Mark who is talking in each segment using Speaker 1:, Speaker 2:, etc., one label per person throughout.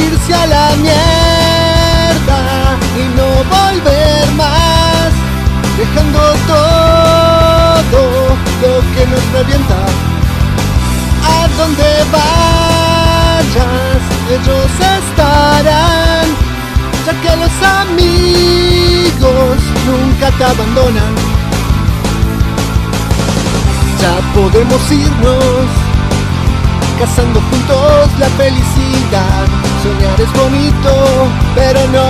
Speaker 1: irse a la mierda y no volver más, dejando todo lo que nos revienta. A donde vayas, ellos estarán, ya que los amigos nunca te abandonan. Ya podemos irnos, cazando juntos la felicidad. Soñar es bonito, pero no.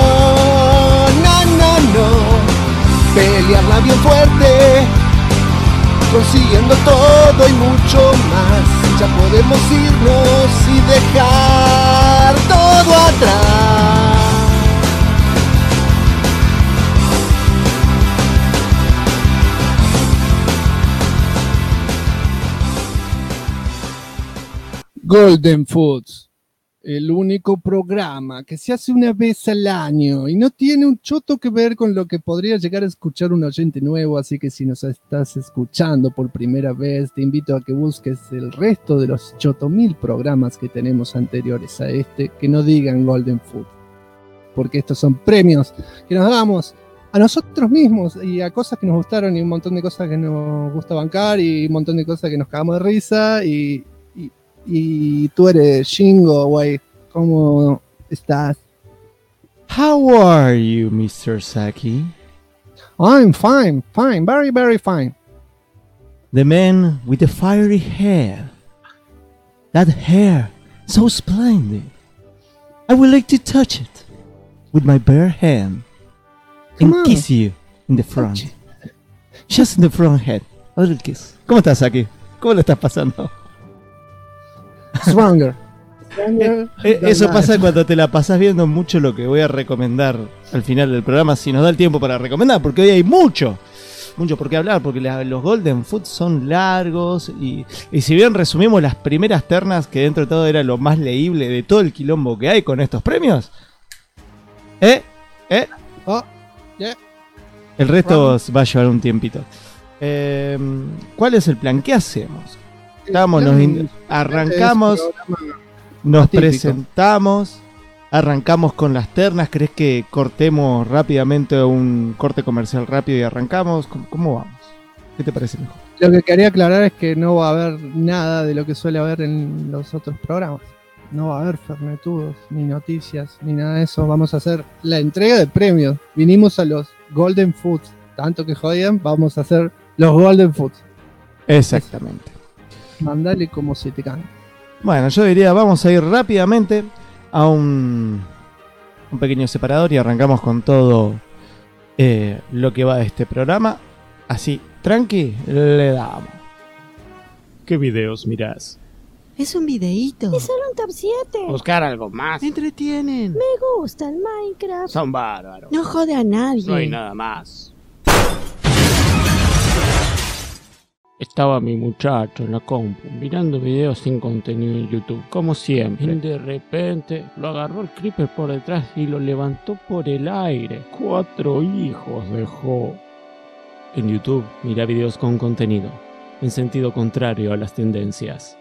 Speaker 1: Pelearla bien fuerte, consiguiendo todo y mucho más. Ya podemos irnos y dejar todo atrás.
Speaker 2: Golden Foods, el único programa que se hace una vez al año y no tiene un choto que ver con lo que podría llegar a escuchar un oyente nuevo, así que si nos estás escuchando por primera vez, te invito a que busques el resto de los chotomil programas que tenemos anteriores a este, que no digan Golden Food, porque estos son premios que nos damos a nosotros mismos y a cosas que nos gustaron y un montón de cosas que nos gusta bancar y un montón de cosas que nos cagamos de risa y tú eres Shingo, güey. ¿Cómo estás?
Speaker 3: How are you, Mr. Saki?
Speaker 2: I'm fine, very, very fine.
Speaker 3: The man with the fiery hair. That hair, so splendid. I would like to touch it with my bare hand and kiss you in the front. Just in the front head. A little kiss. ¿Cómo estás, Saki? ¿Cómo lo estás pasando?
Speaker 2: Stronger.
Speaker 3: Eso pasa cuando te la pasas viendo mucho lo que voy a recomendar al final del programa, si nos da el tiempo para recomendar, porque hoy hay mucho por qué hablar, porque los Golden Food son largos y si bien resumimos las primeras ternas, que dentro de todo era lo más leíble de todo el quilombo que hay con estos premios, el resto va a llevar un tiempito. ¿Cuál es el plan? ¿Qué hacemos? Arrancamos, nos presentamos, arrancamos con las ternas. ¿Crees que cortemos rápidamente un corte comercial rápido y arrancamos? ¿Cómo vamos? ¿Qué te parece mejor?
Speaker 2: Lo que quería aclarar es que no va a haber nada de lo que suele haber en los otros programas. No va a haber fernetudos, ni noticias, ni nada de eso. Vamos a hacer la entrega de premios. Vinimos a los Golden Foods. Tanto que jodían, vamos a hacer los Golden Foods.
Speaker 3: Exactamente.
Speaker 2: Mandale como se te canta.
Speaker 3: Bueno, yo diría, vamos a ir rápidamente a un pequeño separador y arrancamos con todo lo que va de este programa. Así, tranqui, le damos. ¿Qué videos mirás?
Speaker 4: Es un videíto.
Speaker 5: Es solo un top 7.
Speaker 6: Buscar algo más.
Speaker 4: Entretienen.
Speaker 5: Me gusta el Minecraft.
Speaker 6: Son bárbaros.
Speaker 4: No jode a nadie.
Speaker 6: No hay nada más. Estaba mi muchacho en la compu mirando videos sin contenido en YouTube, como siempre. Y de repente lo agarró el creeper por detrás y lo levantó por el aire. 4 hijos dejó. En YouTube, mira videos con contenido, en sentido contrario a las tendencias.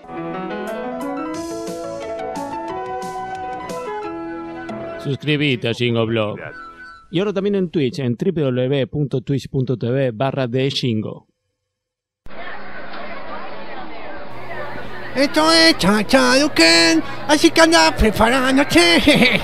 Speaker 6: Suscríbete a Shingo Blog. Y ahora también en Twitch, en www.twitch.tv/theshingo.
Speaker 1: Esto es Chachaduken, así que anda preparándote.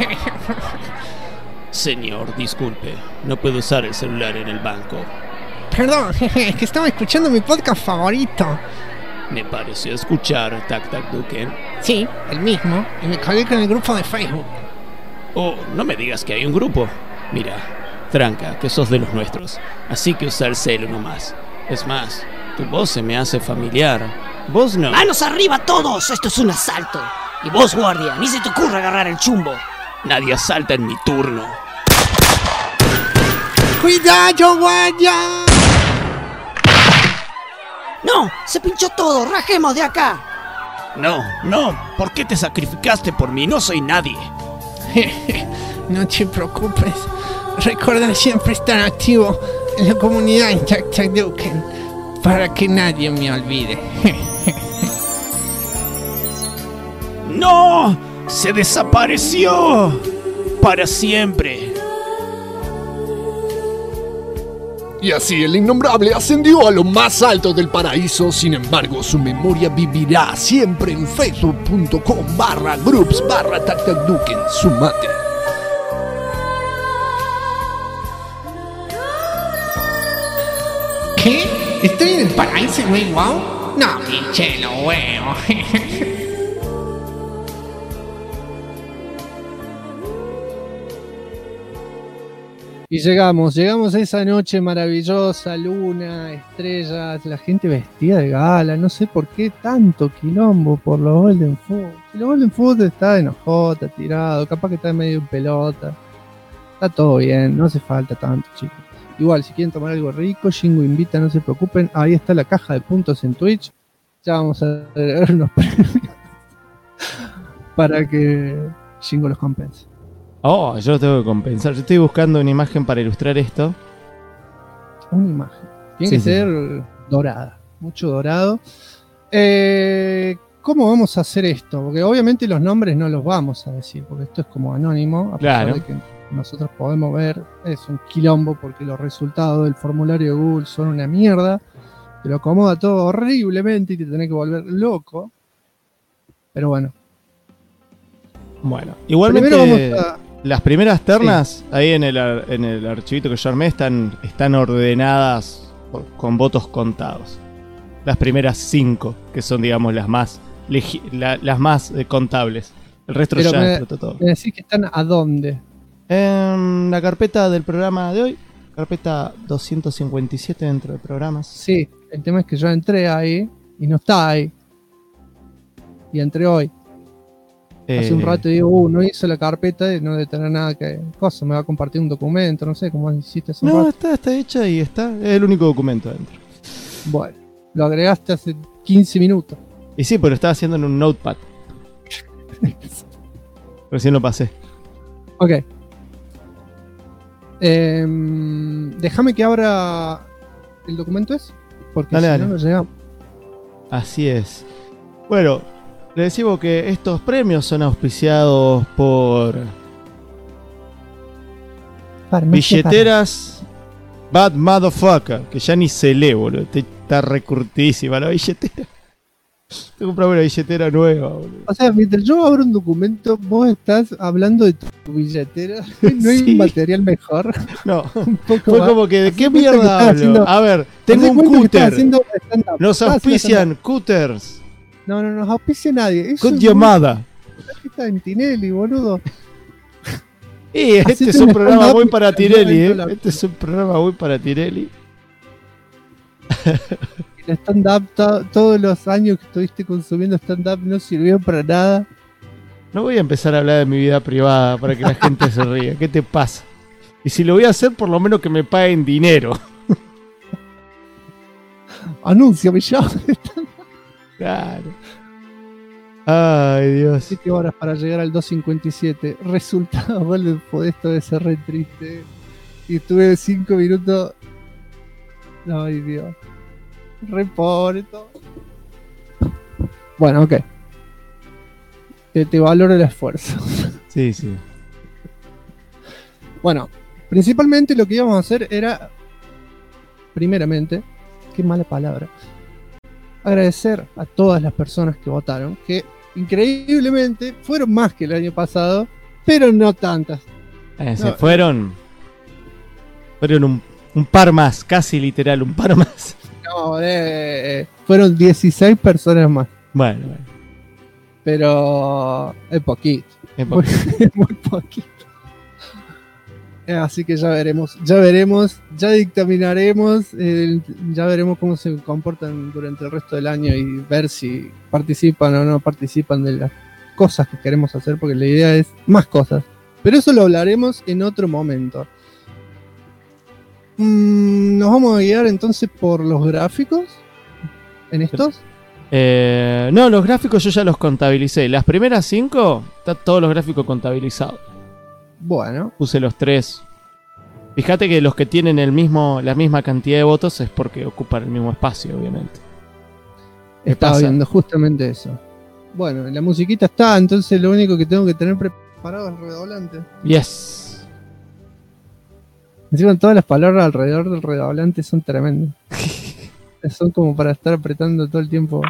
Speaker 6: Señor, disculpe, no puedo usar el celular en el banco.
Speaker 1: Perdón, es que estaba escuchando mi podcast favorito.
Speaker 6: Me pareció escuchar Tac Tac Duken.
Speaker 1: Sí, el mismo, y me colgué con el grupo de Facebook.
Speaker 6: Oh, no me digas que hay un grupo. Mira, tranca, que sos de los nuestros, así que usa el celu nomás. Es más, tu voz se me hace familiar. Vos no.
Speaker 7: ¡Manos arriba todos! Esto es un asalto. Y vos, guardia, ni se te ocurra agarrar el chumbo.
Speaker 6: Nadie asalta en mi turno.
Speaker 1: ¡Cuidado, guardia!
Speaker 7: ¡No! ¡Se pinchó todo! ¡Rajemos de acá!
Speaker 6: No, ¿por qué te sacrificaste por mí? No soy nadie.
Speaker 1: No te preocupes. Recuerda siempre estar activo en la comunidad en Tac Tac Duken para que nadie me olvide.
Speaker 6: ¡No!
Speaker 8: se desapareció para siempre.
Speaker 2: Y así el innombrable ascendió a lo más alto del paraíso. Sin embargo, su memoria vivirá siempre en facebook.com/groups/tactacduken. Sumate.
Speaker 1: ¿Qué? ¿Estoy en el paraíso, güey? Wow. No, pinche lo huevo.
Speaker 2: Y llegamos a esa noche maravillosa, luna, estrellas, la gente vestida de gala, no sé por qué tanto quilombo por los Golden Food. Si los Golden Food está enojota, tirado, capaz que está medio en pelota. Está todo bien, no hace falta tanto, chicos. Igual, si quieren tomar algo rico, Shingo invita, no se preocupen. Ahí está la caja de puntos en Twitch. Ya vamos a agregar unos premios para que Shingo los compense.
Speaker 3: Oh, yo lo tengo que compensar. Yo estoy buscando una imagen para ilustrar esto.
Speaker 2: Una imagen. Tiene que ser dorada, mucho dorado. ¿Cómo vamos a hacer esto? Porque obviamente los nombres no los vamos a decir, porque esto es como anónimo, a pesar de que nosotros podemos ver, es un quilombo porque los resultados del formulario de Google son una mierda. Te lo acomoda todo horriblemente y te tenés que volver loco. Pero bueno.
Speaker 3: Bueno, igualmente las primeras ternas ahí en el archivito que yo armé están ordenadas con votos contados. Las primeras 5, que son, digamos, las más contables. El resto
Speaker 2: pero
Speaker 3: ya explotó todo.
Speaker 2: ¿Me decís que están a dónde?
Speaker 3: En la carpeta del programa de hoy, carpeta 257 dentro de programas.
Speaker 2: Sí, el tema es que yo entré ahí y no está ahí. Y entré hoy. Hace un rato digo, no hizo la carpeta y no debe tener nada que... cosa, me va a compartir un documento, no sé cómo hiciste hace un rato.
Speaker 3: No, está hecha y es el único documento adentro.
Speaker 2: Bueno, lo agregaste hace 15 minutos.
Speaker 3: Y sí, pero estaba haciendo en un notepad. Recién lo pasé.
Speaker 2: Ok. Déjame que abra el documento ese, porque
Speaker 3: dale.
Speaker 2: No llegamos.
Speaker 3: Así es. Bueno, le decimos que estos premios son auspiciados por Billeteras Bad Motherfucker, que ya ni se lee, boludo. Está recurtidísima la billetera. Te compramos una billetera nueva, boludo.
Speaker 2: O sea, mientras yo abro un documento, vos estás hablando de tu billetera. ¿No hay un material mejor?
Speaker 3: No.
Speaker 2: Fue
Speaker 3: como que, ¿de qué mierda hablo? A ver, tengo un cúter. Nos auspician Cooters.
Speaker 2: No nos auspicia nadie.
Speaker 3: Con llamada.
Speaker 2: Está en Tinelli, boludo.
Speaker 3: Este es un programa muy para Tinelli, Este es un programa muy para Tinelli.
Speaker 2: El stand-up, todos los años que estuviste consumiendo stand-up no sirvió para nada.
Speaker 3: No voy a empezar a hablar de mi vida privada para que la gente se ría. ¿Qué te pasa? Y si lo voy a hacer, por lo menos que me paguen dinero.
Speaker 2: Anúnciame ya.
Speaker 3: Claro. Ay, Dios.
Speaker 2: 7 horas para llegar al 257. Resultado, vuelve, esto debe ser re triste. Y estuve 5 minutos. Ay, Dios. Re pobre todo. Bueno, ok. Te valoro el esfuerzo.
Speaker 3: Sí.
Speaker 2: Bueno, principalmente lo que íbamos a hacer era, primeramente, qué mala palabra, agradecer a todas las personas que votaron, que increíblemente fueron más que el año pasado, pero no tantas.
Speaker 3: Fueron un par más, casi literal, un par más.
Speaker 2: No, fueron 16 personas más.
Speaker 3: Bueno.
Speaker 2: Pero es poquito. Es muy poquito. Así que ya veremos, ya dictaminaremos, ya veremos cómo se comportan durante el resto del año y ver si participan o no participan de las cosas que queremos hacer, porque la idea es más cosas. Pero eso lo hablaremos en otro momento. ¿Nos vamos a guiar entonces por los gráficos en estos?
Speaker 3: No, los gráficos yo ya los contabilicé. Las primeras 5, están todos los gráficos contabilizados.
Speaker 2: Bueno.
Speaker 3: Puse los 3. Fíjate que los que tienen la misma cantidad de votos es porque ocupan el mismo espacio, obviamente.
Speaker 2: Estaba viendo justamente eso. Bueno, la musiquita está, entonces lo único que tengo que tener preparado es el redoblante.
Speaker 3: Yes.
Speaker 2: Encima todas las palabras alrededor del redoblante son tremendas. Son como para estar apretando todo el tiempo.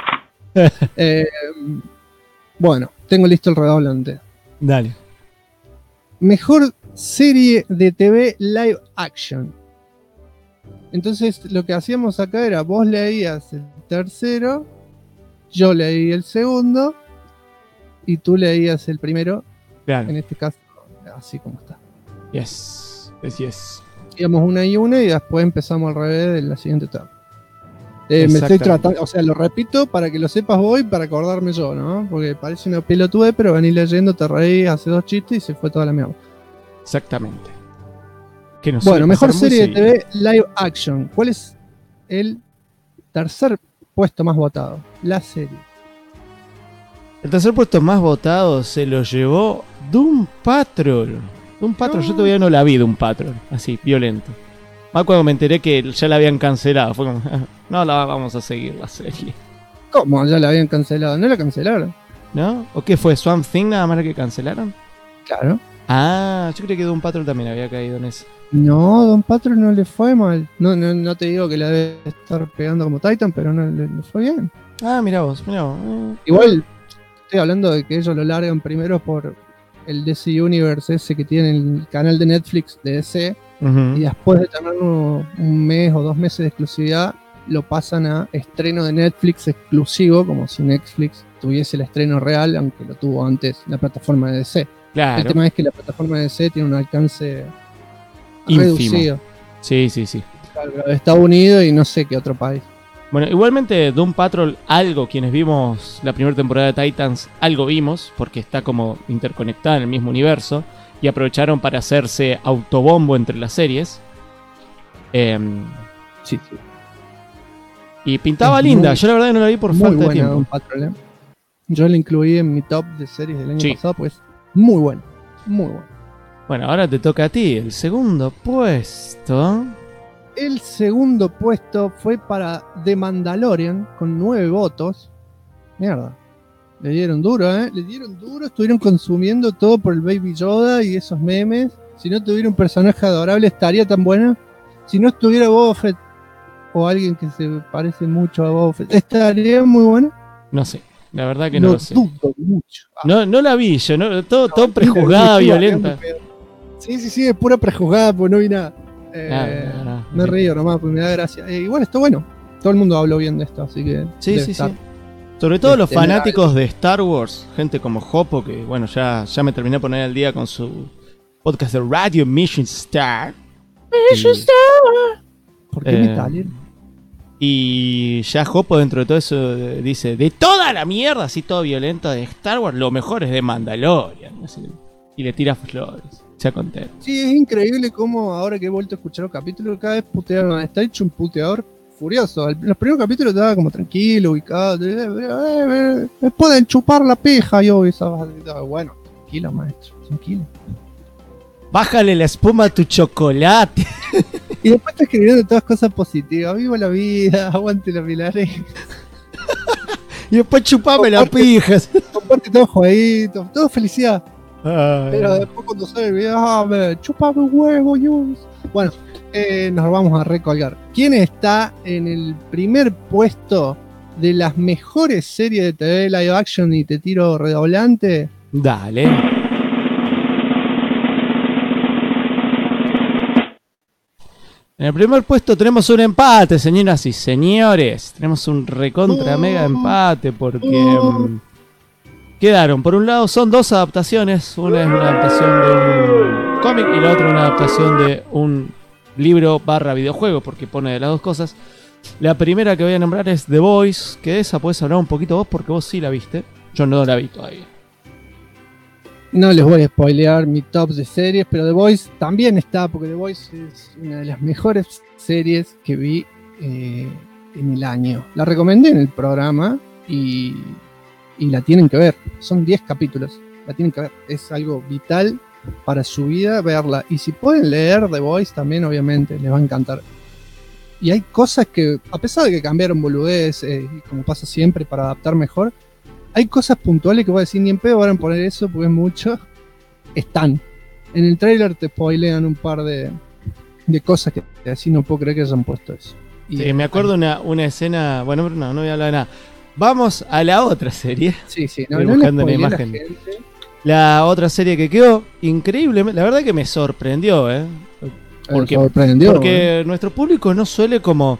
Speaker 2: Bueno, tengo listo el redoblante.
Speaker 3: Dale.
Speaker 2: Mejor serie de TV live action. Entonces lo que hacíamos acá era, vos leías el tercero, yo leí el segundo y tú leías el primero.
Speaker 3: Claro.
Speaker 2: En este caso, así como está.
Speaker 3: Yes. Yes.
Speaker 2: Íbamos una y una y después empezamos al revés de la siguiente etapa. Me estoy tratando, o sea, lo repito para que lo sepas vos y para acordarme yo, ¿no? Porque parece una pelotude, pero venís leyendo, te reís, hace 2 chistes y se fue toda la mierda.
Speaker 3: Exactamente.
Speaker 2: Bueno, mejor serie de TV live action. ¿Cuál es el tercer puesto más votado? La serie.
Speaker 3: El tercer puesto más votado se lo llevó Doom Patrol. Doom Patrol, yo todavía no la vi, Doom Patrol, así, violento. Más cuando me enteré que ya la habían cancelado, fue como, no la vamos a seguir la serie.
Speaker 2: ¿Cómo? Ya la habían cancelado, ¿no la cancelaron?
Speaker 3: ¿No? ¿O qué fue? ¿Swamp Thing nada más la que cancelaron?
Speaker 2: Claro.
Speaker 3: Ah, yo creí que Doom Patrol también había caído en eso.
Speaker 2: No, Doom Patrol no le fue mal. No te digo que la debe estar pegando como Titan, pero no le fue bien.
Speaker 3: Ah, mirá vos.
Speaker 2: Igual, estoy hablando de que ellos lo largan primero por el DC Universe ese que tiene el canal de Netflix de DC. Y después de tener un mes o 2 meses de exclusividad, lo pasan a estreno de Netflix exclusivo, como si Netflix tuviese el estreno real, aunque lo tuvo antes la plataforma de DC.
Speaker 3: Claro.
Speaker 2: El tema es que la plataforma de DC tiene un alcance
Speaker 3: ínfimo.
Speaker 2: Reducido.
Speaker 3: Sí.
Speaker 2: Claro, de Estados Unidos y no sé qué otro país.
Speaker 3: Bueno, igualmente Doom Patrol, algo, quienes vimos la primera temporada de Titans, algo vimos, porque está como interconectada en el mismo universo. Y aprovecharon para hacerse autobombo entre las series.
Speaker 2: Sí.
Speaker 3: Y pintaba
Speaker 2: es
Speaker 3: linda. Yo la verdad no la vi por falta de tiempo.
Speaker 2: Doom Patrol, ¿eh? Yo la incluí en mi top de series del año
Speaker 3: Sí.
Speaker 2: pasado, pues muy bueno. Muy bueno.
Speaker 3: Bueno, ahora te toca a ti. El segundo puesto.
Speaker 2: El segundo puesto fue para The Mandalorian con 9 votos. Mierda. Le dieron duro, Le dieron duro. Estuvieron consumiendo todo por el Baby Yoda y esos memes. Si no tuviera un personaje adorable, estaría tan buena. Si no estuviera Boba Fett o alguien que se parece mucho a Boba Fett, ¿estaría muy buena?
Speaker 3: No sé. La verdad que no lo sé.
Speaker 2: Dudo mucho.
Speaker 3: No la vi yo. Todo prejuzgada, violenta.
Speaker 2: Sí, es pura prejuzgada, pues no vi nada.
Speaker 3: No.
Speaker 2: Me río nomás, pues me da gracia. Igual está bueno. Todo el mundo habló bien de esto, así que.
Speaker 3: Sí. Sobre todo los fanáticos de Star Wars, gente como Jopo, que bueno, ya me terminé de poner al día con su podcast de Radio Mission Star.
Speaker 2: ¿Por qué Metal?
Speaker 3: Y ya Jopo dentro de todo eso dice, de toda la mierda así todo violenta de Star Wars, lo mejor es de Mandalorian. Así, y le tira flores, se contento.
Speaker 2: Sí, es increíble cómo ahora que he vuelto a escuchar los capítulos, cada vez putearon. Está hecho un puteador furioso. Los primeros capítulos estaba como tranquilo, ubicado. Me pueden chupar la pija. Yo estaba bueno, tranquilo, maestro, tranquilo.
Speaker 3: Bájale la espuma a tu chocolate.
Speaker 2: Y después está escribiendo todas cosas positivas. Viva la vida, aguante la milanesa.
Speaker 3: Y después chupame la pija.
Speaker 2: Comparte todo jueguito, todo felicidad.
Speaker 3: Ay.
Speaker 2: Pero después cuando sale el video, chupame un huevo, Yus. Bueno, nos vamos a recolgar. ¿Quién está en el primer puesto de las mejores series de TV live action? Y te tiro redoblante.
Speaker 3: Dale. En el primer puesto tenemos un empate, señoras y señores. Tenemos un recontra mega empate porque quedaron, por un lado son 2 adaptaciones. Una es una adaptación de un cómic y la otra una adaptación de un libro / videojuego, porque pone de las 2 cosas. La primera que voy a nombrar es The Voice, que de esa puedes hablar un poquito vos porque vos sí la viste. Yo no la vi todavía.
Speaker 2: No les voy a spoilear mi top de series, pero The Voice también está, porque The Voice es una de las mejores series que vi en el año. La recomendé en el programa y la tienen que ver. Son 10 capítulos, la tienen que ver. Es algo vital para su vida verla. Y si pueden leer The Voice también, obviamente, les va a encantar. Y hay cosas que, a pesar de que cambiaron boludeces, como pasa siempre, para adaptar mejor, hay cosas puntuales que voy a decir, ni en pedo van a poner eso porque es mucho. Están. En el trailer te spoilean un par de cosas que así no puedo creer que hayan puesto eso.
Speaker 3: Sí, me acuerdo una escena. Bueno, no voy a hablar de nada. Vamos a la otra serie.
Speaker 2: Sí,
Speaker 3: Estoy buscando una imagen. La otra serie que quedó increíble. La verdad que me sorprendió, Porque nuestro público no suele como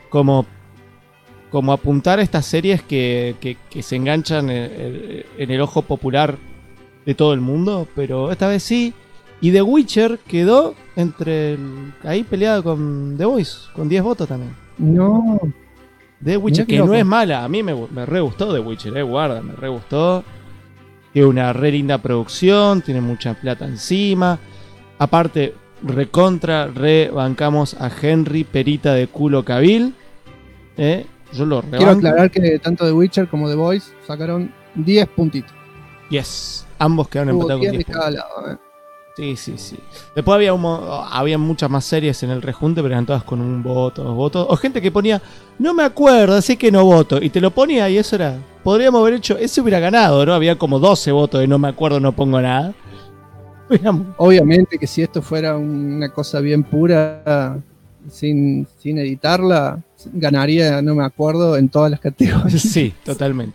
Speaker 3: apuntar a estas series que se enganchan en el ojo popular de todo el mundo, pero esta vez sí. Y The Witcher quedó ahí peleado con The Voice, con 10 votos también.
Speaker 2: No.
Speaker 3: The Witcher, que no es mala, a mí me re gustó The Witcher, guarda, me re gustó. Tiene una re linda producción, tiene mucha plata encima. Aparte, bancamos a Henry Perita de culo Cavill. Yo lo rebanco.
Speaker 2: Quiero aclarar que tanto The Witcher como The Voice sacaron 10 puntitos.
Speaker 3: Yes, ambos quedaron empatados con 10
Speaker 2: de cada lado,
Speaker 3: Sí. Después había muchas más series en el rejunte, pero eran todas con un voto, 2 votos. O gente que ponía, no me acuerdo, así que no voto. Y te lo ponía y eso era... Podríamos haber hecho... Ese hubiera ganado, ¿no? Había como 12 votos de no me acuerdo, no pongo nada.
Speaker 2: Obviamente que si esto fuera una cosa bien pura, sin editarla, ganaría, no me acuerdo, en todas las categorías.
Speaker 3: Sí, totalmente.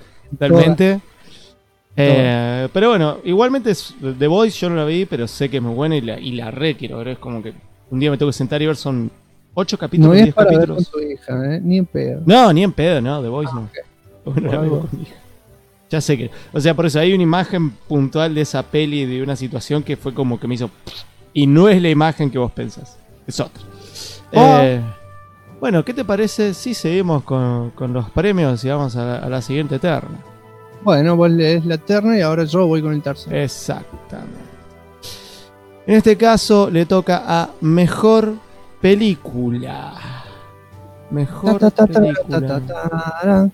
Speaker 3: Pero bueno, igualmente The Voice yo no la vi, pero sé que es muy buena y la re quiero ver. Es como que un día me tengo que sentar y ver, son 8 capítulos, 10 capítulos.
Speaker 2: Ver con tu hija, ni en pedo.
Speaker 3: No, ni en pedo, no, The Voice no.
Speaker 2: Okay.
Speaker 3: Bueno, la veo con mi hija. Ya sé que, o sea, por eso hay una imagen puntual de esa peli, de una situación que fue como que me hizo... Y no es la imagen que vos pensás, es otra. Bueno, ¿qué te parece si seguimos con los premios y vamos a la siguiente terna?
Speaker 2: Bueno, vos lees la terna y ahora yo voy con el tercero.
Speaker 3: Exactamente. En este caso le toca a Mejor Película. Mejor Película.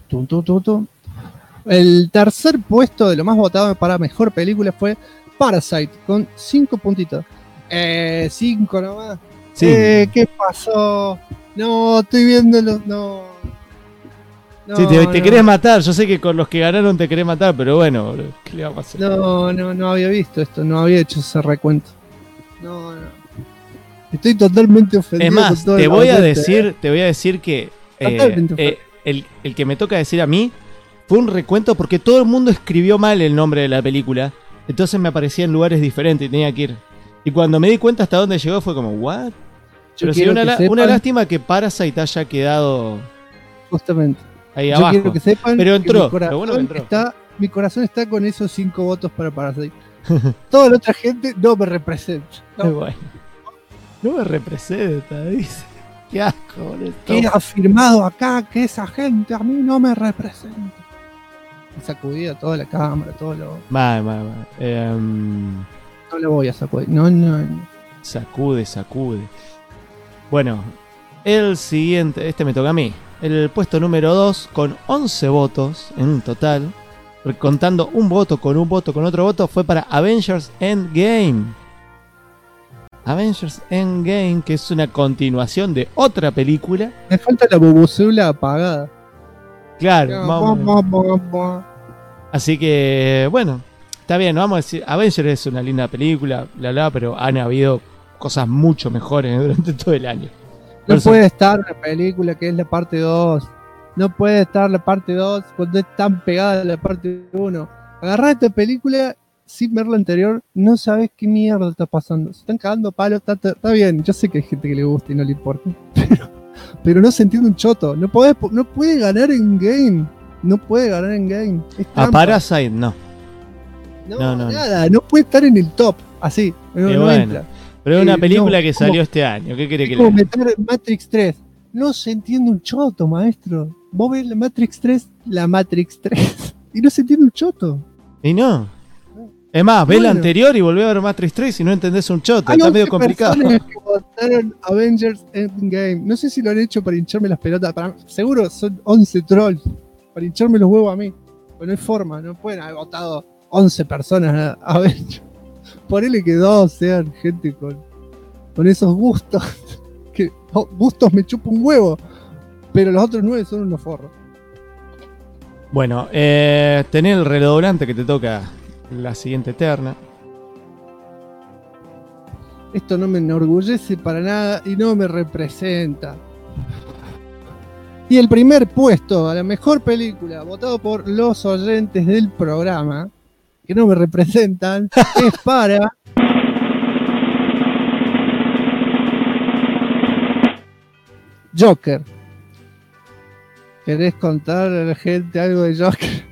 Speaker 2: El tercer puesto de lo más votado para Mejor Película fue Parasite, con 5 puntitos. 5 nomás.
Speaker 3: Sí.
Speaker 2: ¿Qué pasó? No, estoy viéndolo. No,
Speaker 3: sí, te querés matar. Yo sé que con los que ganaron te querés matar, pero bueno, ¿qué le vamos a hacer?
Speaker 2: No había visto esto, no había hecho ese recuento. No. Estoy totalmente ofendido.
Speaker 3: Es más, te voy a decir que el que me toca decir a mí fue un recuento porque todo el mundo escribió mal el nombre de la película. Entonces me aparecía en lugares diferentes y tenía que ir. Y cuando me di cuenta hasta dónde llegó fue como, ¿what? Pero sí, una lástima que Parasite haya quedado
Speaker 2: justamente
Speaker 3: ahí abajo.
Speaker 2: Quiero que sepan
Speaker 3: pero entró.
Speaker 2: Lo bueno que entró. Mi corazón está con esos 5 votos para Parasite. Toda la otra gente no me representa.
Speaker 3: Bueno. No me representa, dice. Qué asco, boludo.
Speaker 2: Queda afirmado acá que esa gente a mí no me representa. Y sacudía toda la cámara, todo lo... No le voy a sacudir. No.
Speaker 3: Sacude. Bueno, el siguiente, me toca a mí. El puesto número 2 con 11 votos en total, contando un voto con otro voto, fue para Avengers Endgame. Avengers Endgame, que es una continuación de otra película.
Speaker 2: Me falta la bubucela apagada.
Speaker 3: Claro, así que, bueno, está bien, vamos a decir, Avengers es una linda película, pero han habido cosas mucho mejores durante todo el año.
Speaker 2: No puede estar una película que es la parte 2. No puede estar la parte 2 cuando es tan pegada a la parte 1. Agarrá esta película sin ver la anterior, no sabes qué mierda está pasando. Se están cagando palos, está bien. Yo sé que hay gente que le gusta y no le importa. Pero no se entiende un choto. No puede ganar en game. No puede ganar en game.
Speaker 3: A Parasite no.
Speaker 2: No, nada. No puede estar en el top. Así. No entra.
Speaker 3: Pero es una película que salió este año. ¿Qué quiere que le diga?
Speaker 2: Meter Matrix 3. No se entiende un choto, maestro. Vos ves la Matrix 3, y no se entiende un choto.
Speaker 3: Y no. Es más, ves la anterior y volvés a ver Matrix 3 y no entendés un choto. Está medio complicado.
Speaker 2: Hay que votaron Avengers Endgame. No sé si lo han hecho para hincharme las pelotas. Seguro son 11 trolls. Para hincharme los huevos a mí. Pero no hay forma. No pueden haber votado 11 personas a Avengers. Ponele que 2 sean gente con esos gustos. Que gustos me chupa un huevo. Pero los otros 9 son unos forros.
Speaker 3: Bueno, tenés el redoblante que te toca la siguiente terna.
Speaker 2: Esto no me enorgullece para nada y no me representa. Y el primer puesto a la mejor película, votado por los oyentes del programa, que no me representan, es para... Joker. ¿Querés contar a la gente algo de Joker?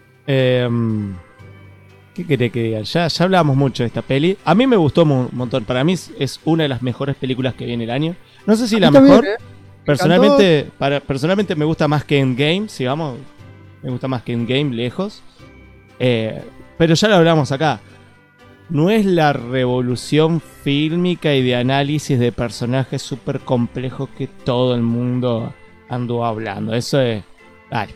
Speaker 3: ¿Qué querés que diga? Ya hablamos mucho de esta peli. A mí me gustó un montón. Para mí es una de las mejores películas que viene el año. No sé si la mejor. Personalmente me gusta más que Endgame, si vamos. Me gusta más que Endgame, lejos. Pero ya lo hablamos acá. No es la revolución fílmica y de análisis de personajes súper complejos que todo el mundo anduvo hablando. Eso es... Dale.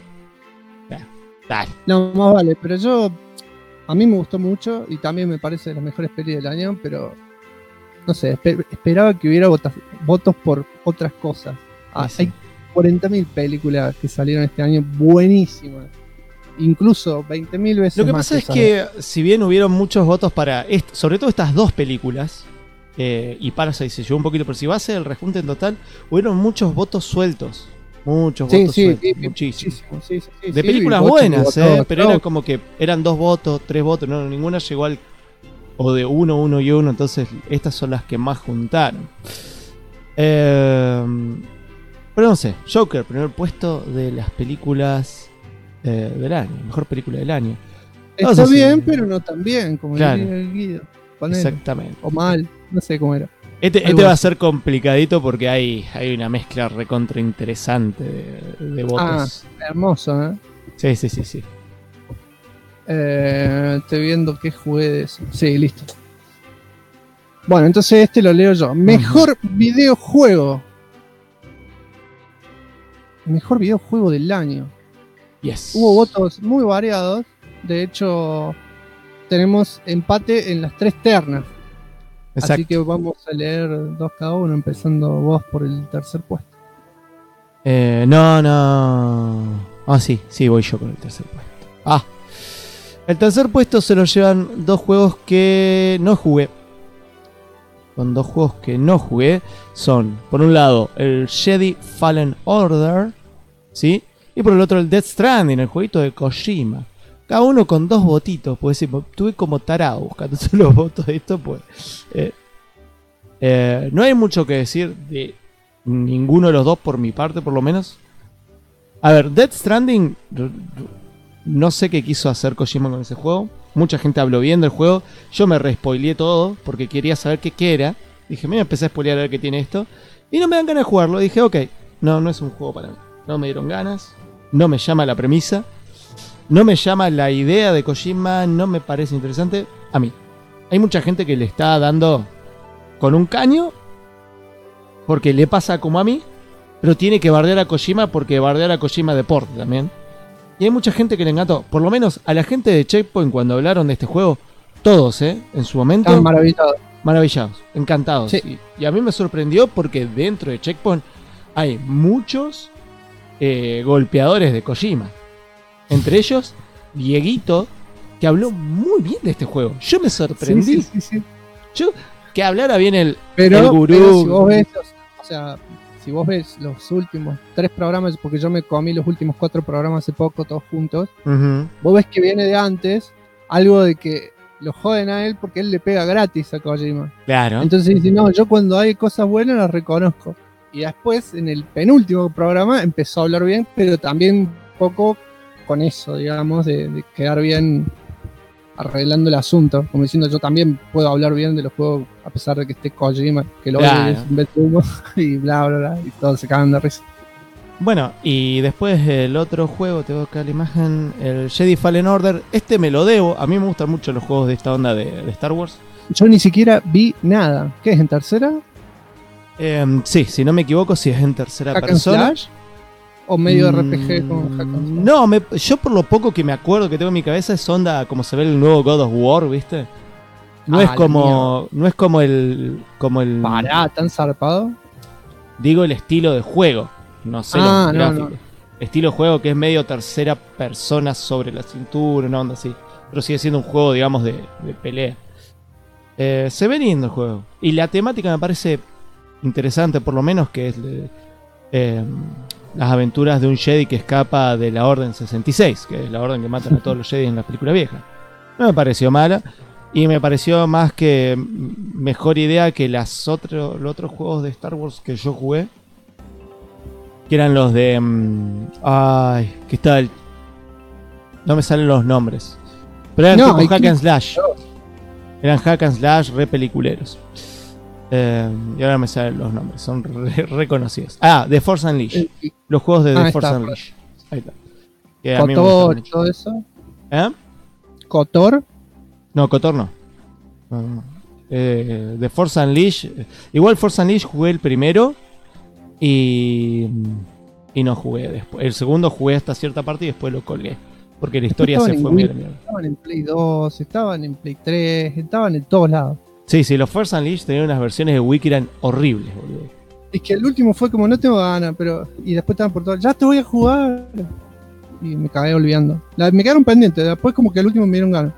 Speaker 2: No, más vale, pero a mí me gustó mucho y también me parece de las mejores pelis del año, pero no sé, esperaba que hubiera votos por otras cosas.
Speaker 3: Sí.
Speaker 2: Hay 40.000 películas que salieron este año buenísimas. Incluso 20.000 veces.
Speaker 3: Lo que
Speaker 2: más
Speaker 3: pasa es que si bien hubieron muchos votos para sobre todo estas dos películas, y Parasite se llevó un poquito, pero si va a ser el rejunte en total, hubieron muchos votos sueltos. Muchos votos sueltos, muchísimos.
Speaker 2: Sí,
Speaker 3: de películas buenas, pero eran como que eran 2 votos, 3 votos, no, ninguna llegó al... O de 1 y 1, entonces estas son las que más juntaron. Pero no sé, Joker, primer puesto de las películas del año, mejor película del año.
Speaker 2: Está bien, pero no tan bien, como
Speaker 3: claro,
Speaker 2: diría el Guido.
Speaker 3: Exactamente.
Speaker 2: O mal, no sé cómo era.
Speaker 3: Este va a ser complicadito porque hay una mezcla recontra interesante de votos.
Speaker 2: Hermoso, ¿eh?
Speaker 3: Sí.
Speaker 2: Estoy viendo qué jugué de eso. Sí, listo. Bueno, entonces este lo leo yo. Mejor videojuego. Mejor videojuego del año.
Speaker 3: Yes.
Speaker 2: Hubo votos muy variados. De hecho, tenemos empate en las 3 ternas.
Speaker 3: Exacto.
Speaker 2: Así que vamos a leer 2 cada uno, empezando vos por el tercer puesto.
Speaker 3: No. Sí, voy yo con el tercer puesto. El tercer puesto se lo llevan 2 juegos que no jugué. Con 2 juegos que no jugué son, por un lado, el Jedi Fallen Order, ¿sí? Y por el otro, el Death Stranding, el jueguito de Kojima. Cada uno con 2 votitos, pues decir, estuve como tarado buscando los votos de esto, pues. No hay mucho que decir de ninguno de los dos por mi parte, por lo menos. A ver, Death Stranding, no sé qué quiso hacer Kojima con ese juego. Mucha gente habló bien del juego. Yo me respoileé todo porque quería saber qué era. Dije, me empecé a spoilear a ver qué tiene esto. Y no me dan ganas de jugarlo. Dije, ok, no es un juego para mí. No me dieron ganas. No me llama la premisa. No me llama la idea de Kojima. No me parece interesante. A mí. Hay mucha gente que le está dando con un caño porque le pasa como a mí. Pero tiene que bardear a Kojima porque bardear a Kojima deporte también. Y hay mucha gente que le encantó. Por lo menos a la gente de Checkpoint cuando hablaron de este juego, todos, en su momento.
Speaker 2: Están maravillados.
Speaker 3: Maravillados, encantados.
Speaker 2: Sí.
Speaker 3: Y a mí me sorprendió porque dentro de Checkpoint hay muchos golpeadores de Kojima. Entre ellos, Dieguito, que habló muy bien de este juego. Yo me sorprendí.
Speaker 2: Sí.
Speaker 3: Yo, que hablara bien el
Speaker 2: Pero
Speaker 3: gurú.
Speaker 2: si vos ves, si vos ves los últimos 3 programas, porque yo me comí los últimos 4 programas hace poco, todos juntos, vos ves que viene de antes algo de que lo joden a él porque él le pega gratis a Kojima.
Speaker 3: Claro.
Speaker 2: Entonces dice, no, yo cuando hay cosas buenas las reconozco. Y después, en el penúltimo programa, empezó a hablar bien, pero también un poco con eso, digamos, de quedar bien arreglando el asunto. Como diciendo, yo también puedo hablar bien de los juegos, a pesar de que esté Kojima, que lo
Speaker 3: claro.
Speaker 2: es un betumo, y bla, y todos se cagan de risa.
Speaker 3: Bueno, y después el otro juego, te voy a buscar la imagen, el Jedi Fallen Order. Este me lo debo, a mí me gustan mucho los juegos de esta onda de Star Wars.
Speaker 2: Yo ni siquiera vi nada. ¿Qué es, en tercera?
Speaker 3: Sí, si no me equivoco, si es en tercera
Speaker 2: ¿Hack and
Speaker 3: persona.
Speaker 2: Slash? ¿O medio RPG con Hack and Slash?
Speaker 3: No, yo por lo poco que me acuerdo que tengo en mi cabeza es onda como se ve el nuevo God of War, ¿viste? No es como el
Speaker 2: Pará, tan zarpado.
Speaker 3: Digo el estilo de juego. No sé los gráficos. estilo de juego que es medio tercera persona sobre la cintura, una onda así. Pero sigue siendo un juego, digamos, de pelea. Se ve lindo el juego. Y la temática me parece interesante, por lo menos, que es las aventuras de un Jedi que escapa de la Orden 66, que es la orden que matan a todos los Jedi en la película vieja. No me pareció mala. Y me pareció más que mejor idea que los otros juegos de Star Wars que yo jugué. Que eran los de... que está el... No me salen los nombres. Pero eran tipo hack and slash. Eran hack and slash re peliculeros. Y ahora me salen los nombres. Son reconocidos. The Force Unleashed. Los juegos de The Force Unleashed. Ahí está. Que a mí me
Speaker 2: ¿Kotor y todo eso? ¿Kotor?
Speaker 3: No, Kotor no. The Force Unleashed. Igual Force Unleashed jugué el primero. Y no jugué después. El segundo jugué hasta cierta parte y después lo colgué. Porque la historia se fue muy de mierda.
Speaker 2: Estaban en Play 2, estaban en Play 3, estaban en todos lados.
Speaker 3: Sí, los Force Unleashed tenían unas versiones de Wiki que eran horribles, boludo.
Speaker 2: Es que el último fue como no tengo ganas, pero. Y después estaban por todo. Ya te voy a jugar. Y me cagué olvidando. Me quedaron pendientes. Después, como que el último me dieron ganas.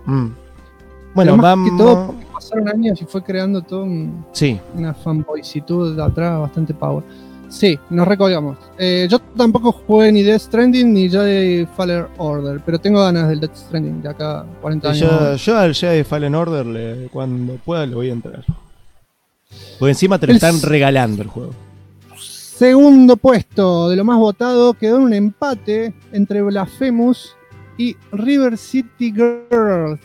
Speaker 3: Bueno, vamos.
Speaker 2: Que todo pasaron años y fue creando todo
Speaker 3: sí.
Speaker 2: Una fanboycitud de atrás bastante power. Sí, nos recolgamos. Yo tampoco jugué ni Death Stranding ni Jedi Fallen Order, pero tengo ganas del Death Stranding de acá 40 años.
Speaker 3: Yo al Jedi Fallen Order cuando pueda le voy a entrar. Porque encima te lo están regalando el juego.
Speaker 2: Segundo puesto de lo más votado quedó en un empate entre Blasphemous y River City Girls.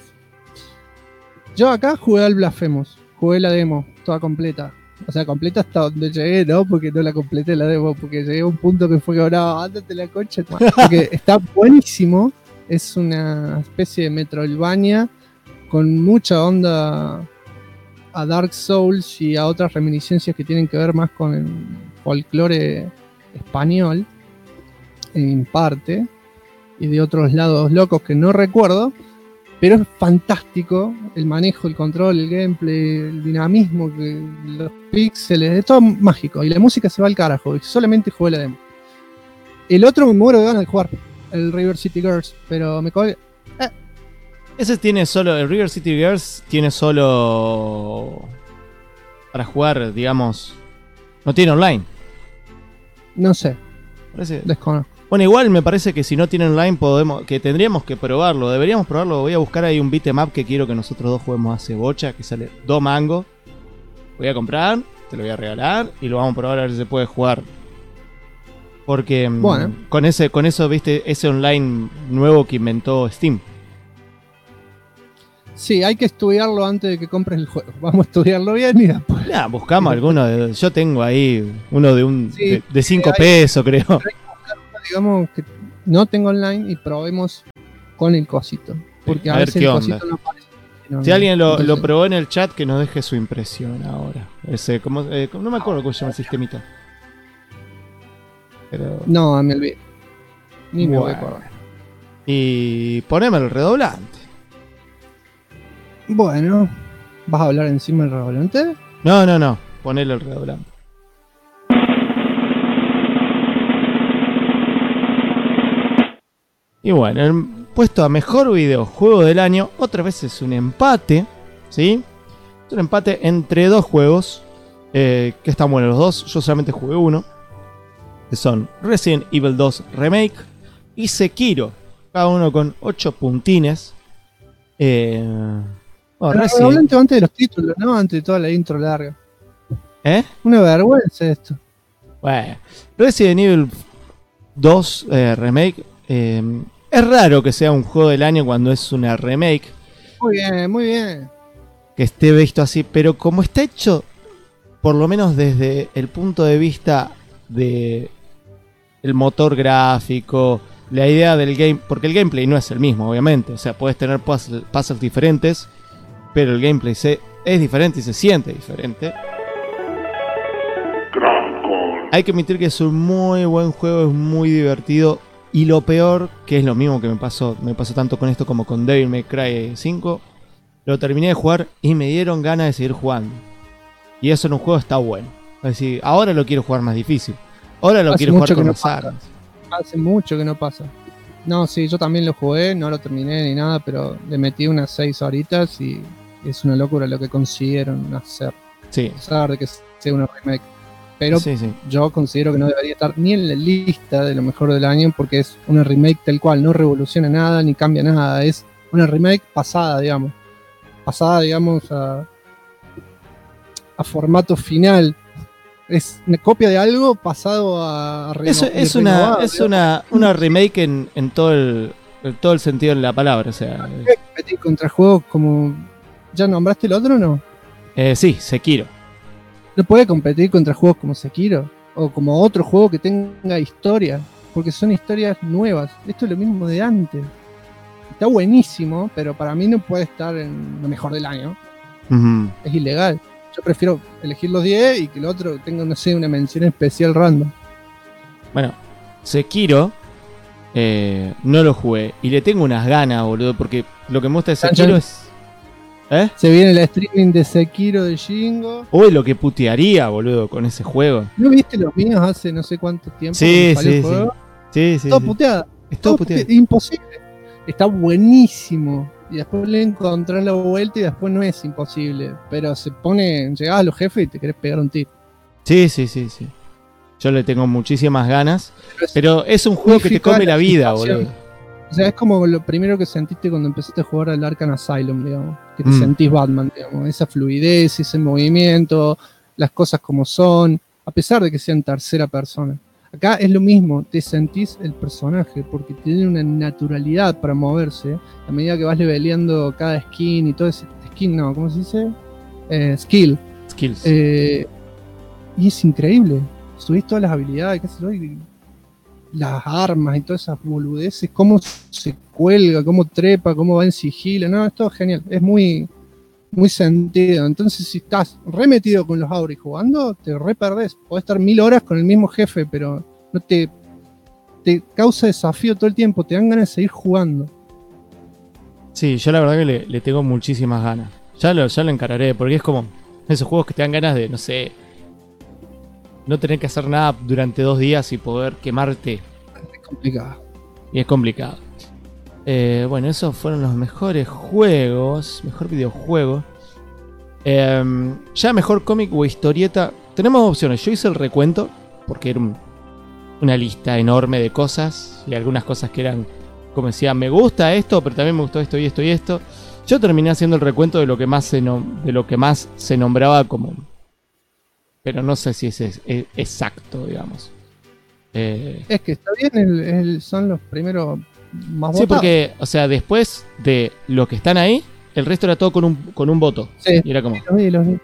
Speaker 2: Yo acá jugué al Blasphemous, jugué la demo toda completa. O sea, completa hasta donde llegué, ¿no? Porque no la completé la demo, porque llegué a un punto que fue que no, ándate la concha. Porque está buenísimo, es una especie de Metroidvania con mucha onda a Dark Souls y a otras reminiscencias que tienen que ver más con el folclore español, en parte, y de otros lados locos que no recuerdo. Pero es fantástico el manejo, el control, el gameplay, el dinamismo, los píxeles, es todo mágico. Y la música se va al carajo, y solamente jugué la demo. El otro me muero de ganas de jugar, el River City Girls, pero me colgué.
Speaker 3: Ese tiene solo, el River City Girls tiene solo para jugar, digamos, no tiene online.
Speaker 2: No sé,
Speaker 3: parece...
Speaker 2: desconozco.
Speaker 3: Bueno, igual me parece que si no tiene online tendríamos que probarlo. Deberíamos probarlo. Voy a buscar ahí un beat'em que quiero que nosotros dos juguemos hace bocha, que sale 2 mangos. Voy a comprar, te lo voy a regalar y lo vamos a probar a ver si se puede jugar. Porque bueno, con eso, viste, ese online nuevo que inventó Steam.
Speaker 2: Sí, hay que estudiarlo antes de que compres el juego. Vamos a estudiarlo bien y después.
Speaker 3: Buscamos alguno. Yo tengo ahí uno de 5 pesos, creo.
Speaker 2: Digamos que no tengo online y probemos con el cosito. Porque a veces el cosito no aparece.
Speaker 3: Si alguien lo probó en el chat, que nos deje su impresión ahora. No me acuerdo cómo se llama el sistemita. Pero...
Speaker 2: No, me olvidé. Ni me voy a acordar.
Speaker 3: Y poneme el redoblante.
Speaker 2: Bueno, ¿vas a hablar encima del redoblante?
Speaker 3: No. Ponele el redoblante. Y bueno, el puesto a mejor videojuego del año, otra vez es un empate, ¿sí? Es un empate entre 2 juegos, que están buenos los dos. Yo solamente jugué uno, que son Resident Evil 2 Remake y Sekiro, cada uno con 8 puntines.
Speaker 2: Resident... antes de los títulos, ¿no? Antes de toda la intro larga. Una vergüenza esto.
Speaker 3: Bueno, Resident Evil 2 Remake... es raro que sea un juego del año cuando es una remake.
Speaker 2: Muy bien.
Speaker 3: Que esté visto así, pero como está hecho, por lo menos desde el punto de vista de el motor gráfico, la idea del game, porque el gameplay no es el mismo, obviamente. O sea, puedes tener puzzles diferentes, pero el gameplay es diferente y se siente diferente. Hay que admitir que es un muy buen juego, es muy divertido. Y lo peor, que es lo mismo que me pasó tanto con esto como con Devil May Cry 5, lo terminé de jugar y me dieron ganas de seguir jugando. Y eso en un juego está bueno. Es decir, ahora lo quiero jugar más difícil. Ahora lo quiero jugar con las armas.
Speaker 2: Hace mucho que no pasa. No, sí, yo también lo jugué, no lo terminé ni nada, pero le metí unas 6 horitas y es una locura lo que consiguieron hacer.
Speaker 3: Sí.
Speaker 2: A pesar de que sea una remake. Pero
Speaker 3: Sí.
Speaker 2: yo considero que no debería estar ni en la lista de lo mejor del año porque es una remake tal cual, no revoluciona nada ni cambia nada. Es una remake pasada, digamos. Pasada, digamos, a formato final. Es una copia de algo pasado a
Speaker 3: Es una remake en todo el sentido de la palabra. O sea,
Speaker 2: competir contra juegos como... ¿Ya nombraste el otro o no?
Speaker 3: sí, Sekiro.
Speaker 2: No puede competir contra juegos como Sekiro o como otro juego que tenga historia, porque son historias nuevas. Esto es lo mismo de antes. Está buenísimo, pero para mí no puede estar en lo mejor del año.
Speaker 3: Ujú.
Speaker 2: Es ilegal. Yo prefiero elegir los 10 y que el otro tenga, no sé, una mención especial random.
Speaker 3: Bueno, Sekiro no lo jugué y le tengo unas ganas, boludo, porque lo que me gusta de Sekiro es...
Speaker 2: Se viene el streaming de Sekiro de Shingo.
Speaker 3: Uy, lo que putearía, boludo, con ese juego.
Speaker 2: ¿No viste los míos hace no sé cuánto tiempo?
Speaker 3: Sí,
Speaker 2: cuando salió el juego?
Speaker 3: Sí.
Speaker 2: Todo puteada.
Speaker 3: Es todo puteado.
Speaker 2: Imposible. Está buenísimo. Y después le encontrás la vuelta y después no es imposible. Pero se pone, llegás a los jefes y te querés pegar un tiro.
Speaker 3: Sí. Yo le tengo muchísimas ganas. Pero es un juego que te come la vida, boludo.
Speaker 2: O sea, es como lo primero que sentiste cuando empezaste a jugar al Arkham Asylum, digamos. Que te
Speaker 3: Mm.
Speaker 2: sentís Batman, digamos. Esa fluidez, ese movimiento, las cosas como son, a pesar de que sea en tercera persona. Acá es lo mismo, te sentís el personaje, porque tiene una naturalidad para moverse. A medida que vas leveleando cada skin y todo ese... Skin no, ¿cómo se dice? Skills. Y es increíble. Subís todas las habilidades, qué sé yo, y las armas y todas esas boludeces, cómo se cuelga, cómo trepa, cómo va en sigilo. No, es todo genial. Es muy, muy sentido. Entonces, si estás remetido con los Auris jugando, te re perdés. Podés estar 1000 horas con el mismo jefe, pero no te causa desafío todo el tiempo. Te dan ganas de seguir jugando.
Speaker 3: Sí, yo la verdad que le tengo muchísimas ganas. Ya lo encararé, porque es como esos juegos que te dan ganas de, no sé, no tener que hacer nada durante 2 días y poder quemarte.
Speaker 2: Es complicado.
Speaker 3: Y es complicado. Bueno, esos fueron los mejores juegos. Mejor videojuego. Ya mejor cómic o historieta. Tenemos opciones. Yo hice el recuento porque era una lista enorme de cosas. Y algunas cosas que eran, como decía, me gusta esto, pero también me gustó esto y esto y esto. Yo terminé haciendo el recuento de lo que más se nombraba como... Pero no sé si es exacto, digamos.
Speaker 2: Es que está bien, son los primeros más
Speaker 3: Sí,
Speaker 2: votados.
Speaker 3: porque, o sea, después de los que están ahí, el resto era todo con un voto.
Speaker 2: Sí,
Speaker 3: Y era como...
Speaker 2: los vi.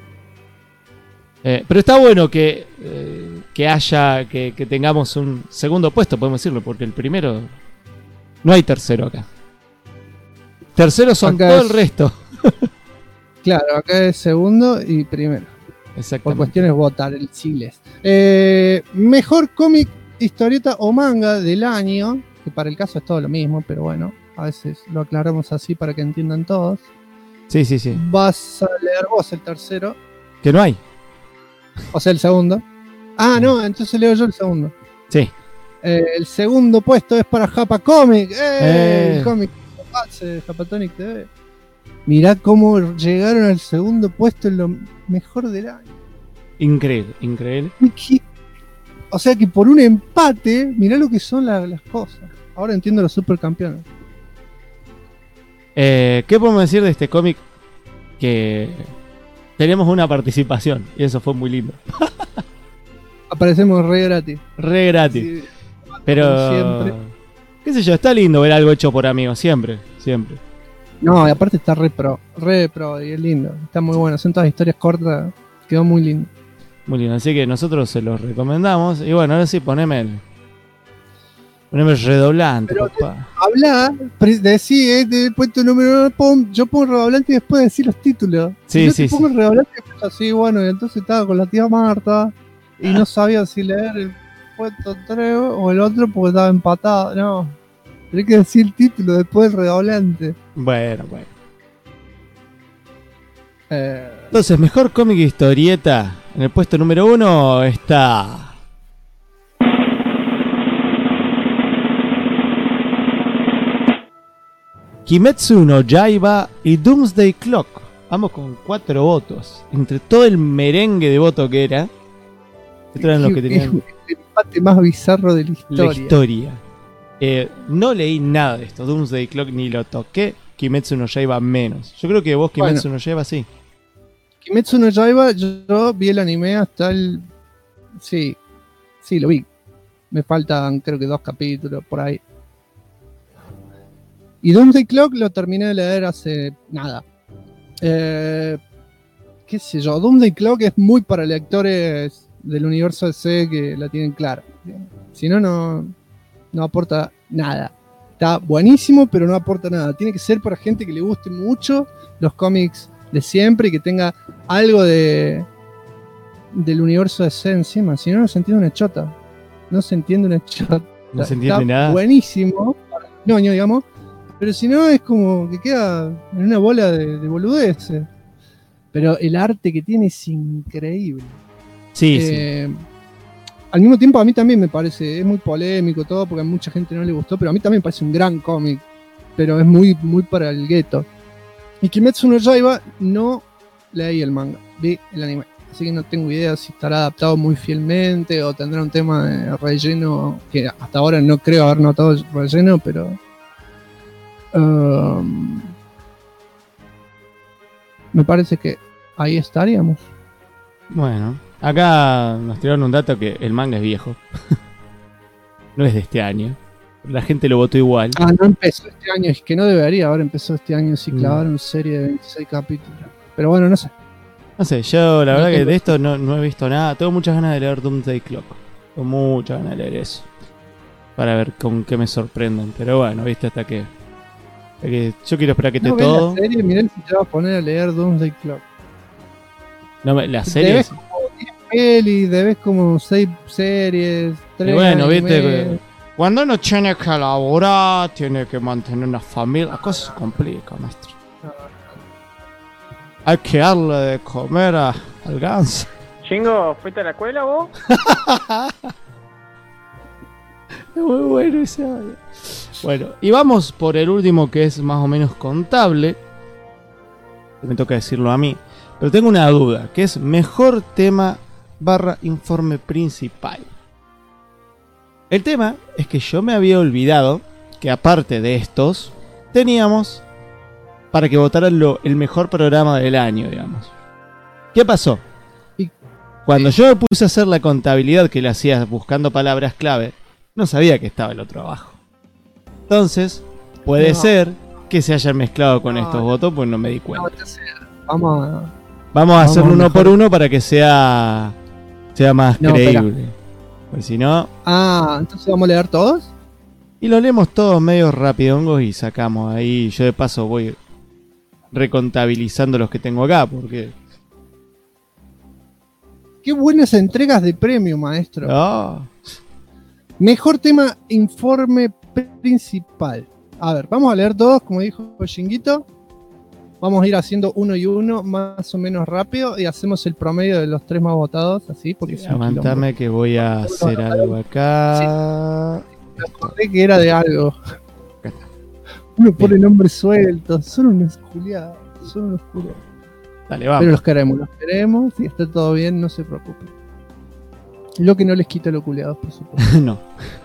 Speaker 3: pero está bueno que tengamos un segundo puesto, podemos decirlo, porque el primero... No hay tercero acá. Terceros son
Speaker 2: Acá
Speaker 3: todo
Speaker 2: es-
Speaker 3: el resto.
Speaker 2: Claro, acá es segundo y primero. Por
Speaker 3: Exactamente.
Speaker 2: cuestiones votables. Mejor cómic, historieta o manga del año, que para el caso es todo lo mismo, pero bueno, a veces lo aclaramos así para que entiendan todos.
Speaker 3: Sí.
Speaker 2: Vas a leer vos el tercero,
Speaker 3: Que no hay.
Speaker 2: o sea, el segundo. Ah, no, entonces leo yo el segundo.
Speaker 3: Sí.
Speaker 2: El segundo puesto es para Japa Comic.
Speaker 3: Eh.
Speaker 2: El cómic de Japatonic TV. Mirá cómo llegaron al segundo puesto en lo mejor del año.
Speaker 3: Increíble.
Speaker 2: O sea que por un empate, mirá lo que son las cosas. Ahora entiendo los supercampeones.
Speaker 3: ¿Qué podemos decir de este cómic? Que tenemos una participación y eso fue muy lindo.
Speaker 2: Aparecemos re gratis.
Speaker 3: Re gratis.
Speaker 2: Sí,
Speaker 3: Pero...
Speaker 2: como siempre.
Speaker 3: Qué sé yo, está lindo ver algo hecho por amigos, siempre.
Speaker 2: No, y aparte está re pro y es lindo. Está muy bueno. Son todas historias cortas. Quedó muy lindo.
Speaker 3: Muy lindo, así que nosotros se los recomendamos. Y bueno, ahora sí, poneme el redoblante,
Speaker 2: Pero
Speaker 3: papá.
Speaker 2: Habla, decí, del puesto número 1, yo pongo el redoblante y después decir los títulos.
Speaker 3: Sí,
Speaker 2: Si yo
Speaker 3: sí,
Speaker 2: te pongo el redoblante y después así, bueno, y entonces estaba con la tía Marta y no sabía si leer el puesto 3 o el otro porque estaba empatado. No, tenés que decir el título después del redoblante.
Speaker 3: Bueno. Entonces, mejor cómic e historieta. En el puesto número 1 está... Kimetsu no Yaiba y Doomsday Clock. Vamos con 4 votos. Entre todo el merengue de votos que era, estos eran los que tenían
Speaker 2: el empate más bizarro de la historia.
Speaker 3: la historia. No leí nada de esto. Doomsday Clock ni lo toqué. Kimetsu no Yaiba menos. Yo creo que vos Kimetsu no Yaiba sí.
Speaker 2: Kimetsu no Yaiba, yo vi el anime hasta el... Sí, lo vi. Me faltan creo que 2 capítulos por ahí. Y Doomsday Clock lo terminé de leer hace nada. Qué sé yo, Doomsday Clock es muy para lectores del universo DC que la tienen clara. Si no, no aporta nada. Está buenísimo, pero no aporta nada. Tiene que ser para gente que le guste mucho los cómics de siempre y que tenga algo del universo DC encima. Si no, no se entiende una chota. No se entiende una chota.
Speaker 3: No se entiende
Speaker 2: Está
Speaker 3: nada.
Speaker 2: buenísimo. Ñoño, digamos. Pero si no, es como que queda en una bola de boludeces. Pero el arte que tiene es increíble.
Speaker 3: Sí, sí.
Speaker 2: Al mismo tiempo, a mí también me parece, es muy polémico todo, porque a mucha gente no le gustó, pero a mí también me parece un gran cómic. Pero es muy, muy para el gueto. Y Kimetsu no Yaiba no leí el manga, vi el anime. Así que no tengo idea si estará adaptado muy fielmente o tendrá un tema de relleno, que hasta ahora no creo haber notado el relleno, pero... me parece que ahí estaríamos.
Speaker 3: Bueno, acá nos tiraron un dato que el manga es viejo. No es de este año. La gente lo votó igual.
Speaker 2: No empezó este año, es que no debería haber empezado este año si clavaron serie de 26 capítulos. Pero bueno, no sé.
Speaker 3: No sé, yo la
Speaker 2: No
Speaker 3: verdad que
Speaker 2: tengo-
Speaker 3: de esto no he visto nada. Tengo muchas ganas de leer Doomsday Clock. Tengo muchas ganas de leer eso. Para ver con qué me sorprenden. Pero bueno, viste, hasta que yo quiero esperar que esté
Speaker 2: No ves
Speaker 3: todo.
Speaker 2: la serie, mirá si te vas a poner a leer Doomsday Clock.
Speaker 3: No, la serie.
Speaker 2: Debes como 10 pelis, debes como 6 series, 3
Speaker 3: Y bueno,
Speaker 2: animes.
Speaker 3: viste, cuando uno tiene que laborar, tiene que mantener una familia, la cosa se complica, maestro. Hay que darle de comer al ganso.
Speaker 9: Chingo, ¿fuiste a la escuela vos?
Speaker 3: Es muy bueno ese audio. Bueno, y vamos por el último que es más o menos contable. Me toca decirlo a mí. Pero tengo una duda, que es mejor tema / informe principal. El tema es que yo me había olvidado que aparte de estos, teníamos para que votaran el mejor programa del año, digamos. ¿Qué pasó? Cuando yo me puse a hacer la contabilidad que le hacía buscando palabras clave, no sabía que estaba el otro abajo. Entonces, puede
Speaker 2: No.
Speaker 3: ser que se hayan mezclado con
Speaker 2: No,
Speaker 3: estos votos, pues no me di
Speaker 2: No,
Speaker 3: cuenta.
Speaker 2: entonces, vamos a...
Speaker 3: Vamos a hacer uno
Speaker 2: mejor.
Speaker 3: por uno para que sea más
Speaker 2: No,
Speaker 3: creíble. Porque si no...
Speaker 2: entonces vamos a leer todos.
Speaker 3: Y lo leemos todos medio rapidongos y sacamos ahí. Yo de paso voy recontabilizando los que tengo acá, porque...
Speaker 2: Qué buenas entregas de premio, maestro.
Speaker 3: Ah,
Speaker 2: Mejor tema, informe principal. A ver, vamos a leer todos, como dijo Shinguito. Vamos a ir haciendo uno y uno, más o menos rápido, y hacemos el promedio de los 3 más votados, así, porque es un
Speaker 3: aguantame que voy a hacer algo acá.
Speaker 2: quilombo. Me acordé que era de algo. Uno pone nombres sueltos, son unos culiados, son unos culiados.
Speaker 3: Dale, vamos.
Speaker 2: Pero los queremos, y está todo bien, no se preocupen. Lo que no les quita los culiados, por supuesto.
Speaker 3: No.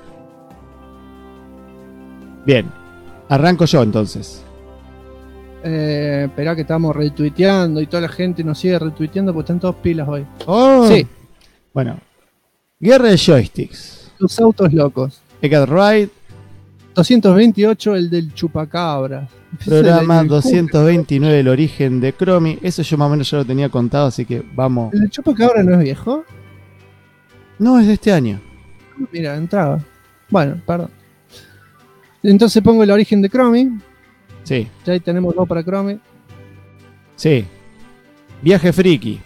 Speaker 3: Bien. Arranco yo entonces.
Speaker 2: Esperá que estamos retuiteando y toda la gente nos sigue retuiteando porque están todos pilas hoy.
Speaker 3: Oh.
Speaker 2: Sí,
Speaker 3: Bueno. Guerra de joysticks.
Speaker 2: los autos locos.
Speaker 3: Egghead Ride.
Speaker 2: 228, el del chupacabra.
Speaker 3: Programa
Speaker 2: El del
Speaker 3: 229, el origen de Chromie. Eso yo más o menos ya lo tenía contado, así que vamos.
Speaker 2: ¿El del chupacabra no es viejo?
Speaker 3: No, es de este año.
Speaker 2: Mira, entraba. Bueno, perdón. Entonces pongo el origen de Chromie.
Speaker 3: Sí,
Speaker 2: Ya ahí tenemos 2 para Chromie.
Speaker 3: sí. Viaje Friki.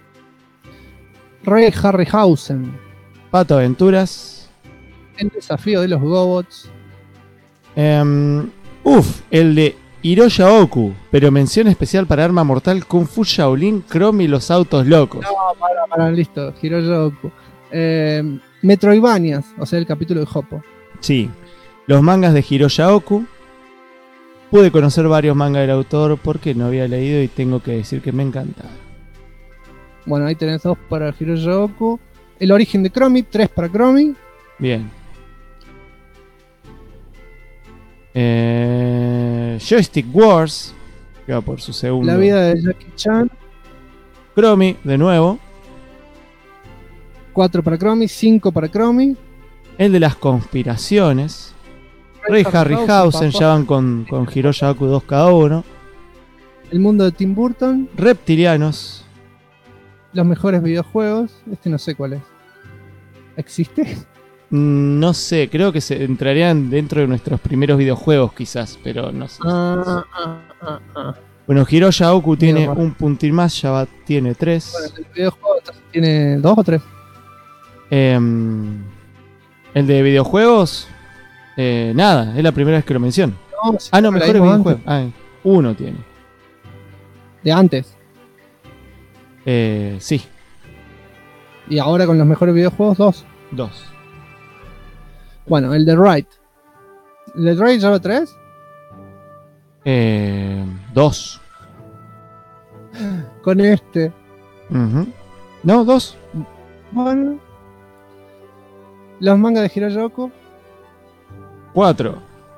Speaker 2: Ray Harryhausen.
Speaker 3: Pato Aventuras.
Speaker 2: El desafío de los Gobots.
Speaker 3: El de Hiroya Oku, pero mención especial para Arma Mortal, Kung Fu Shaolin, Chromie y los autos locos.
Speaker 2: Para, listo. Hiroyoku. Metroidvanias, o sea, el capítulo de Hoppo.
Speaker 3: Sí. Los mangas de Hiroya Oku. Pude conocer varios mangas del autor porque no había leído y tengo que decir que me encanta.
Speaker 2: Bueno, ahí tenés 2 para Hiroshi Oku. El origen de Chromie, 3 para Chromie.
Speaker 3: Bien. Joystick Wars, que va por su segundo.
Speaker 2: La vida de Jackie Chan,
Speaker 3: Chromie, de nuevo.
Speaker 2: 4 para Chromie, 5 para Chromie.
Speaker 3: El de las conspiraciones. Ray Harryhausen, ya van con Hiroshi Oku 2 cada uno.
Speaker 2: El mundo de Tim Burton.
Speaker 3: Reptilianos.
Speaker 2: Los mejores videojuegos. Este no sé cuál es. ¿Existe?
Speaker 3: No sé, creo que se entrarían dentro de nuestros primeros videojuegos quizás, pero no sé. Bueno, Hiroshi Oku tiene un puntín más, ya tiene 3.
Speaker 2: Bueno, el videojuego tiene 2 o 3.
Speaker 3: El de videojuegos, nada, es la primera vez que lo menciono. No, mejores videojuegos. 1 tiene.
Speaker 2: ¿De antes?
Speaker 3: Sí.
Speaker 2: Y ahora con los mejores videojuegos,
Speaker 3: 2.
Speaker 2: Bueno, el de Wright. ¿El de Wright lleva 3?
Speaker 3: 2.
Speaker 2: Con este.
Speaker 3: No, 2.
Speaker 2: Bueno. Los mangas de Hiroshi Oku.
Speaker 3: 4.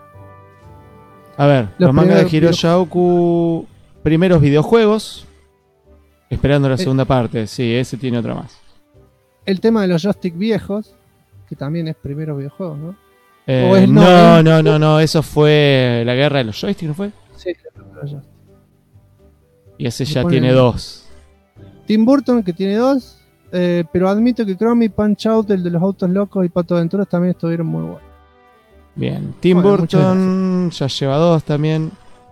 Speaker 3: A ver, los mangas de Hiroshi Oku, primeros videojuegos. Esperando la segunda parte. Sí, ese tiene otra más.
Speaker 2: El tema de los joystick viejos, que también es primeros videojuegos, ¿no?
Speaker 3: No, eso fue la guerra de los joysticks, ¿no fue?
Speaker 2: Sí, los joysticks.
Speaker 3: Y ese ya tiene 2.
Speaker 2: Tim Burton, que tiene 2. Pero admito que Chromie, Punch Out, el de los autos locos y Pato Aventuras también estuvieron muy buenos.
Speaker 3: Bien, Tim Burton ya lleva 2 también.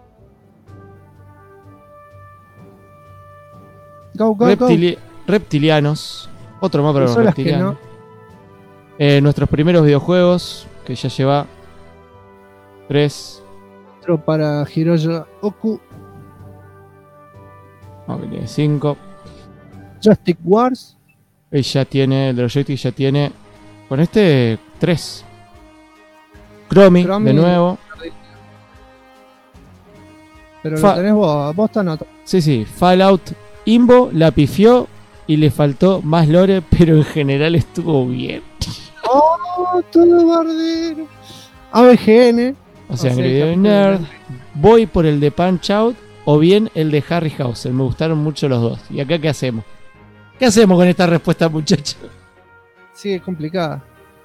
Speaker 2: Go.
Speaker 3: Reptilianos. Otro más para los reptilianos.
Speaker 2: No.
Speaker 3: Nuestros primeros videojuegos, que ya lleva 3.
Speaker 2: Otro para Hiroshi Oku.
Speaker 3: Que tiene 5.
Speaker 2: Joystick Wars.
Speaker 3: Ya tiene, el de los joysticks ya tiene. Con este 3. Chromie, de nuevo.
Speaker 2: Pero lo tenés vos te anotas.
Speaker 3: Sí. Fallout. Imbo la pifió y le faltó más lore, pero en general estuvo bien.
Speaker 2: Todo bardero. ABGN.
Speaker 3: O sea, Video Nerd. Voy por el de Punch Out o bien el de Harryhausen. Me gustaron mucho los dos. ¿Y acá qué hacemos? ¿Qué hacemos con esta respuesta, muchachos?
Speaker 2: Sí, es complicada.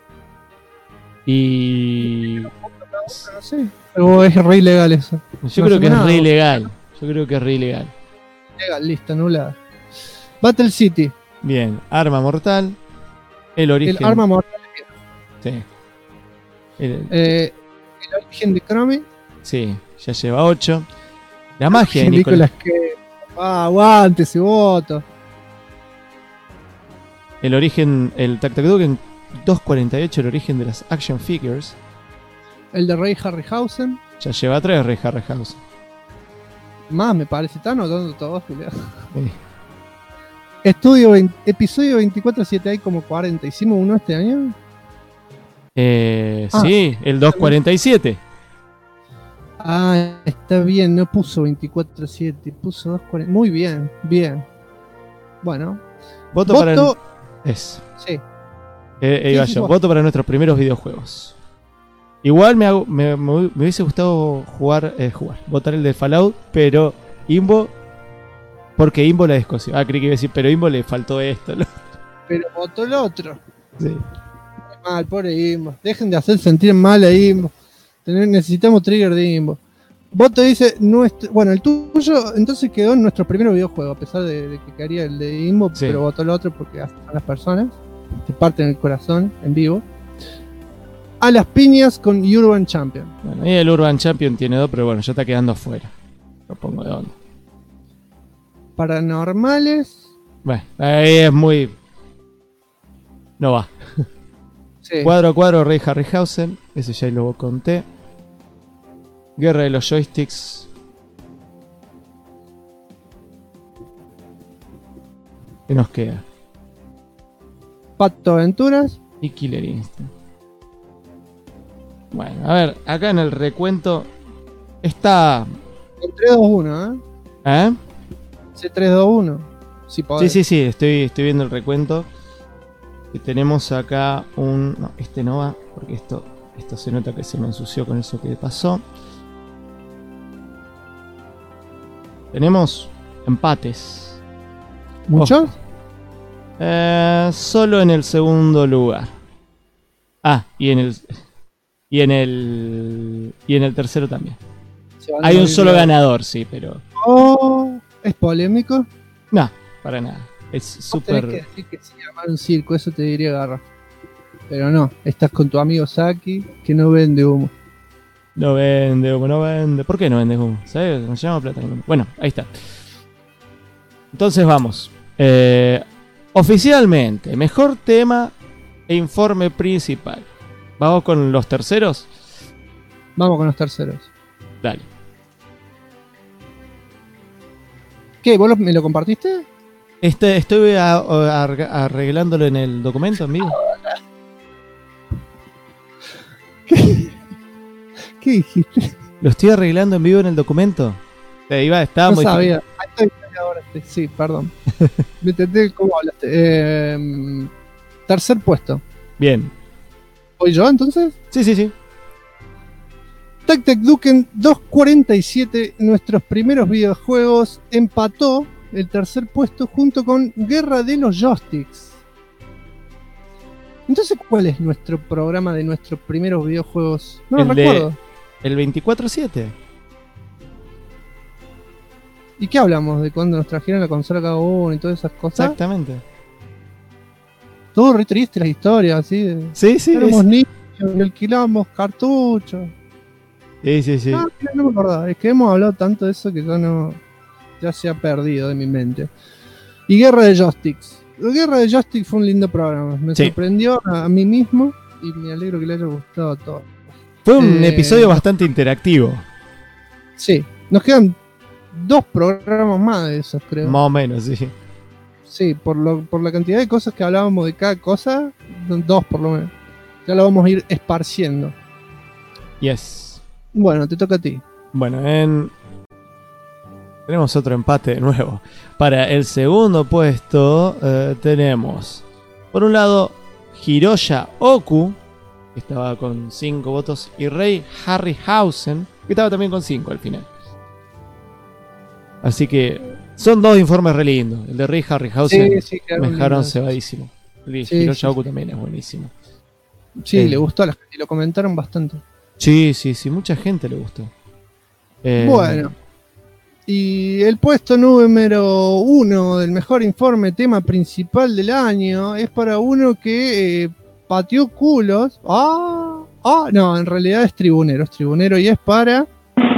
Speaker 3: Y...
Speaker 2: no sé. Pero es re ilegal eso.
Speaker 3: Yo creo que es re ilegal.
Speaker 2: Legal, listo, anulada. Battle City.
Speaker 3: Bien, Arma Mortal. El origen.
Speaker 2: El Arma Mortal.
Speaker 3: Sí.
Speaker 2: El origen de Chromie.
Speaker 3: Sí, ya lleva 8. La magia de Nicolas
Speaker 2: Cage. Aguante ese voto.
Speaker 3: El origen, el Tactac-Duken 248, el origen de las action figures.
Speaker 2: El de Ray Harryhausen.
Speaker 3: Ya lleva 3 Ray Harryhausen.
Speaker 2: Más me parece, están anotando todos, Julián. Estudio episodio 24/7, hay como 40. ¿Hicimos uno este año?
Speaker 3: Sí, el 247.
Speaker 2: Está bien, no puso 24/7, puso 240. Muy bien, bien. Bueno.
Speaker 3: Voto para
Speaker 2: Sí.
Speaker 3: Voto para nuestros primeros videojuegos. Igual me hubiese gustado votar el de Fallout, pero Imbo, porque Imbo la descoció. Creí que iba a decir, pero Imbo le faltó esto.
Speaker 2: Pero votó el otro.
Speaker 3: Sí.
Speaker 2: Mal, pobre Imbo. Dejen de hacer sentir mal a Imbo. Necesitamos trigger de Imbo. Voto dice, bueno, el tuyo entonces quedó en nuestro primer videojuego, a pesar de que quedaría el de Imbo, sí. Pero votó el otro porque hacen a las personas, te parten el corazón en vivo. A las piñas con Urban Champion.
Speaker 3: Bueno, y el Urban Champion tiene 2, pero bueno, ya está quedando afuera. Lo pongo de onda.
Speaker 2: Paranormales.
Speaker 3: Bueno, ahí es muy... No va. Sí. Cuadro a cuadro, Ray Harryhausen. Ese ya lo conté. Guerra de los joysticks. ¿Qué nos queda?
Speaker 2: Pato Aventuras.
Speaker 3: Y Killer Instinct. Bueno, a ver, acá en el recuento Está...
Speaker 2: Con 3-2-1,
Speaker 3: ¿Eh?
Speaker 2: C3-2-1. Si podés.
Speaker 3: Sí, estoy viendo el recuento. Y tenemos acá un... No, este no va, porque esto se nota que se me ensució con eso que pasó. Tenemos empates.
Speaker 2: ¿Muchos?
Speaker 3: Solo en el segundo lugar. Y en el tercero también. Hay un solo ganador, sí, pero...
Speaker 2: Oh, ¿es polémico?
Speaker 3: No, para nada. Es súper...
Speaker 2: Tenés que decir que se llama un circo, eso te diría Garra. Pero no, estás con tu amigo Saki, que no vende humo.
Speaker 3: No vende humo, no vende. ¿Por qué no vende humo? ¿Sabes? Nos llama plata. Bueno, ahí está. Entonces vamos. Oficialmente, mejor tema e informe principal. ¿Vamos con los terceros?
Speaker 2: Vamos con los terceros.
Speaker 3: Dale.
Speaker 2: ¿Qué? ¿Vos me lo compartiste?
Speaker 3: Estoy arreglándolo en el documento, amigo.
Speaker 2: ¿Qué dijiste?
Speaker 3: Lo estoy arreglando en vivo en el documento. Estaba
Speaker 2: No
Speaker 3: muy...
Speaker 2: sabía. Ahí estoy ahora. Sí, perdón. Me entendí cómo hablaste. Tercer puesto.
Speaker 3: Bien.
Speaker 2: ¿Voy yo entonces?
Speaker 3: Sí.
Speaker 2: Tactic Duken 247, nuestros primeros videojuegos, empató el tercer puesto junto con Guerra de los Joysticks. Entonces, ¿cuál es nuestro programa de nuestros primeros videojuegos? No lo recuerdo.
Speaker 3: El 24/7.
Speaker 2: ¿Y qué hablamos? ¿De cuando nos trajeron la consola cada uno y todas esas cosas?
Speaker 3: Exactamente.
Speaker 2: Todo re triste las historias, así.
Speaker 3: Sí.
Speaker 2: Éramos niños y alquilamos cartuchos.
Speaker 3: Sí.
Speaker 2: No me acordaba. Es que hemos hablado tanto de eso que ya se ha perdido de mi mente. Y Guerra de Joysticks. Guerra de Joysticks fue un lindo programa. Me sorprendió a mí mismo y me alegro que le haya gustado a todos.
Speaker 3: Fue un episodio bastante interactivo.
Speaker 2: Sí. Nos quedan 2 programas más de esos, creo.
Speaker 3: Más o menos, sí.
Speaker 2: Sí, por la cantidad de cosas que hablábamos de cada cosa, 2 por lo menos. Ya lo vamos a ir esparciendo.
Speaker 3: Yes.
Speaker 2: Bueno, te toca a ti.
Speaker 3: Bueno, tenemos otro empate de nuevo. Para el segundo puesto tenemos, por un lado, Hiroya Oku, que estaba con 5 votos, y Rey Harryhausen, que estaba también con 5 al final. Así que son 2 informes re lindos. El de Rey Harryhausen me dejaron cebadísimo. El de Hiroya Oku también es buenísimo.
Speaker 2: Sí, le gustó a la gente y lo comentaron bastante.
Speaker 3: Sí, mucha gente le gustó.
Speaker 2: Bueno, y el puesto número 1 del mejor informe tema principal del año es para uno que pateó culos. No, en realidad es tribunero y es para...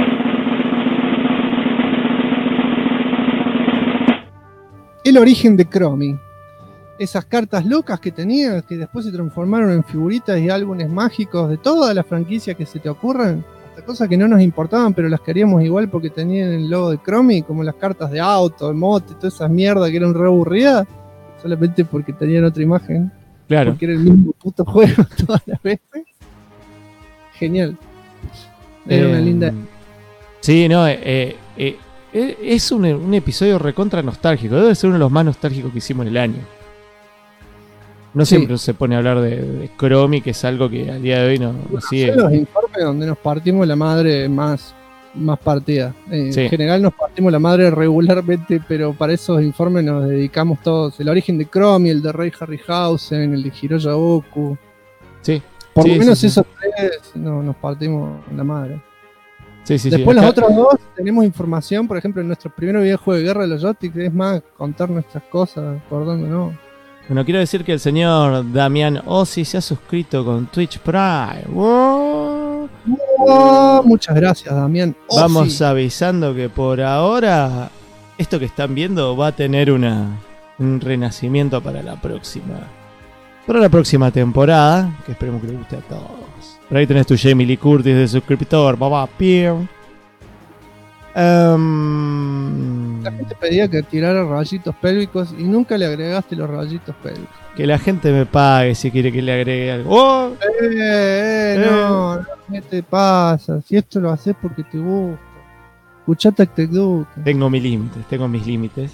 Speaker 2: El origen de Chromie. Esas cartas locas que tenía, que después se transformaron en figuritas y álbumes mágicos de todas las franquicias que se te ocurran, hasta cosas que no nos importaban, pero las queríamos igual porque tenían el logo de Chromie, como las cartas de auto, de moto y todas esas mierdas que eran re aburridas, solamente porque tenían otra imagen.
Speaker 3: Claro.
Speaker 2: Porque era el mismo puto juego todas las veces. Genial. Era una linda...
Speaker 3: Sí, no, es un episodio recontra nostálgico. Debe ser uno de los más nostálgicos que hicimos en el año. No siempre se pone a hablar de Chromie, que es algo que al día de hoy no sigue.
Speaker 2: Son los informes donde nos partimos la madre más partida. En general nos partimos la madre regularmente, pero para esos informes nos dedicamos todos. El origen de Chromie, el de Rey Harryhausen, el de Hiroya Oku.
Speaker 3: Sí.
Speaker 2: Por lo menos esos 3 nos partimos la madre.
Speaker 3: Sí.
Speaker 2: Después los otros 2 tenemos información, por ejemplo, en nuestro primer videojuego de Guerra de los Joysticks, es más contar nuestras cosas, acordándonos.
Speaker 3: Bueno, quiero decir que el señor Damián Ossi se ha suscrito con Twitch Prime. ¡Wow!
Speaker 2: Muchas gracias, Damián Ossi.
Speaker 3: Vamos avisando que por ahora esto que están viendo va a tener un renacimiento para la próxima temporada, que esperemos que les guste a todos. Por ahí tenés tu Jamie Lee Curtis de suscriptor, papá.
Speaker 2: La gente pedía que tirara rayitos pélvicos y nunca le agregaste los rayitos pélvicos.
Speaker 3: Que la gente me pague si quiere que le agregue algo. ¡Oh!
Speaker 2: No, ¿qué te pasa? Si esto lo haces porque te gusta. Escuchá Tac Tac Duken.
Speaker 3: Tengo mis límites.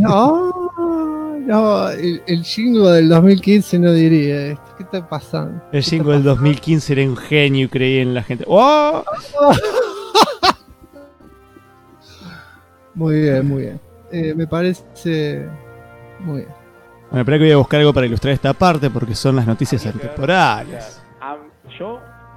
Speaker 2: No, el jingle del 2015 no diría esto. ¿Qué está pasando?
Speaker 3: El jingle del 2015 era un genio y creí en la gente. ¡Oh!
Speaker 2: Muy bien. Me parece muy bien.
Speaker 3: Bueno, espera que voy a buscar algo para ilustrar esta parte porque son las noticias atemporales.
Speaker 9: Yo.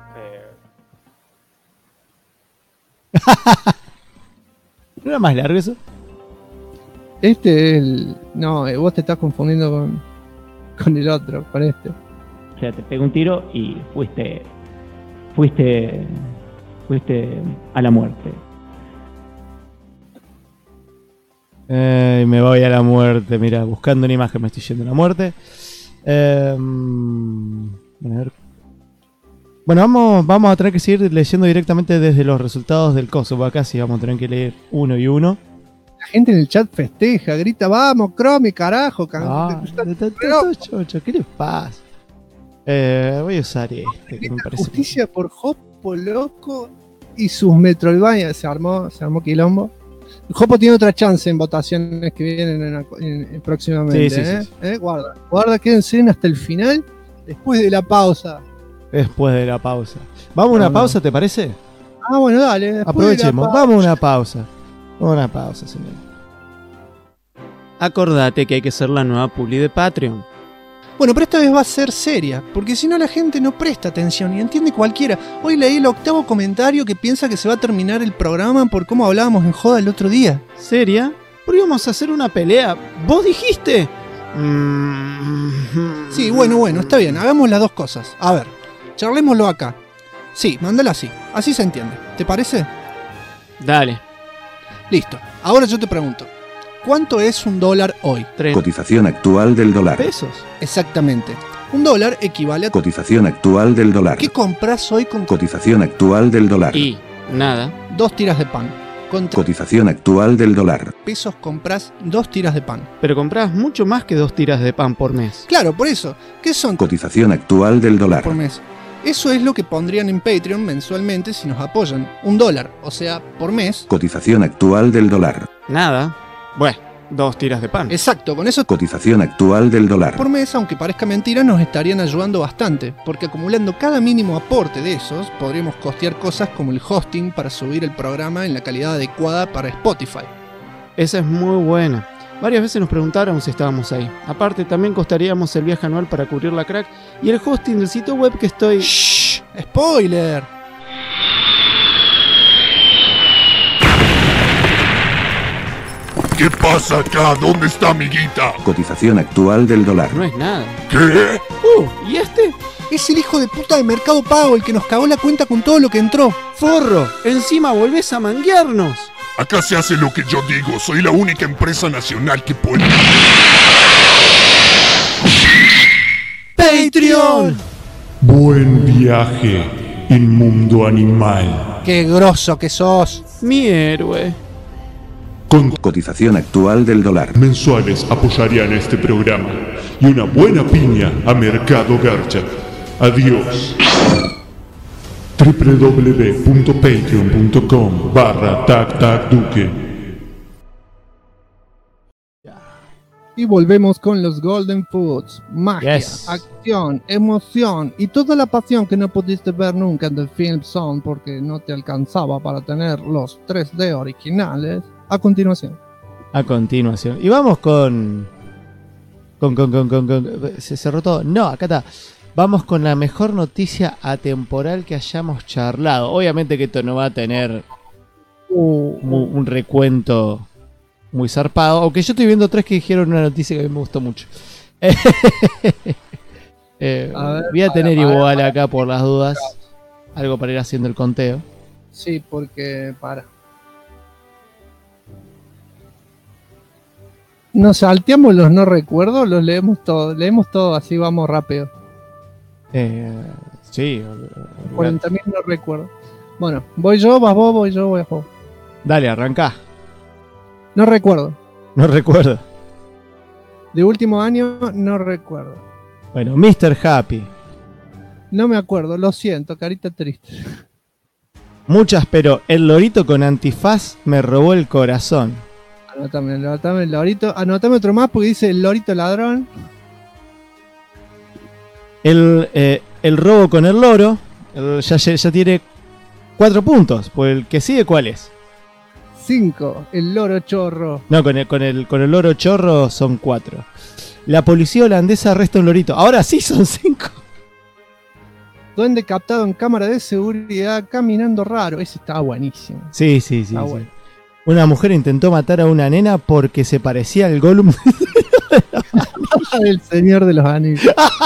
Speaker 3: ¿No era más largo eso?
Speaker 2: Este es el... No, vos te estás confundiendo con el otro, con este.
Speaker 10: O sea, te pegó un tiro y fuiste a la muerte.
Speaker 3: Me voy a la muerte, mira, buscando una imagen me estoy yendo a la muerte. A ver. Bueno, vamos a tener que seguir leyendo directamente desde los resultados del Kosovo. Acá sí vamos a tener que leer uno y uno.
Speaker 2: La gente en el chat festeja, grita, vamos, Chromie, carajo.
Speaker 3: Chocho, ¿qué les pasa? Voy a usar este, que me parece.
Speaker 2: Justicia por Jopo, loco, y sus Metroidvania. Se armó quilombo. Jopo tiene otra chance en votaciones que vienen próximamente. Sí. Guarda, quédense hasta el final, después de la pausa.
Speaker 3: ¿Vamos a una pausa, te parece?
Speaker 2: Bueno, dale.
Speaker 3: Aprovechemos, vamos a una pausa. Señor.
Speaker 6: Acordate que hay que ser la nueva publi de Patreon.
Speaker 1: Bueno, pero esta vez va a ser seria, porque si no la gente no presta atención y entiende cualquiera. Hoy leí el 8º comentario que piensa que se va a terminar el programa por cómo hablábamos en joda el otro día.
Speaker 6: ¿Seria? ¿Por qué íbamos a hacer una pelea? ¿Vos dijiste?
Speaker 1: Sí, bueno, está bien, hagamos las dos cosas. A ver, charlémoslo acá. Sí, mándala así se entiende. ¿Te parece?
Speaker 6: Dale.
Speaker 1: Listo, ahora yo te pregunto, ¿cuánto es $1 hoy?
Speaker 11: Cotización actual del dólar.
Speaker 1: ¿Pesos? Exactamente. $1 equivale a...
Speaker 11: Cotización actual del dólar.
Speaker 1: ¿Qué compras hoy con...
Speaker 11: Cotización actual del dólar.
Speaker 6: Y nada.
Speaker 1: 2 tiras de pan.
Speaker 11: Cotización actual del dólar.
Speaker 1: Pesos compras 2 tiras de pan.
Speaker 6: Pero compras mucho más que 2 tiras de pan por mes.
Speaker 1: Claro, por eso. ¿Qué son?
Speaker 11: Cotización actual del dólar.
Speaker 1: Por mes. Eso es lo que pondrían en Patreon mensualmente si nos apoyan. $1, o sea, por mes.
Speaker 11: Cotización actual del dólar.
Speaker 6: Nada. Bueno, 2 tiras de pan.
Speaker 1: Exacto, con eso...
Speaker 11: Cotización actual del dólar.
Speaker 1: Por mes, aunque parezca mentira, nos estarían ayudando bastante, porque acumulando cada mínimo aporte de esos, podríamos costear cosas como el hosting para subir el programa en la calidad adecuada para Spotify.
Speaker 6: Esa es muy buena. Varias veces nos preguntaron si estábamos ahí. Aparte, también costaríamos el viaje anual para cubrir la crack y el hosting del sitio web que estoy...
Speaker 1: ¡Shh! ¡Spoiler!
Speaker 12: ¿Qué pasa acá? ¿Dónde está amiguita?
Speaker 11: Cotización actual del dólar.
Speaker 6: No es nada.
Speaker 12: ¿Qué?
Speaker 6: ¿Y este?
Speaker 1: Es el hijo de puta de Mercado Pago, el que nos cagó la cuenta con todo lo que entró.
Speaker 6: ¡Forro! ¡Encima volvés a manguearnos!
Speaker 12: Acá se hace lo que yo digo. Soy la única empresa nacional que puede...
Speaker 1: ¡Patreon!
Speaker 12: Buen viaje, inmundo animal.
Speaker 1: ¡Qué grosso que sos!
Speaker 6: Mi héroe.
Speaker 11: Con cotización actual del dólar.
Speaker 12: Mensuales apoyarían este programa y una buena piña a Mercado Garcha. Adiós. www.patreon.com/tactacduque.
Speaker 2: Y volvemos con los Golden Foods. Magia, acción, emoción y toda la pasión que no pudiste ver nunca en The Film Zone porque no te alcanzaba para tener los 3D originales. A continuación.
Speaker 3: Y vamos con ¿se cerró todo? No, acá está. Vamos con la mejor noticia atemporal que hayamos charlado. Obviamente que esto no va a tener un recuento muy zarpado. Aunque yo estoy viendo 3 que dijeron una noticia que a mí me gustó mucho. Voy a tener igual acá por las dudas. Algo para ir haciendo el conteo.
Speaker 2: Sí, porque nos salteamos los no recuerdo, los leemos todo así vamos rápido.
Speaker 3: Sí.
Speaker 2: 40.000 no recuerdo. Bueno, voy yo, vas vos, voy yo, voy vos.
Speaker 3: Dale, arrancá.
Speaker 2: No recuerdo.
Speaker 3: No recuerdo.
Speaker 2: De último año, no recuerdo.
Speaker 3: Bueno, Mr. Happy.
Speaker 2: No me acuerdo, lo siento, carita triste.
Speaker 3: Muchas, pero el lorito con antifaz me robó el corazón.
Speaker 2: Anotame el lorito. Anotame otro más porque dice el lorito ladrón.
Speaker 3: El robo con el loro. Ya tiene 4 puntos. Pues el que sigue, ¿cuál es?
Speaker 2: 5. El loro chorro.
Speaker 3: No, con el loro chorro son 4. La policía holandesa arresta un lorito. Ahora sí son 5.
Speaker 2: Duende captado en cámara de seguridad caminando raro. Ese estaba buenísimo.
Speaker 3: Sí.
Speaker 2: Bueno.
Speaker 3: Una mujer intentó matar a una nena porque se parecía al Gollum
Speaker 2: del Señor de los Anillos.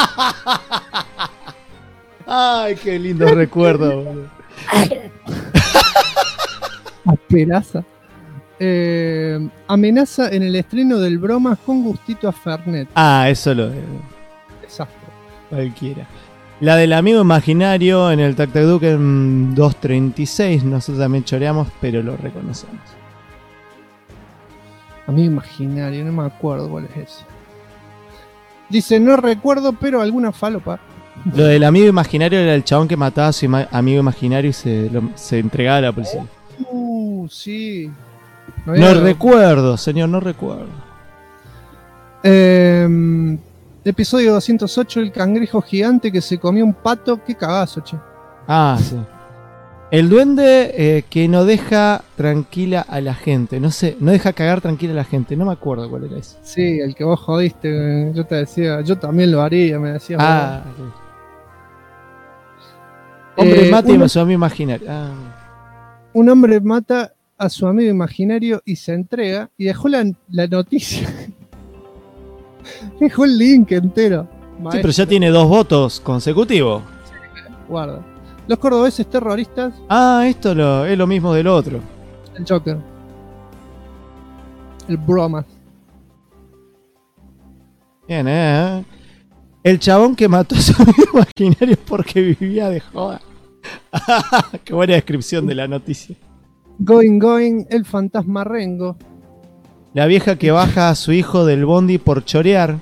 Speaker 3: Ay, qué lindo recuerdo, boludo.
Speaker 2: Asperaza. Amenaza en el estreno del Bromas con gustito a Fernet.
Speaker 3: Eso lo
Speaker 2: Desastre.
Speaker 3: Cualquiera. La del amigo imaginario en el Tac Tac Duke en 2.36. Nosotros también choreamos, pero lo reconocemos.
Speaker 2: Amigo imaginario, no me acuerdo cuál es ese. Dice, no recuerdo, pero alguna falopa.
Speaker 3: Lo del amigo imaginario era el chabón que mataba a su amigo imaginario y se entregaba a la policía.
Speaker 2: Sí.
Speaker 3: No recuerdo, señor, no recuerdo.
Speaker 2: Episodio 208, el cangrejo gigante que se comió un pato. Qué cagazo, che.
Speaker 3: Sí. El duende que no deja tranquila a la gente. No sé, no deja cagar tranquila a la gente. No me acuerdo cuál era ese.
Speaker 2: Sí, el que vos jodiste. Yo te decía, yo también lo haría, me decías.
Speaker 3: Sí. Hombre mata a su amigo imaginario.
Speaker 2: Un hombre mata a su amigo imaginario y se entrega y dejó la noticia. Dejó el link entero. Maestro.
Speaker 3: Sí, pero ya tiene 2 votos consecutivos.
Speaker 2: Guarda. Los cordobeses terroristas.
Speaker 3: Esto es lo mismo del otro.
Speaker 2: El Joker. El Bromas.
Speaker 3: Bien, El chabón que mató a su amigo imaginario porque vivía de joda. Qué buena descripción de la noticia.
Speaker 2: Going, el fantasma Rengo.
Speaker 3: La vieja que baja a su hijo del bondi por chorear.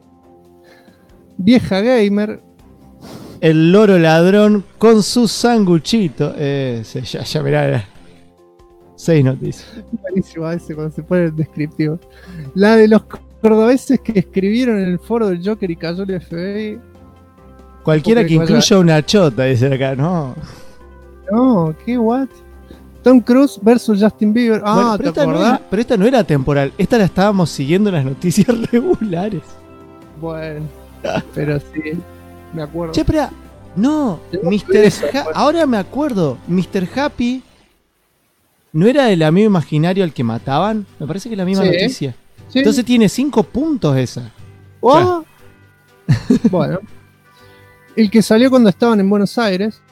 Speaker 2: Vieja gamer.
Speaker 3: El loro ladrón con su sanguchito. Ya mirá. 6 noticias.
Speaker 2: Buenísimo ese cuando se pone el descriptivo. La de los cordobeses que escribieron en el foro del Joker y cayó el FBI.
Speaker 3: Cualquiera que incluya una chota, dice acá, ¿no?
Speaker 2: No, ¿qué what? Tom Cruise versus Justin Bieber.
Speaker 3: Bueno,
Speaker 2: ¿te acordás?
Speaker 3: Pero esta no era temporal. Esta la estábamos siguiendo en las noticias regulares.
Speaker 2: Bueno, pero sí, me acuerdo.
Speaker 3: Che, pero no, ahora me acuerdo. Mr. Happy ¿no era el amigo imaginario al que mataban? Me parece que es la misma noticia. Sí. Entonces tiene 5 puntos esa.
Speaker 2: Oh. Bueno. El que salió cuando estaban en Buenos Aires.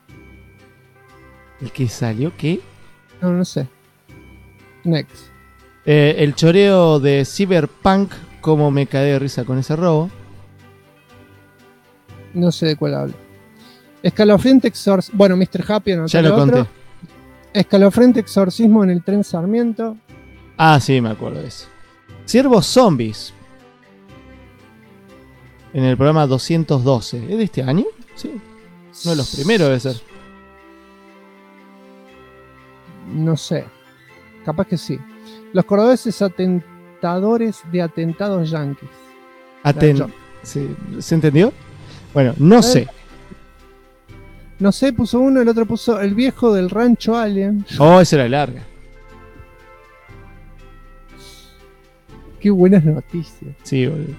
Speaker 3: ¿El que salió qué?
Speaker 2: No sé. Next.
Speaker 3: El choreo de Cyberpunk. Cómo me caí de risa con ese robo.
Speaker 2: No sé de cuál hablo. Escalofriante exorcismo. Bueno, Mr. Happy no.
Speaker 3: Ya lo conté.
Speaker 2: Escalofriante exorcismo en el tren Sarmiento.
Speaker 3: Sí, me acuerdo de eso. Ciervos zombies. En el programa 212. ¿Es de este año? Sí. Uno de los primeros debe ser.
Speaker 2: No sé. Capaz que sí. Los cordobeses atentadores de atentados yanquis.
Speaker 3: Sí. ¿Se entendió? Bueno, no sé.
Speaker 2: No sé, puso uno, el otro puso el viejo del rancho Alien.
Speaker 3: Esa era larga.
Speaker 2: Qué buenas noticias.
Speaker 3: Sí, boludo.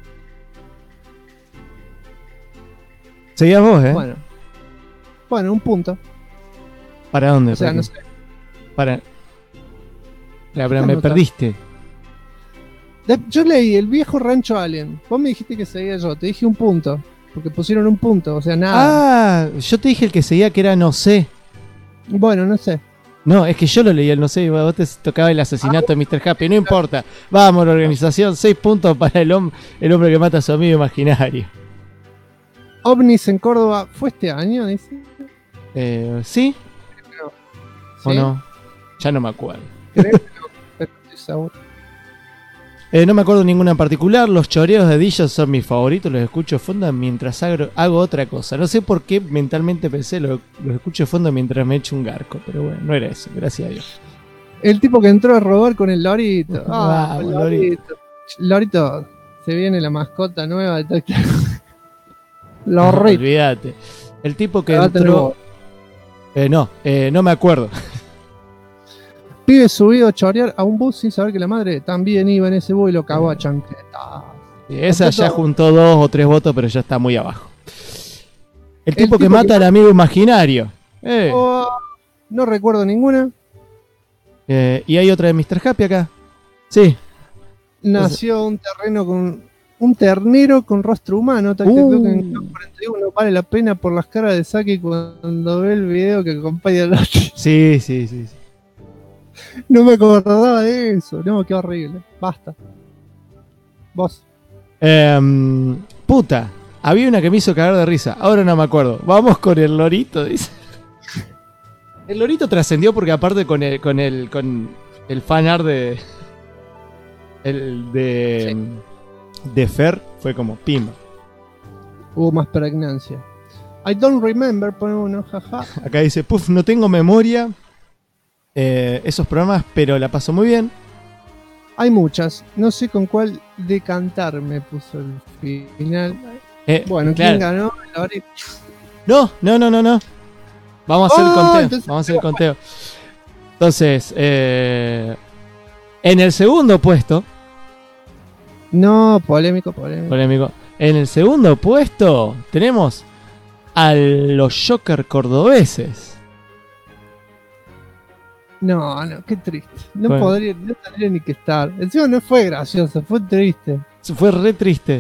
Speaker 3: Seguías vos,
Speaker 2: Bueno, un punto.
Speaker 3: ¿Para dónde?
Speaker 2: O sea, no sé.
Speaker 3: Me perdiste.
Speaker 2: Yo leí el viejo rancho Alien. Vos me dijiste que seguía yo. Te dije un punto. Porque pusieron un punto. O sea, nada.
Speaker 3: Yo te dije el que seguía que era no sé.
Speaker 2: Bueno, no sé.
Speaker 3: No, es que yo lo leí el no sé. Y vos te tocaba el asesinato de Mr. Happy. No importa. Vamos, la organización. 6 puntos para el hombre que mata a su amigo imaginario.
Speaker 2: OVNIs en Córdoba. ¿Fue este año? Dice.
Speaker 3: ¿Sí?
Speaker 2: No.
Speaker 3: ¿O no? Ya no me acuerdo.
Speaker 2: Creo que no. seguro.
Speaker 3: No me acuerdo ninguna en particular. Los choreos de Dillos son mis favoritos. Los escucho de fondo mientras hago otra cosa. No sé por qué mentalmente pensé los escucho de fondo mientras me echo un garco. Pero bueno, no era eso, gracias a Dios.
Speaker 2: El tipo que entró a robar con el lorito.
Speaker 3: Ah,
Speaker 2: El
Speaker 3: lorito.
Speaker 2: Lorito, se viene la mascota nueva de Lorito.
Speaker 3: Olvídate. El tipo que entró... no me acuerdo.
Speaker 2: Pibe subido a chorear a un bus sin saber que la madre también iba en ese bus y lo cagó a chanqueta.
Speaker 3: Esa ya juntó 2 o 3 votos, pero ya está muy abajo. El tipo que mata al amigo imaginario.
Speaker 2: No recuerdo ninguna.
Speaker 3: Y hay otra de Mr. Happy acá. Sí.
Speaker 2: Nació un ternero con rostro humano. Creo que en 41 vale la pena por las caras de Saki cuando ve el video que acompaña a Loti.
Speaker 3: Sí.
Speaker 2: No me acordaba de eso. No, qué horrible. Basta. Vos.
Speaker 3: Puta. Había una que me hizo cagar de risa. Ahora no me acuerdo. Vamos con el lorito, dice. El lorito trascendió porque aparte con el fanart de Fer fue como pimba.
Speaker 2: Hubo más pregnancia. I don't remember, pone uno, jaja.
Speaker 3: Acá dice, puf, no tengo memoria. Esos programas, pero la paso muy bien.
Speaker 2: Hay muchas. No sé con cuál decantar me puso el final. Bueno, ¿quién ganó?
Speaker 3: No. Vamos a hacer el conteo. Vamos a hacer el conteo. Entonces, en el segundo puesto.
Speaker 2: No, polémico.
Speaker 3: En el segundo puesto tenemos a los Joker cordobeses.
Speaker 2: No, qué triste. No tendría ni que estar. Encima no fue gracioso, fue triste.
Speaker 3: Fue re triste.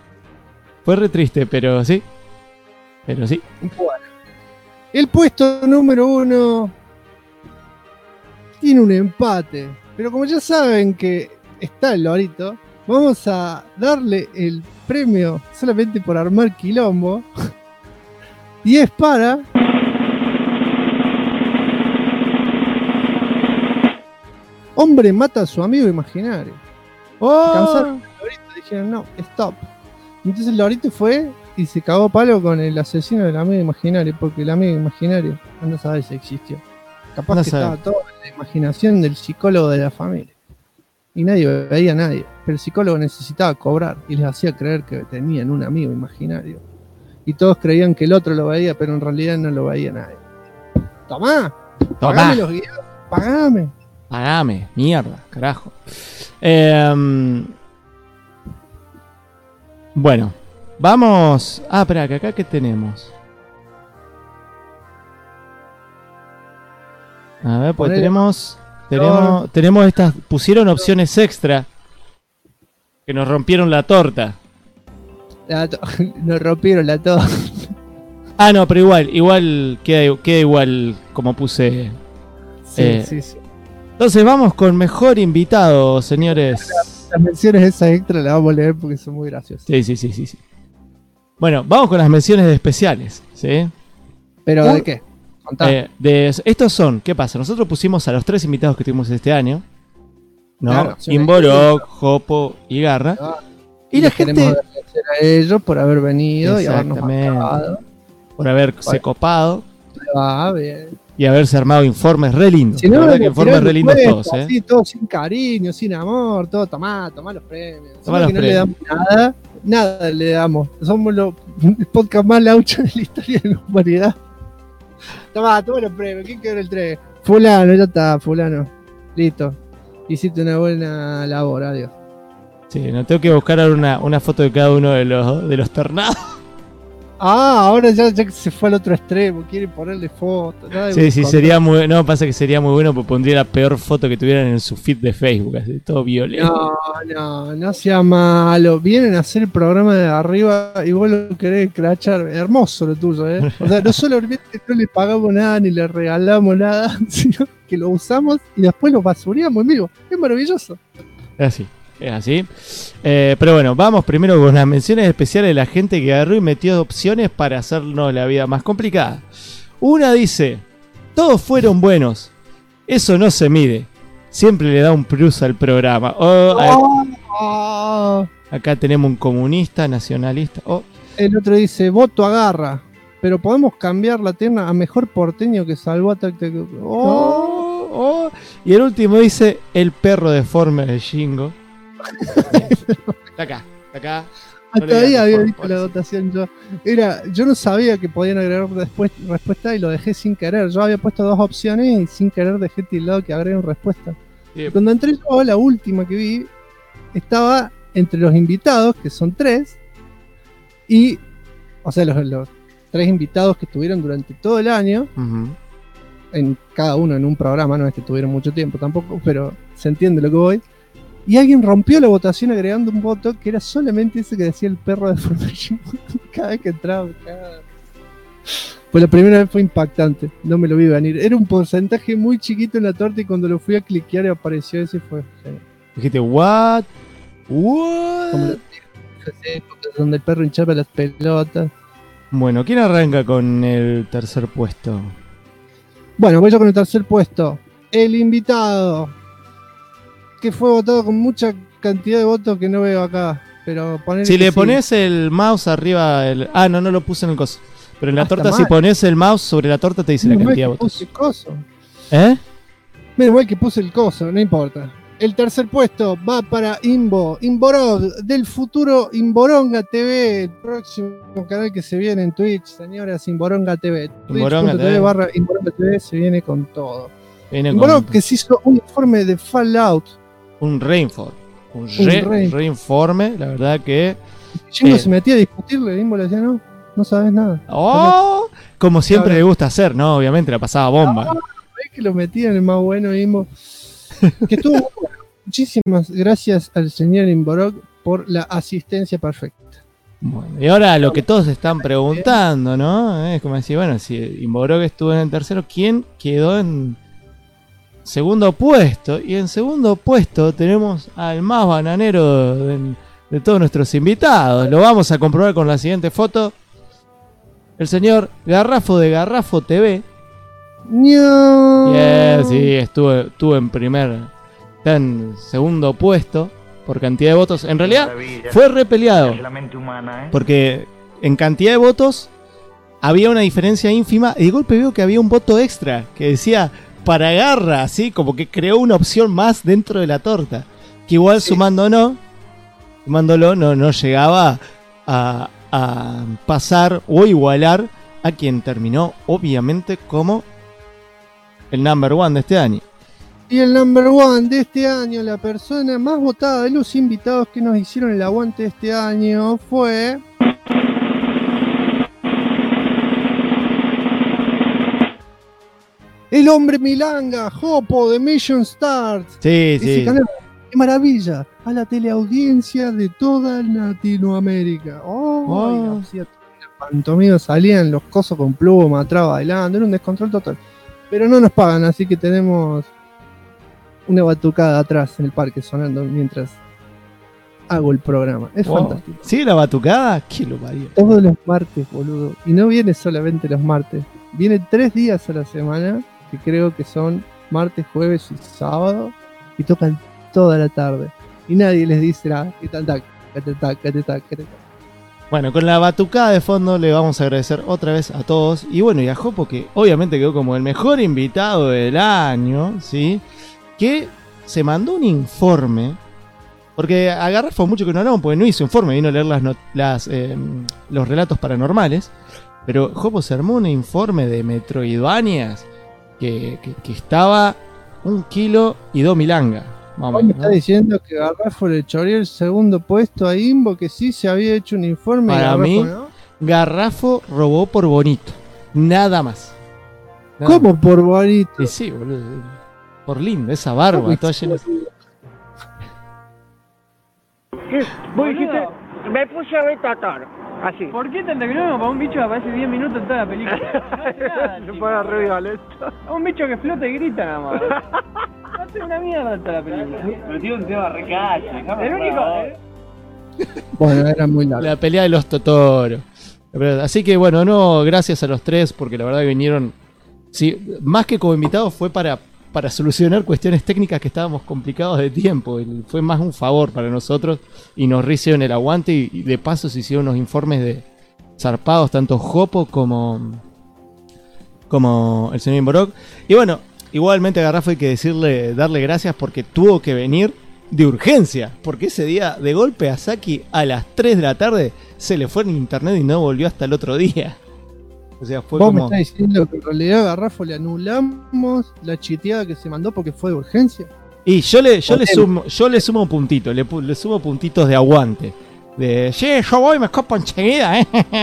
Speaker 3: Pero sí. Bueno.
Speaker 2: El puesto número 1 tiene un empate. Pero como ya saben que está el lorito, vamos a darle el premio solamente por armar quilombo. Y es para... Hombre mata a su amigo imaginario. Cansaron el lorito, dijeron no, stop. Entonces el lorito fue y se cagó a palo con el asesino del amigo imaginario, porque el amigo imaginario no sabe si existió. Capaz que estaba todo en la imaginación del psicólogo de la familia. Y nadie veía a nadie. Pero el psicólogo necesitaba cobrar y les hacía creer que tenían un amigo imaginario. Y todos creían que el otro lo veía, pero en realidad no lo veía nadie. ¡Tomá! ¡Pagame los guiones! ¡Pagame!
Speaker 3: Pagame, mierda, carajo. Bueno, vamos. Espera, que acá ¿qué tenemos? A ver, pues tenemos estas. Pusieron opciones extra que nos rompieron la torta.
Speaker 2: Nos rompieron la torta.
Speaker 3: No, pero igual queda igual como puse.
Speaker 2: Sí.
Speaker 3: Entonces vamos con mejor invitado, señores.
Speaker 2: Las menciones esas extra las vamos a leer porque son muy graciosas.
Speaker 3: Sí. Bueno, vamos con las menciones especiales, ¿sí?
Speaker 2: ¿Pero de qué?
Speaker 3: Estos son, ¿qué pasa? Nosotros pusimos a los 3 invitados que tuvimos este año, ¿no?
Speaker 2: Claro,
Speaker 3: Imborok, Jopo y Garra. Y la gente...
Speaker 2: Queremos agradecer a ellos por haber venido y habernos acabado.
Speaker 3: Por haberse copado.
Speaker 2: Bien.
Speaker 3: Y haberse armado informes re lindos.
Speaker 2: Si no,
Speaker 3: la verdad que informes re lindos todos,
Speaker 2: sí, todos sin cariño, sin amor, todo tomá los premios.
Speaker 3: No
Speaker 2: le damos nada le damos. Somos el podcast más laucho de la historia de la humanidad. Tomá los premios. ¿Quién quedó en el 3? Fulano, ya está, fulano. Listo. Hiciste una buena labor, adiós.
Speaker 3: Sí, no tengo que buscar ahora una foto de cada uno de los tornados.
Speaker 2: Ahora ya que se fue al otro extremo, quieren ponerle fotos.
Speaker 3: Sí, sería muy... No, pasa que sería muy bueno porque pondría la peor foto que tuvieran en su feed de Facebook, así, todo violento.
Speaker 2: No sea malo. Vienen a hacer el programa de arriba y vos lo querés crachar. Hermoso lo tuyo, O sea, no solamente no le pagamos nada ni le regalamos nada, sino que lo usamos y después lo basureamos en vivo. Es maravilloso.
Speaker 3: Es así. Pero bueno, vamos primero con las menciones especiales de la gente que agarró y metió opciones para hacernos la vida más complicada. Una dice: todos fueron buenos. Eso no se mide. siempre le da un plus al programa. Acá tenemos un comunista, nacionalista.
Speaker 2: El otro dice, voto agarra, pero podemos cambiar la terna a mejor porteño que salvó a
Speaker 3: Y el último dice, el perro deforme de Shingo. Está acá.
Speaker 2: Hasta ahí había visto la votación yo. Yo no sabía que podían agregar respuesta y lo dejé sin querer. Yo había puesto 2 opciones y sin querer dejé tildado que agreguen respuesta.
Speaker 3: Sí.
Speaker 2: Cuando entré yo, la última que vi, estaba entre los invitados, que son 3, y, o sea, los 3 invitados que estuvieron durante todo el año, en cada uno en un programa, no es que tuvieron mucho tiempo tampoco, pero se entiende lo que voy. Y alguien rompió la votación agregando un voto que era solamente ese que decía el perro de formación. Cada vez que entraba, pues la primera vez fue impactante, no me lo vi venir. Era un porcentaje muy chiquito en la torta y cuando lo fui a cliquear apareció ese y fue genial.
Speaker 3: Dijiste, what?
Speaker 2: Como las épocas donde el perro hinchaba las pelotas.
Speaker 3: Bueno, ¿quién arranca con el tercer puesto?
Speaker 2: Bueno, voy yo con el tercer puesto. El invitado, que fue votado con mucha cantidad de votos que no veo acá. Pero
Speaker 3: si le pones el mouse arriba... no lo puse en el coso. Pero en la torta, si pones el mouse sobre la torta, te dice la cantidad de votos.
Speaker 2: Puse el coso.
Speaker 3: Mira,
Speaker 2: igual que puse el coso, no importa. El tercer puesto va para Imborog, del futuro Imboronga TV, el próximo canal que se viene en Twitch, señoras, Imboronga TV. Twitch.tv/Imboronga TV se viene con todo. Imborog que se hizo un informe de Fallout.
Speaker 3: Un reinforme. Reinforme, la verdad que...
Speaker 2: Chingo se metía a discutirle, Imbo le decía, no sabes nada.
Speaker 3: Como siempre le gusta hacer, ¿no? Obviamente la pasaba bomba.
Speaker 2: Es que lo metían el más bueno, Imbo. Que tuvo muchísimas gracias al señor Imborog por la asistencia perfecta.
Speaker 3: Bueno, y ahora lo que todos están preguntando, ¿no? Es como decir, bueno, si Imborog estuvo en el tercero, ¿quién quedó en segundo puesto? Y en segundo puesto tenemos al más bananero de todos nuestros invitados. Lo vamos a comprobar con la siguiente foto. El señor Garrafo de Garrafo TV. Sí, estuvo está en segundo puesto por cantidad de votos. En realidad fue repeleado, porque en cantidad de votos había una diferencia ínfima y de golpe veo que había un voto extra que decía para Garra, así como que creó una opción más dentro de la torta, que igual sumándolo no llegaba a pasar o igualar a quien terminó obviamente como el number one de este año.
Speaker 2: Y el number one de este año, la persona más votada de los invitados que nos hicieron el aguante este año fue... el hombre milanga, Jopo de Mission Start.
Speaker 3: Sí.
Speaker 2: Canal, qué maravilla. A la teleaudiencia de toda Latinoamérica. Pantomima salían los cosos con pluma atrás bailando. Era un descontrol total. Pero no nos pagan, así que tenemos una batucada atrás en el parque sonando mientras hago el programa. Es fantástico.
Speaker 3: ¿Sigue la batucada? ¿Qué lo parió?
Speaker 2: Todos los martes, boludo. Y no viene solamente los martes. Viene 3 días a la semana, que creo que son martes, jueves y sábado. Y tocan toda la tarde. Y nadie les dice nada.
Speaker 3: Bueno, con la batucada de fondo le vamos a agradecer otra vez a todos. Y bueno, y a Jopo, que obviamente quedó como el mejor invitado del año, ¿sí? Que se mandó un informe. Porque a Garrafo mucho que no hablamos, porque no hizo informe, vino a leer los relatos paranormales. Pero Jopo se armó un informe de Metroidvanias que estaba 1 kilo y 2 milangas.
Speaker 2: Me está diciendo que Garrafo le choreó el segundo puesto a Imbo, que sí se había hecho un informe.
Speaker 3: Para
Speaker 2: Garrafo,
Speaker 3: mí,
Speaker 2: ¿no?
Speaker 3: Garrafo robó por bonito. Nada más.
Speaker 2: ¿Cómo por bonito?
Speaker 3: Sí, boludo. Por lindo, esa barba, toda llena.
Speaker 9: Vos dijiste, me puse a ver Tatar. Así.
Speaker 13: ¿Por qué tanta que no? Para un bicho que aparece 10 minutos en toda la película.
Speaker 9: Se pone re violento.
Speaker 13: Un bicho que flota y grita nada más. No hace una mierda toda la película.
Speaker 14: Pero tiene un tema re calle.
Speaker 13: El único.
Speaker 2: Bueno, era muy largo.
Speaker 3: La pelea de los Totoro. Así que bueno, gracias a los 3, porque la verdad que vinieron. Sí, más que como invitados fue para para solucionar cuestiones técnicas que estábamos complicados de tiempo. Y fue más un favor para nosotros y nos hicieron el aguante y de paso se hicieron unos informes de zarpados, tanto Jopo como el señor Imborok. Y bueno, igualmente a Garrafo hay que darle gracias porque tuvo que venir de urgencia, porque ese día de golpe a Saki a las 3 de la tarde se le fue en internet y no volvió hasta el otro día. O sea, fue
Speaker 2: ¿Vos
Speaker 3: como...
Speaker 2: me estás diciendo que en realidad a Garrafo le anulamos la chiteada que se mandó porque fue de urgencia?
Speaker 3: Y yo le sumo puntitos, le sumo puntitos de aguante. De, sí, yo voy, me escapo enseguida,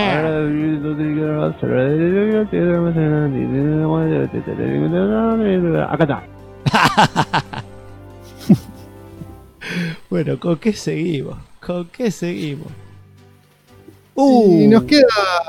Speaker 13: Acá está.
Speaker 3: Bueno, ¿con qué seguimos?
Speaker 2: Y nos queda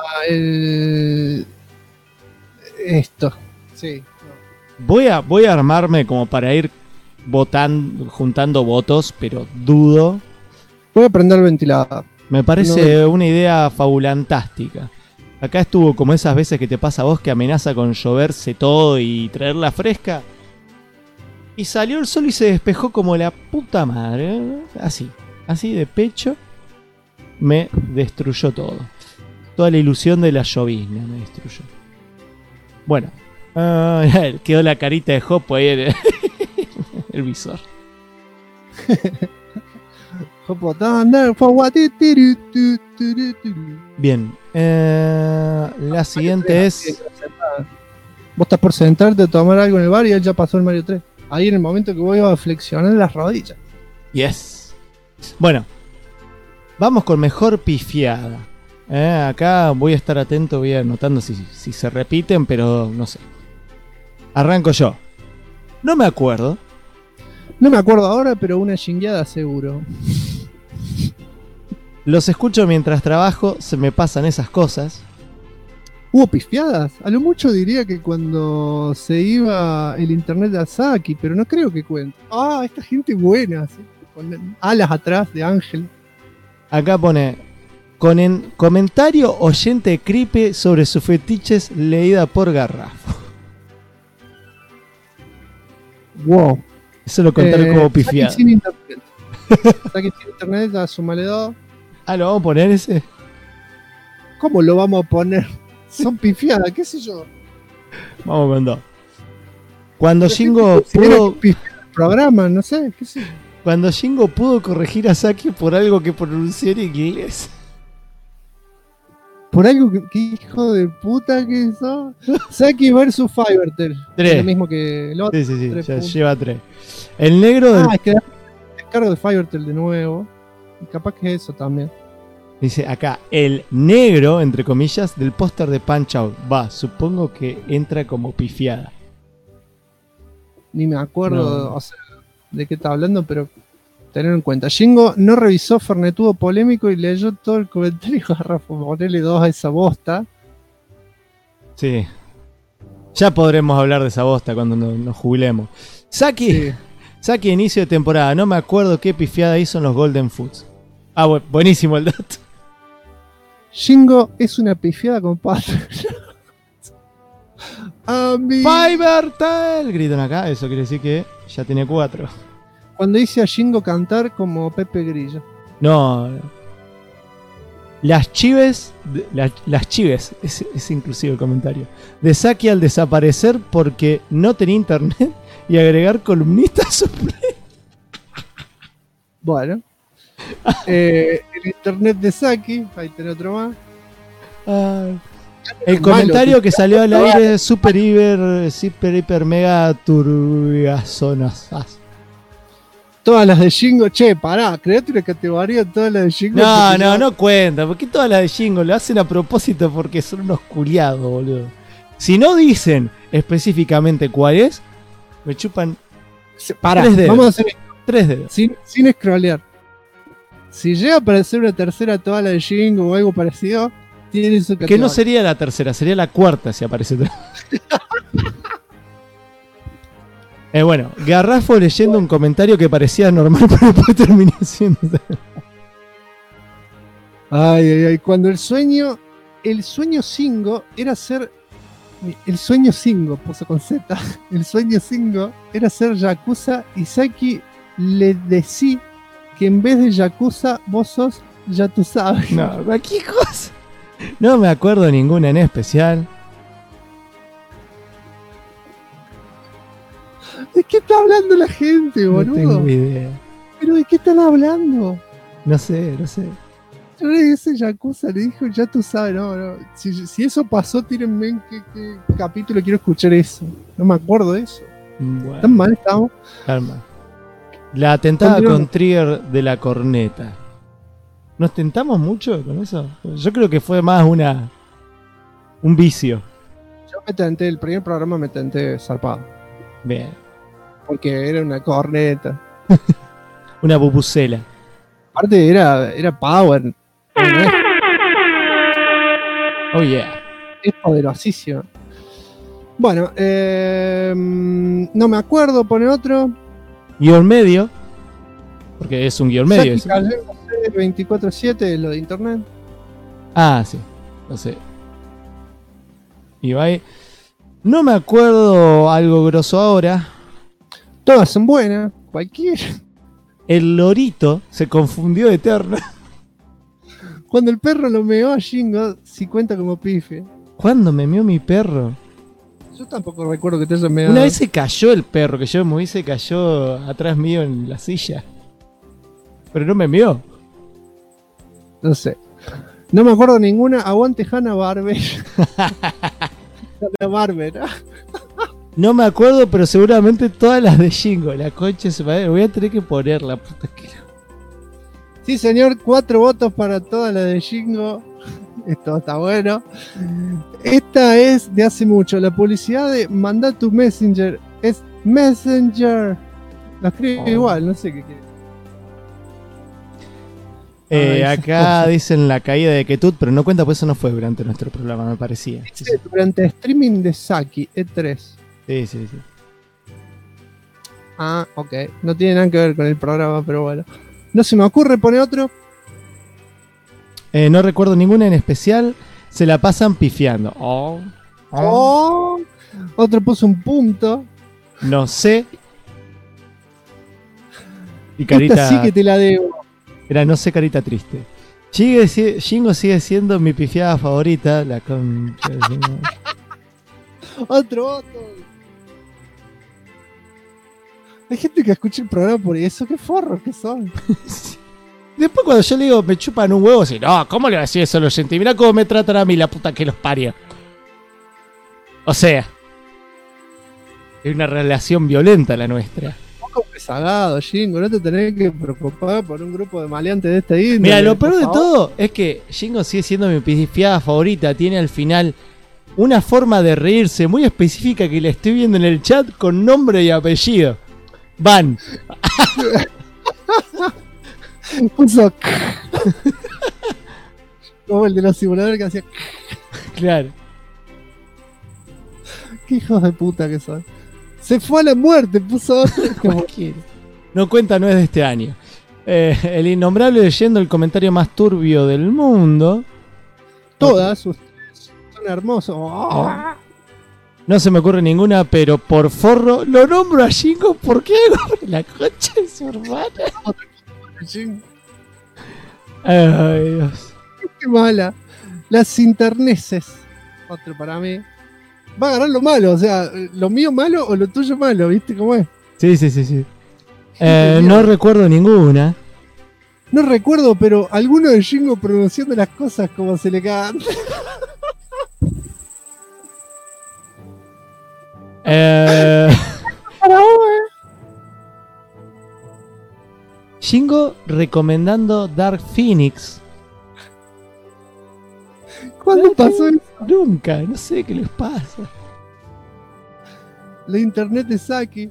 Speaker 2: esto. Sí.
Speaker 3: Voy a armarme como para ir juntando votos, pero dudo.
Speaker 2: Voy a prender el ventilador.
Speaker 3: Me parece una idea fabulantástica. Acá estuvo como esas veces que te pasa a vos que amenaza con lloverse todo y traerla fresca. Y salió el sol y se despejó como la puta madre. Así de pecho. Me destruyó todo. Toda la ilusión de la llovizna me destruyó. Bueno. Quedó la carita de Jopo ahí en el visor. Bien. La siguiente es...
Speaker 2: Vos estás por sentarte a tomar algo en el bar y él ya pasó el Mario 3. Ahí en el momento que vos ibas a flexionar las rodillas.
Speaker 3: Yes. Bueno. Vamos con mejor pifiada. Acá voy a estar atento, voy anotando si se repiten, pero no sé. Arranco yo. No me acuerdo
Speaker 2: ahora, pero una chingueada seguro.
Speaker 3: Los escucho mientras trabajo, se me pasan esas cosas.
Speaker 2: ¿Hubo pifiadas? A lo mucho diría que cuando se iba el internet de Asaki, pero no creo que cuente. Esta gente buena, ¿sí? Con alas atrás de ángel.
Speaker 3: Acá pone, comentario oyente creepy sobre sus fetiches leída por Garrafo.
Speaker 2: Wow.
Speaker 3: Eso lo contaron como pifiada.
Speaker 2: Saki sin internet. Saki sin internet, a sumale 2.
Speaker 3: ¿Lo vamos a poner ese?
Speaker 2: ¿Cómo lo vamos a poner? Son pifiadas, qué sé yo.
Speaker 3: Vamos con 2. Cuando Shingo pudo...
Speaker 2: programa, no sé, qué sé.
Speaker 3: Cuando Shingo pudo corregir a Saki por algo que pronunció en inglés.
Speaker 2: Por algo que hijo de puta que sos. Saki versus Fivertel.
Speaker 3: 3.
Speaker 2: Lo mismo que el otro.
Speaker 3: Sí, ya lleva 3. El negro del...
Speaker 2: es que descargo de Fivertel de nuevo. Y capaz que es eso también.
Speaker 3: Dice acá, el negro, entre comillas, del póster de Punch Out. Supongo que entra como pifiada.
Speaker 2: Ni me acuerdo de qué está hablando, pero tener en cuenta. Shingo no revisó Fernetudo polémico y leyó todo el comentario. Garrafo, ponele 2 a esa bosta.
Speaker 3: Sí. Ya podremos hablar de esa bosta cuando nos jubilemos. Saki, inicio de temporada. No me acuerdo qué pifiada hizo en los Golden Foods. Buenísimo el dato.
Speaker 2: Shingo es una pifiada, compadre.
Speaker 3: Fivertel, gritan acá. Eso quiere decir que ya tiene 4.
Speaker 2: Cuando hice a Shingo cantar como Pepe Grillo.
Speaker 3: No. Las chives, es inclusive el comentario. De Saki al desaparecer porque no tenía internet y agregar columnistas suplentes.
Speaker 2: Bueno. El internet de Saki, ahí tenés otro más.
Speaker 3: El comentario que salió al aire es super hiper mega turbiazonas.
Speaker 2: Todas las de Shingo, pará, create una categoría de todas las de Shingo.
Speaker 3: No cuenta, porque todas las de Shingo lo hacen a propósito porque son unos culiados, boludo. Si no dicen específicamente cuál es, me chupan.
Speaker 2: Pará,
Speaker 3: 3 dedos.
Speaker 2: Vamos a hacer
Speaker 3: 3 dedos.
Speaker 2: Sin scrollear. Si llega a aparecer una tercera toda la de Shingo o algo parecido, tiene su categoría.
Speaker 3: Que no sería la tercera, sería la cuarta si aparece otra. Bueno, Garrafo leyendo un comentario que parecía normal, pero después terminó siendo...
Speaker 2: Ay, cuando el sueño Shingo era ser El sueño Singo, puso con Z. El sueño Singo era ser Yakuza y Saki le decí que en vez de Yakuza vos sos ya tú sabes.
Speaker 3: No, cualquier cosa. No me acuerdo ninguna en especial.
Speaker 2: ¿De qué está hablando la gente, boludo?
Speaker 3: No tengo idea.
Speaker 2: ¿Pero de qué están hablando?
Speaker 3: No sé.
Speaker 2: Yo le dije ese Yakuza, le dijo, ya tú sabes, no. Si eso pasó, tírenme en qué capítulo quiero escuchar eso. No me acuerdo de eso.
Speaker 3: Bueno,
Speaker 2: ¿Tan mal estamos?
Speaker 3: calma. La tentada
Speaker 2: Continuamos.
Speaker 3: con Trigger de la corneta. ¿Nos tentamos mucho con eso? Yo creo que fue más un vicio.
Speaker 2: Yo me tenté, el primer programa me tenté zarpado.
Speaker 3: Bien.
Speaker 2: Porque era una corneta.
Speaker 3: Una bubucela.
Speaker 2: Aparte era power.
Speaker 3: Oh yeah.
Speaker 2: Es poderosísimo. Bueno, no me acuerdo, pone otro.
Speaker 3: Guión medio. Porque es un guión medio.
Speaker 2: Saki cayendo 24/7, lo de internet.
Speaker 3: Ah, sí. No sé. Ibai. No me acuerdo algo grosso ahora.
Speaker 2: Todas son buenas, cualquiera.
Speaker 3: El lorito se confundió de eterno.
Speaker 2: Cuando el perro lo meó a Shingo, si cuenta como pife.
Speaker 3: ¿Cuándo me mió mi perro?
Speaker 2: Yo tampoco recuerdo que te haya meado.
Speaker 3: Una vez se cayó el perro, que yo me moví, se cayó atrás mío en la silla. Pero no me mió.
Speaker 2: No sé. No me acuerdo ninguna. Aguante Hanna-Barbera. Hanna-Barbera.
Speaker 3: No me acuerdo, pero seguramente todas las de Shingo. La concha de su madre. Voy a tener que poner la puta que lo...
Speaker 2: Sí, señor. 4 votos para todas las de Shingo. Esto está bueno. Esta es de hace mucho. La publicidad de Manda tu Messenger es Messenger. La escribe igual, no sé qué quiere.
Speaker 3: Acá dicen la caída de Ketut, pero no cuenta, pues eso no fue durante nuestro programa, me parecía.
Speaker 2: Sí, durante streaming de Saki, E3.
Speaker 3: Sí.
Speaker 2: Ah, ok. No tiene nada que ver con el programa, pero bueno. No se me ocurre poner otro.
Speaker 3: No recuerdo ninguna en especial. Se la pasan pifiando.
Speaker 2: Otro puso un punto.
Speaker 3: No sé. Y carita...
Speaker 2: Esta sí que te la debo.
Speaker 3: Era no sé, carita triste. Shingo sigue siendo mi pifiada favorita. La concha de su madre.
Speaker 2: Otro voto. Hay gente que escucha el programa por eso. Qué forros que son.
Speaker 3: Después cuando yo le digo me chupan un huevo, así, no, ¿cómo le decís eso a los oyentes? Mirá cómo me tratan a mí, la puta que los parió. O sea, es una relación violenta la nuestra.
Speaker 2: Un poco rezagado, Shingo. No te tenés que preocupar por un grupo de maleantes de esta índole.
Speaker 3: Mira, lo peor de todo es que Shingo sigue siendo mi pifiada favorita. Tiene al final una forma de reírse muy específica que la estoy viendo en el chat con nombre y apellido. Van.
Speaker 2: Puso como el de los simuladores que hacía.
Speaker 3: Claro.
Speaker 2: Qué hijos de puta que son. Se fue a la muerte, puso otro.
Speaker 3: No cuenta, no es de este año. El innombrable leyendo el comentario más turbio del mundo.
Speaker 2: Todas son hermosos. Oh.
Speaker 3: No se me ocurre ninguna, pero por forro lo nombro a Shingo. ¿Por qué? La concha de su hermana. Ay, Dios.
Speaker 2: Qué mala. Las interneses. Otro para mí. Va a ganar lo malo, o sea, lo mío malo o lo tuyo malo, ¿viste cómo es?
Speaker 3: Sí. No recuerdo ninguna.
Speaker 2: No recuerdo, pero alguno de Shingo pronunciando las cosas como se le cagan.
Speaker 3: Shingo recomendando Dark Phoenix.
Speaker 2: ¿Cuándo pasó eso?
Speaker 3: Nunca, no sé qué les pasa.
Speaker 2: La internet de Saki.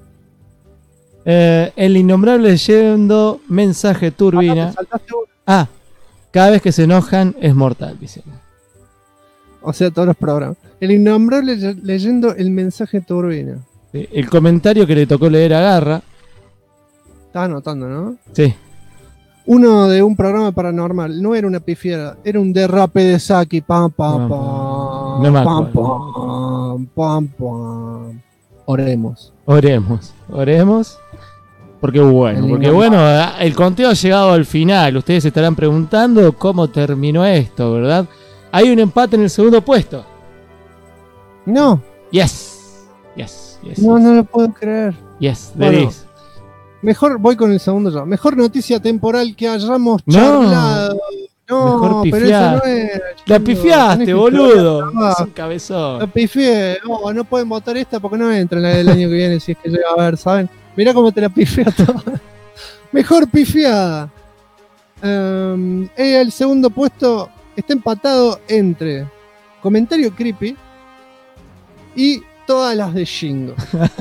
Speaker 3: El innombrable leyendo mensaje turbina. Cada vez que se enojan es mortal, dice.
Speaker 2: O sea, todos los programas. El innombrable leyendo el mensaje turbina.
Speaker 3: Sí, el comentario que le tocó leer a Garra.
Speaker 2: Estaba anotando, ¿no?
Speaker 3: Sí.
Speaker 2: Uno de un programa paranormal. No era una pifiera, era un derrape de Saki. Pam, pam, pam.
Speaker 3: No me acuerdo.
Speaker 2: Pam, pam, pam. Oremos.
Speaker 3: Porque bueno, el conteo ha llegado al final. Ustedes se estarán preguntando cómo terminó esto, ¿verdad? Hay un empate en el segundo puesto.
Speaker 2: No.
Speaker 3: Yes.
Speaker 2: No lo puedo creer.
Speaker 3: Yes,
Speaker 2: bueno, mejor voy con el segundo yo. Mejor noticia temporal que hayamos charlado. No,
Speaker 3: mejor
Speaker 2: pero
Speaker 3: pifiar.
Speaker 2: eso no es.
Speaker 3: La pifiaste, boludo. Es un cabezón.
Speaker 2: La pifié. No pueden votar esta porque no entra en la del año que viene si es que llega a ver, ¿saben? Mirá cómo te la pifié toda. Mejor pifiada. El segundo puesto está empatado entre Comentario Creepy y todas las de Shingo.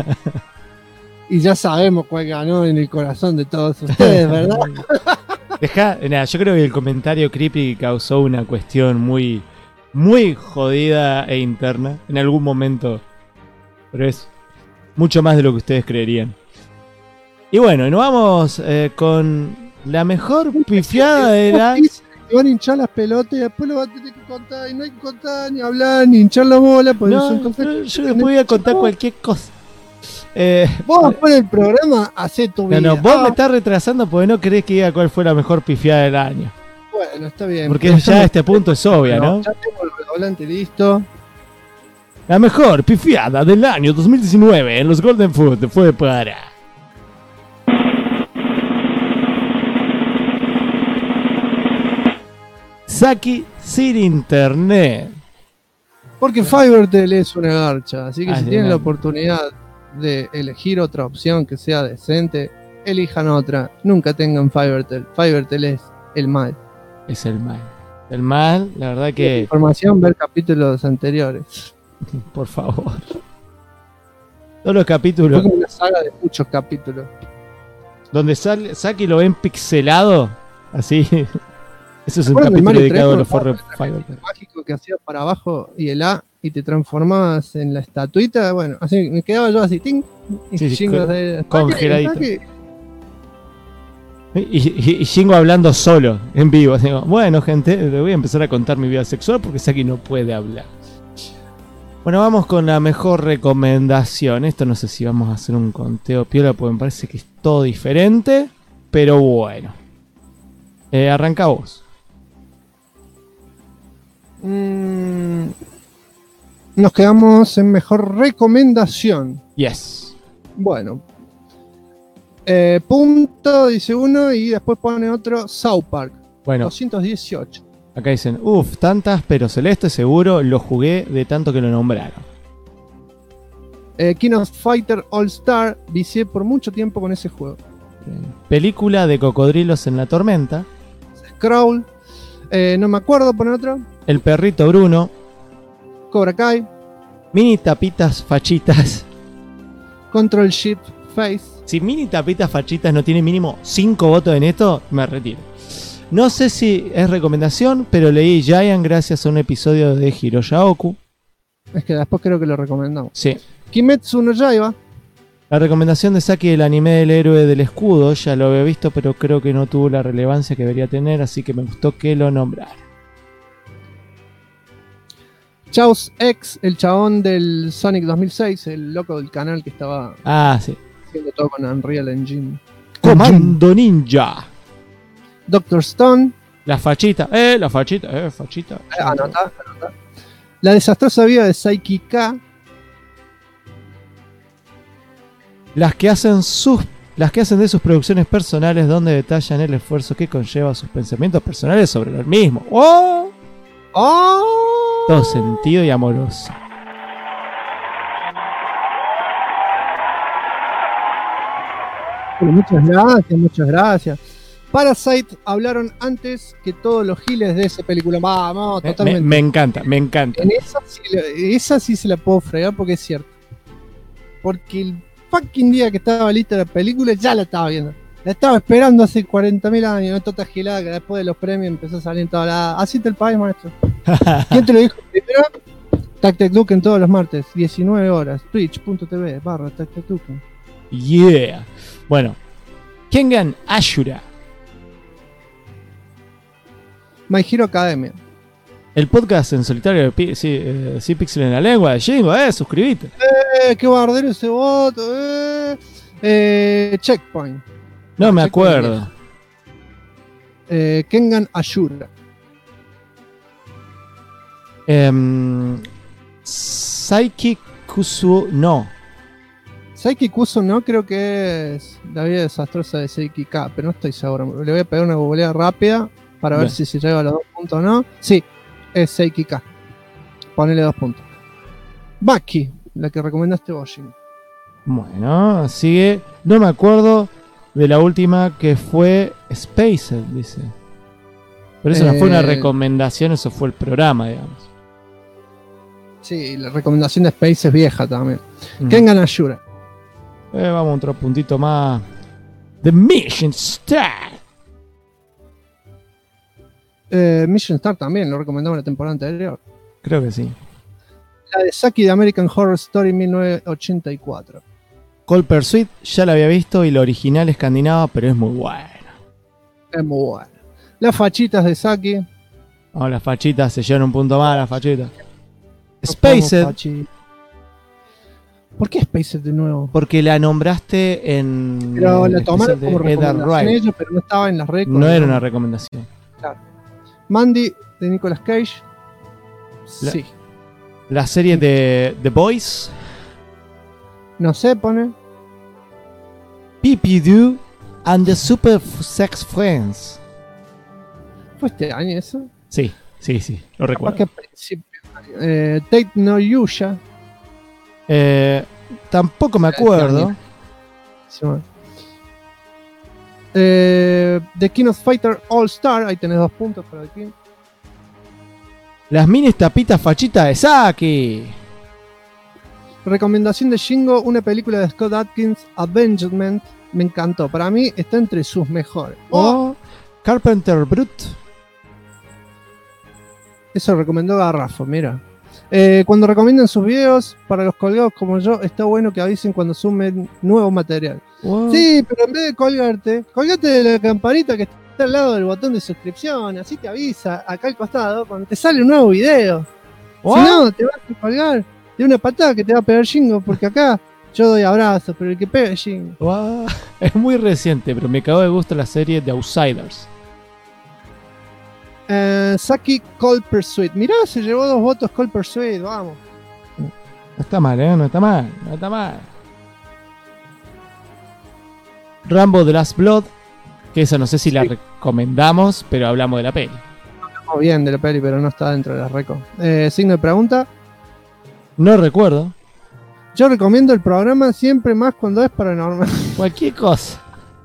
Speaker 2: Y ya sabemos cuál ganó en el corazón de todos ustedes, ¿verdad?
Speaker 3: Yo creo que el Comentario Creepy causó una cuestión muy, muy jodida e interna en algún momento. Pero es mucho más de lo que ustedes creerían. Y bueno, nos vamos con la mejor pifiada de la...
Speaker 2: Te van a hinchar las pelotas y después lo vas a tener que contar. Y no hay que contar, ni hablar, ni hinchar la bola. Yo
Speaker 3: les voy a contar cualquier cosa.
Speaker 2: Vos después del programa hacés tu vida.
Speaker 3: Vos me estás retrasando porque no querés que diga cuál fue la mejor pifiada del año.
Speaker 2: Bueno, está bien.
Speaker 3: Porque ya a este punto es obvia, ¿no?
Speaker 2: Ya tengo el redoblante listo.
Speaker 3: La mejor pifiada del año 2019 en los Golden Food fue para... Saki sin internet.
Speaker 2: Porque FiberTel es una garcha, así que si tienen la oportunidad de elegir otra opción que sea decente, elijan otra. Nunca tengan FiberTel. FiberTel es el mal.
Speaker 3: Es el mal. El mal, la verdad que...
Speaker 2: Información, ver capítulos anteriores.
Speaker 3: Por favor. Todos los capítulos.
Speaker 2: Fue como una saga de muchos capítulos.
Speaker 3: Donde Saki lo ven pixelado, así... Eso es un capítulo dedicado a los forros FiberTel.
Speaker 2: Mágico que hacías para abajo y el A y te transformabas en la estatuita. Bueno, así me quedaba yo así, ting, y Shingo
Speaker 3: congeladito. Y Shingo hablando solo, en vivo. Digo, bueno, gente, le voy a empezar a contar mi vida sexual porque Saki no puede hablar. Bueno, vamos con la mejor recomendación. Esto no sé si vamos a hacer un conteo piola porque me parece que es todo diferente, pero bueno. Arranca vos.
Speaker 2: Nos quedamos en mejor recomendación.
Speaker 3: Yes.
Speaker 2: Bueno. Punto, dice uno, y después pone otro, South Park.
Speaker 3: Bueno.
Speaker 2: 218.
Speaker 3: Acá dicen, tantas, pero Celeste seguro lo jugué de tanto que lo nombraron.
Speaker 2: King of Fighter All Star, vicié por mucho tiempo con ese juego.
Speaker 3: Película de cocodrilos en la tormenta.
Speaker 2: Scroll. No me acuerdo, pone otro.
Speaker 3: El perrito Bruno.
Speaker 2: Cobra Kai.
Speaker 3: Mini tapitas fachitas.
Speaker 2: Control Shift Face.
Speaker 3: Si Mini tapitas fachitas no tiene mínimo 5 votos en esto, me retiro. No sé si es recomendación, pero leí Giant gracias a un episodio de Hiroyaoku.
Speaker 2: Es que después creo que lo recomendamos.
Speaker 3: Sí.
Speaker 2: Kimetsu no Yaiba.
Speaker 3: La recomendación de Saki del anime del héroe del escudo, ya lo había visto, pero creo que no tuvo la relevancia que debería tener, así que me gustó que lo nombrara. Chaos
Speaker 2: X, el chabón del Sonic 2006, el loco del canal que estaba haciendo todo con Unreal Engine.
Speaker 3: Comando Ninja.
Speaker 2: Doctor Stone.
Speaker 3: La fachita.
Speaker 2: Anota. La desastrosa vida de Saiki K.
Speaker 3: Las que hacen de sus producciones personales donde detallan el esfuerzo que conlleva sus pensamientos personales sobre lo mismo. ¡Oh! Todo sentido y amoroso.
Speaker 2: Muchas gracias. Parasite hablaron antes que todos los giles de esa película. Vamos, totalmente.
Speaker 3: Me encanta.
Speaker 2: En esa sí se la puedo fregar porque es cierto. Porque el fucking día que estaba lista la película ya la estaba viendo. La estaba esperando hace 40.000 años. No toda gilada que después de los premios empezó a salir en toda la... Así está el país, maestro. ¿Quién te lo dijo primero? TacTecDuken todos los martes, 19 horas. Twitch.tv/TacTecDuken.
Speaker 3: Yeah. Bueno. Kengan Ashura.
Speaker 2: My Hero Academia.
Speaker 3: El podcast en solitario de sí, Pixel en la lengua de Jingo, suscribite.
Speaker 2: ¡Qué bardero ese voto! Checkpoint.
Speaker 3: No me acuerdo.
Speaker 2: Kengan Ashura.
Speaker 3: Saiki Kusu no.
Speaker 2: Saiki Kusu no, creo que es la vida desastrosa de Seiki K, pero no estoy seguro. Le voy a pegar una googleada rápida para ver si se llega a los 2 puntos o no. Sí, es Seiki K. Ponele 2 puntos. Baki, la que recomendaste vos, Jim.
Speaker 3: Bueno, sigue. No me acuerdo de la última que fue Spacer, dice. Pero eso no fue una recomendación, eso fue el programa, digamos.
Speaker 2: Sí, la recomendación de Space es vieja también. Kengan Ashura.
Speaker 3: Vamos otro puntito más. The Mission Star.
Speaker 2: Mission Star también, lo recomendamos en la temporada anterior.
Speaker 3: Creo que sí.
Speaker 2: La de Saki de American Horror Story 1984.
Speaker 3: Cold Pursuit ya la había visto y la original escandinava, pero es muy buena.
Speaker 2: Es muy buena. Las fachitas de Saki.
Speaker 3: Oh, las fachitas se llevan un punto más, las fachitas. Spaced.
Speaker 2: ¿Por qué Spaced de nuevo?
Speaker 3: Porque la nombraste en.
Speaker 2: Pero la tomaron como recomendación ellos, pero no estaba en las récords.
Speaker 3: No era una recomendación.
Speaker 2: Claro. Mandy de Nicolas Cage. Sí.
Speaker 3: La serie de The Boys.
Speaker 2: No sé, pone.
Speaker 3: Pippi-Doo and the Super Sex Friends.
Speaker 2: ¿Fue este año eso?
Speaker 3: Sí, lo recuerdo.
Speaker 2: Que principio. Tate no Yuya.
Speaker 3: Tampoco me acuerdo.
Speaker 2: The King of Fighter All Star. Ahí tenés 2 puntos para The King.
Speaker 3: Las minis tapitas fachitas de Saki.
Speaker 2: Recomendación de Shingo, una película de Scott Adkins, Avengement. Me encantó. Para mí está entre sus mejores.
Speaker 3: Carpenter Brute.
Speaker 2: Eso recomendó Garrafo, mira. Cuando recomiendan sus videos, para los colgados como yo, está bueno que avisen cuando sumen nuevo material. Sí, pero en vez de colgate de la campanita que está al lado del botón de suscripción, así te avisa acá al costado cuando te sale un nuevo video. Si no, te vas a colgar de una patada que te va a pegar Shingo, porque acá yo doy abrazos, pero el que pega es Shingo.
Speaker 3: Es muy reciente, pero me cagó de gusto la serie The Outsiders.
Speaker 2: Saki Cold Pursuit. Mirá, se llevó 2 votos Cold Pursuit, vamos.
Speaker 3: No está mal, no está mal. Rambo The Last Blood, que esa no sé si la recomendamos, pero hablamos de la peli.
Speaker 2: Hablamos bien de la peli, pero no está dentro de las recos. Signo de pregunta.
Speaker 3: No recuerdo.
Speaker 2: Yo recomiendo el programa siempre más cuando es paranormal.
Speaker 3: Cualquier cosa.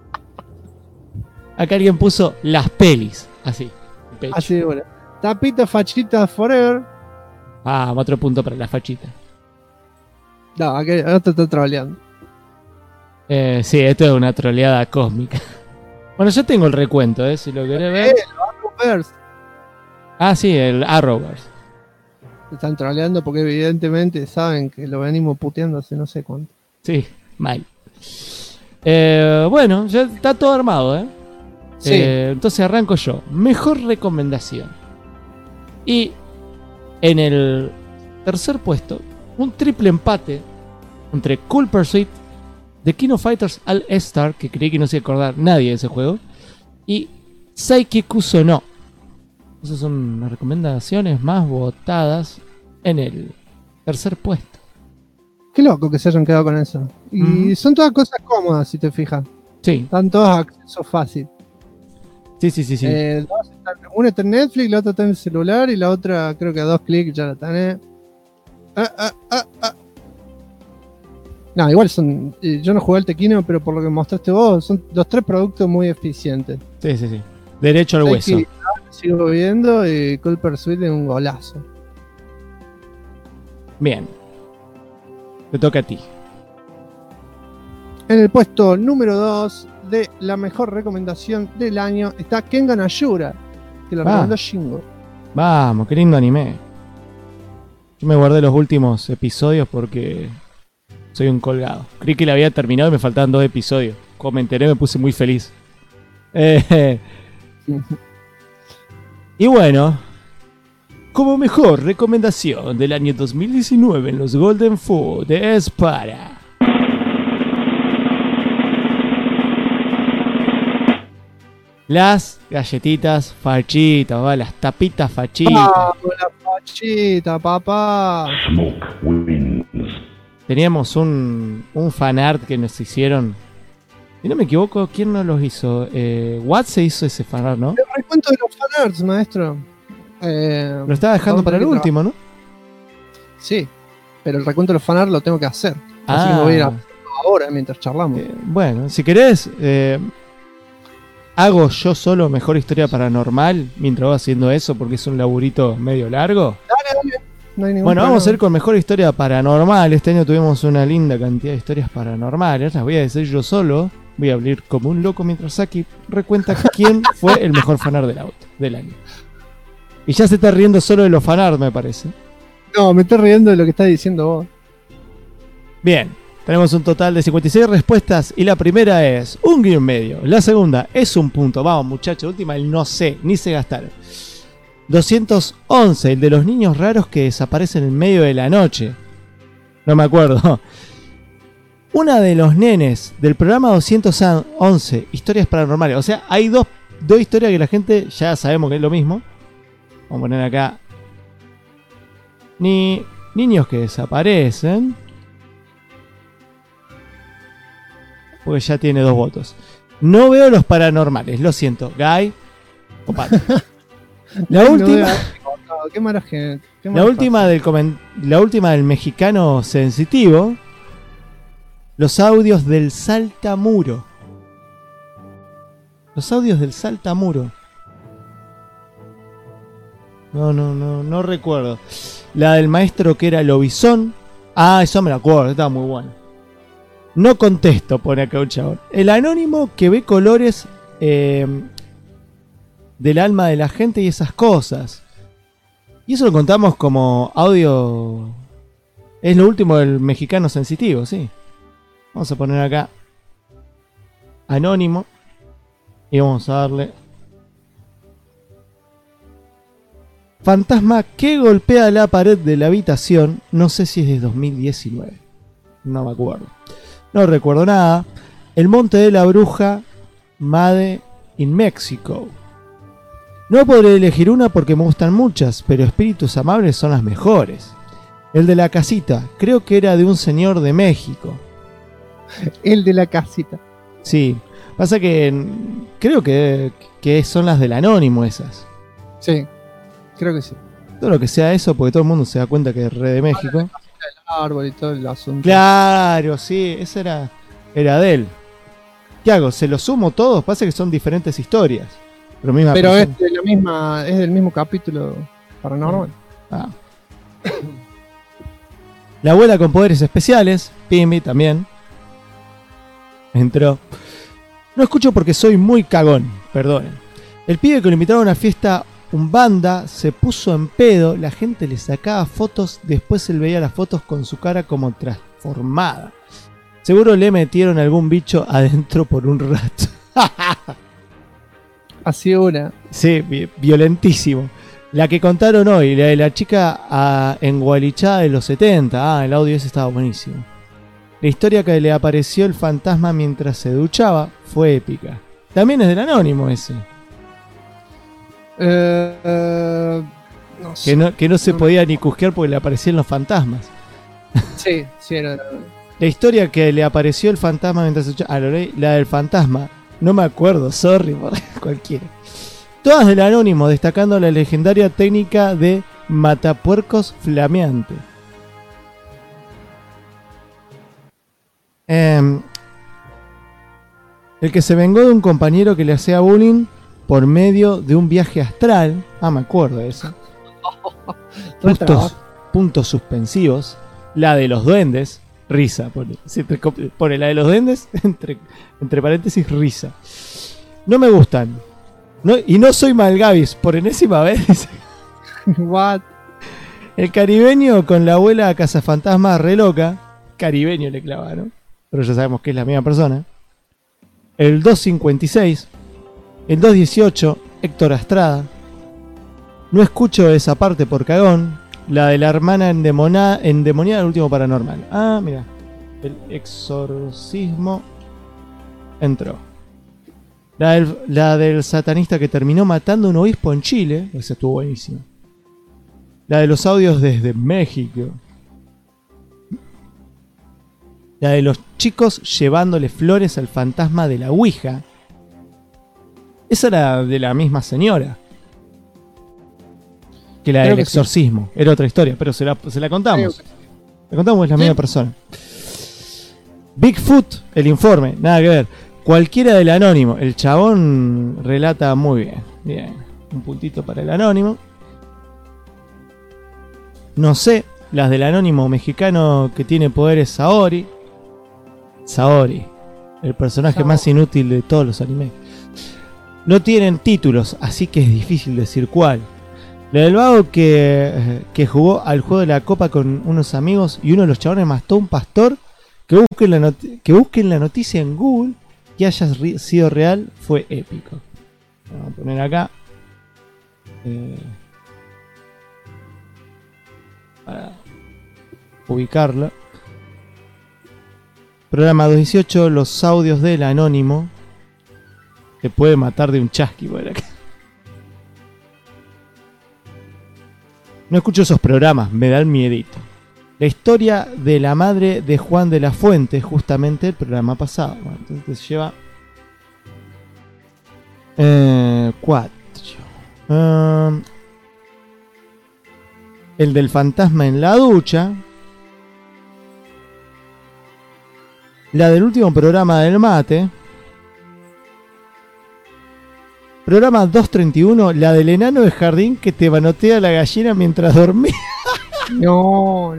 Speaker 3: Acá alguien puso las pelis, así.
Speaker 2: Así de bueno. Tapita Fachita Forever.
Speaker 3: Otro punto para la fachita.
Speaker 2: No, aquí otro está troleando.
Speaker 3: Sí, esto es una troleada cósmica. Bueno, yo tengo el recuento, si lo querés ver.
Speaker 2: El Arrowverse.
Speaker 3: Sí, el Arrowverse.
Speaker 2: Están troleando porque evidentemente saben que lo venimos puteando hace no sé cuánto.
Speaker 3: Sí, mal. Bueno, ya está todo armado, Sí. Entonces arranco yo. Mejor recomendación. Y en el tercer puesto, un triple empate entre Cool Pursuit, The King of Fighters All Star, que creí que no se iba a acordar nadie de ese juego, y Saiki Kuso no. Esas son las recomendaciones más votadas en el tercer puesto.
Speaker 2: Qué loco que se hayan quedado con eso. Y son todas cosas cómodas, si te fijas.
Speaker 3: Sí.
Speaker 2: Están todas a acceso fácil.
Speaker 3: Sí.
Speaker 2: Una está en Netflix, la otra está en el celular y la otra creo que a 2 clics ya la tenés. No, igual son. Yo no jugué al Tequino, pero por lo que mostraste vos, son los 3 productos muy eficientes.
Speaker 3: Sí. Derecho al hueso.
Speaker 2: Sigo viendo y Cold Pursuit es un golazo.
Speaker 3: Bien. Te toca a ti.
Speaker 2: En el puesto número 2 de la mejor recomendación del año está Kengan Ashura, que lo recomendó Shingo.
Speaker 3: Vamos, qué lindo anime. Yo me guardé los últimos episodios porque soy un colgado. Creí que la había terminado y me faltaban 2 episodios. Cuando me enteré me puse muy feliz. Y bueno, como mejor recomendación del año 2019 en los Golden Food es para... las galletitas fachitas, ¿va? Las tapitas fachitas.
Speaker 2: ¡Ah, la fachita, papá!
Speaker 3: Teníamos un fanart que nos hicieron. Si no me equivoco, ¿quién nos los hizo? Watt se hizo ese fanart, ¿no?
Speaker 2: El recuento de los fanarts, maestro.
Speaker 3: Lo estaba dejando para el último, ¿no?
Speaker 2: Sí, pero el recuento de los fanarts lo tengo que hacer. Así que me voy a ir ahora mientras charlamos.
Speaker 3: Bueno, si querés, hago yo solo mejor historia paranormal mientras voy haciendo eso porque es un laburito medio largo.
Speaker 2: Dale. No hay ningún
Speaker 3: Bueno,
Speaker 2: problema.
Speaker 3: vamos a ir con mejor historia paranormal. Este año tuvimos una linda cantidad de historias paranormales. Las voy a decir yo solo. Voy a abrir como un loco mientras Saki recuenta quién fue el mejor fanart del año. Y ya se está riendo solo de los fanart, me parece.
Speaker 2: No, me estoy riendo de lo que estás diciendo vos.
Speaker 3: Bien, tenemos un total de 56 respuestas y la primera es 1,5. La segunda es 1 punto. Vamos, muchachos, última, el no sé, ni se gastaron. 211, el de los niños raros que desaparecen en medio de la noche. No me acuerdo. Una de los nenes del programa 211, historias paranormales. O sea, hay dos historias que la gente ya sabemos que es lo mismo. Vamos a poner acá. Niños que desaparecen. Porque ya tiene 2 votos. No veo los paranormales, lo siento. Guy o Pato. La última.
Speaker 2: Qué mala gente.
Speaker 3: La última del mexicano sensitivo. Los audios del saltamuro. Los audios del saltamuro. No recuerdo. La del maestro que era lobizón. Ah, eso me lo acuerdo, estaba muy bueno. No contesto, pone acá un chabón. El anónimo que ve colores del alma de la gente y esas cosas. Y eso lo contamos como audio. Es lo último del mexicano sensitivo, sí. Vamos a poner acá anónimo. Y vamos a darle fantasma que golpea la pared de la habitación. No sé si es de 2019. No me acuerdo. No recuerdo nada. El monte de la bruja Made in Mexico. No podré elegir una porque me gustan muchas, pero espíritus amables son las mejores. El de la casita, creo que era de un señor de México.
Speaker 2: El de la casita.
Speaker 3: Sí, pasa que creo que son las del anónimo esas.
Speaker 2: Sí, creo que sí.
Speaker 3: Todo lo que sea eso, porque todo el mundo se da cuenta que es re de México.
Speaker 2: El árbol y todo el asunto.
Speaker 3: Claro, sí, esa era de él. ¿Qué hago? ¿Se los sumo todos? Pasa que son diferentes historias. Pero
Speaker 2: es de la misma, es del mismo capítulo paranormal.
Speaker 3: Ah. La abuela con poderes especiales, Pimbi también. Entró. No escucho porque soy muy cagón, perdonen. El pibe que lo invitaron a una fiesta Umbanda se puso en pedo, la gente le sacaba fotos, después él veía las fotos con su cara como transformada. Seguro le metieron algún bicho adentro por un rato.
Speaker 2: Así una.
Speaker 3: Sí, violentísimo. La que contaron hoy, la de la chica engualichada de los 70. Ah, el audio ese estaba buenísimo. La historia que le apareció el fantasma mientras se duchaba fue épica. También es del anónimo ese.
Speaker 2: No sé.
Speaker 3: Que no se podía ni cusquear porque le aparecían los fantasmas.
Speaker 2: Sí, era.
Speaker 3: La historia que le apareció el fantasma mientras se duchaba. Ah, la del fantasma. No me acuerdo, sorry, por cualquiera. Todas del anónimo, destacando la legendaria técnica de matapuercos flameante. El que se vengó de un compañero que le hacía bullying por medio de un viaje astral. Ah, me acuerdo de eso. Puntos suspensivos. La de los duendes. Risa. Pone la de los duendes entre paréntesis risa. No me gustan. Y no soy Malgavis. Por enésima vez.
Speaker 2: What?
Speaker 3: El caribeño con la abuela cazafantasma re loca. Caribeño le clavaron. Pero ya sabemos que es la misma persona. El 256. El 218. Héctor Estrada. No escucho esa parte por cagón. La de la hermana endemoniada del último paranormal. Ah, mira. El exorcismo entró. La del satanista que terminó matando a un obispo en Chile. Esa estuvo buenísima. La de los audios desde México. La de los chicos llevándole flores al fantasma de la Ouija. Esa era de la misma señora que la del exorcismo. Sí. Era otra historia, pero se la contamos. La contamos, es la misma persona. Bigfoot, el informe, nada que ver. Cualquiera del anónimo. El chabón relata muy bien. Bien, un puntito para el anónimo. No sé, las del anónimo mexicano que tiene poderes Saori. Saori, el personaje más inútil de todos los animes. No tienen títulos, así que es difícil decir cuál. La del vago que jugó al juego de la copa con unos amigos y uno de los chabones mató a un pastor. Que busquen la noticia en Google. Que haya sido real, fue épico. Vamos a poner acá. Para ubicarla. Programa 218, los audios del anónimo. Te puede matar de un chasqui por acá. No escucho esos programas, me dan miedito. La historia de la madre de Juan de la Fuente, justamente el programa pasado. Bueno, entonces lleva 4. El del fantasma en la ducha. La del último programa del mate. Programa 231, la del enano de jardín que te manotea la gallina mientras dormía.
Speaker 2: No.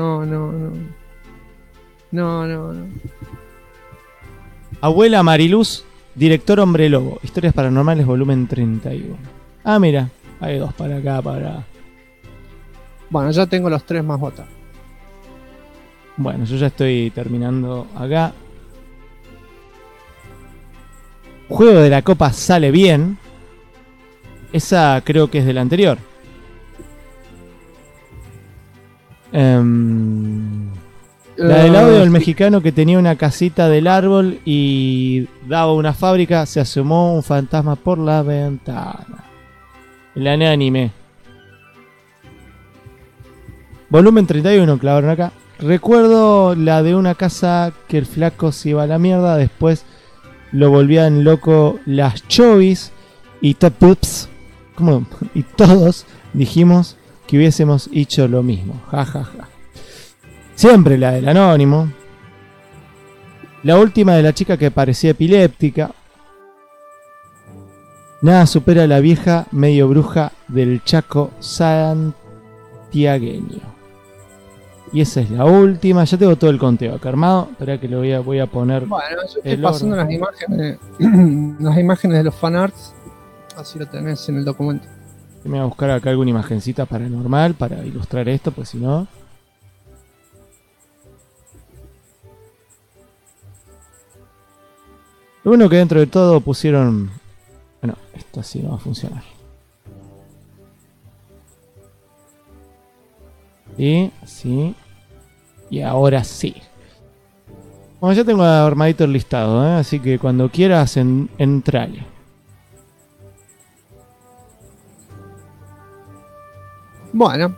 Speaker 3: Abuela Mariluz, director Hombre Lobo, Historias Paranormales, volumen 31. Ah, mira, hay 2 para acá, para...
Speaker 2: Bueno, ya tengo los 3 más votados.
Speaker 3: Bueno, yo ya estoy terminando acá. Juego de la Copa sale bien. Esa creo que es de la anterior. La del audio del mexicano que tenía una casita del árbol y daba una fábrica, se asomó un fantasma por la ventana. El anime. Volumen 31, clavaron acá. Recuerdo la de una casa que el flaco se iba a la mierda, después lo volvían loco las chovis y topups. ¿Cómo? Y todos dijimos que hubiésemos hecho lo mismo. Ja, ja, ja. Siempre la del anónimo. La última de la chica que parecía epiléptica. Nada supera a la vieja medio bruja del Chaco santiagueño. Y esa es la última. Ya tengo todo el conteo acá armado. Espera que lo voy a poner.
Speaker 2: Bueno, yo estoy pasando las imágenes. Las imágenes de los fanarts. Así lo tenés en el documento.
Speaker 3: Me voy a buscar acá alguna imagencita paranormal para ilustrar esto, pues si no. Lo bueno que dentro de todo pusieron... Bueno, esto así no va a funcionar. Sí. Y ahora sí. Bueno, ya tengo armadito el listado, ¿eh? Así que cuando quieras entrale.
Speaker 2: Bueno.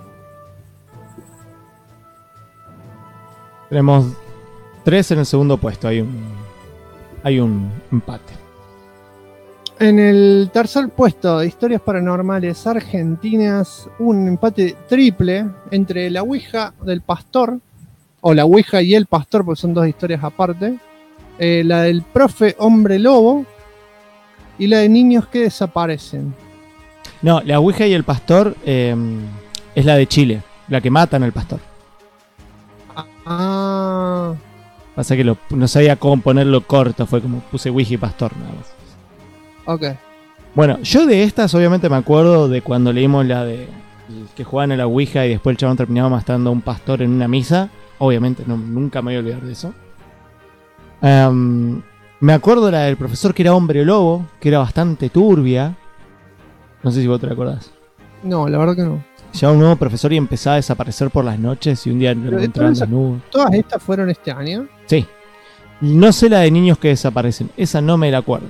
Speaker 3: Tenemos 3 en el segundo puesto. Hay un empate.
Speaker 2: En el tercer puesto de historias paranormales argentinas, un empate triple entre la Ouija del pastor, o la Ouija y el pastor, porque son 2 historias aparte, la del profe hombre lobo y la de niños que desaparecen.
Speaker 3: No, la Ouija y el pastor es la de Chile, la que matan al pastor.
Speaker 2: Ah.
Speaker 3: Pasa que no sabía cómo ponerlo corto, fue como puse Ouija y pastor nada más.
Speaker 2: Ok.
Speaker 3: Bueno, yo de estas obviamente me acuerdo de cuando leímos la de que jugaban a la Ouija y después el chabón terminaba matando a un pastor en una misa. Obviamente nunca me voy a olvidar de eso. Me acuerdo la del profesor que era hombre lobo, que era bastante turbia. No sé si vos te la acordás.
Speaker 2: No, la verdad que no.
Speaker 3: Ya un nuevo profesor y empezaba a desaparecer por las noches y un día lo encontraron desnudo.
Speaker 2: ¿Todas estas fueron este año?
Speaker 3: Sí. No sé la de niños que desaparecen. Esa no me la acuerdo.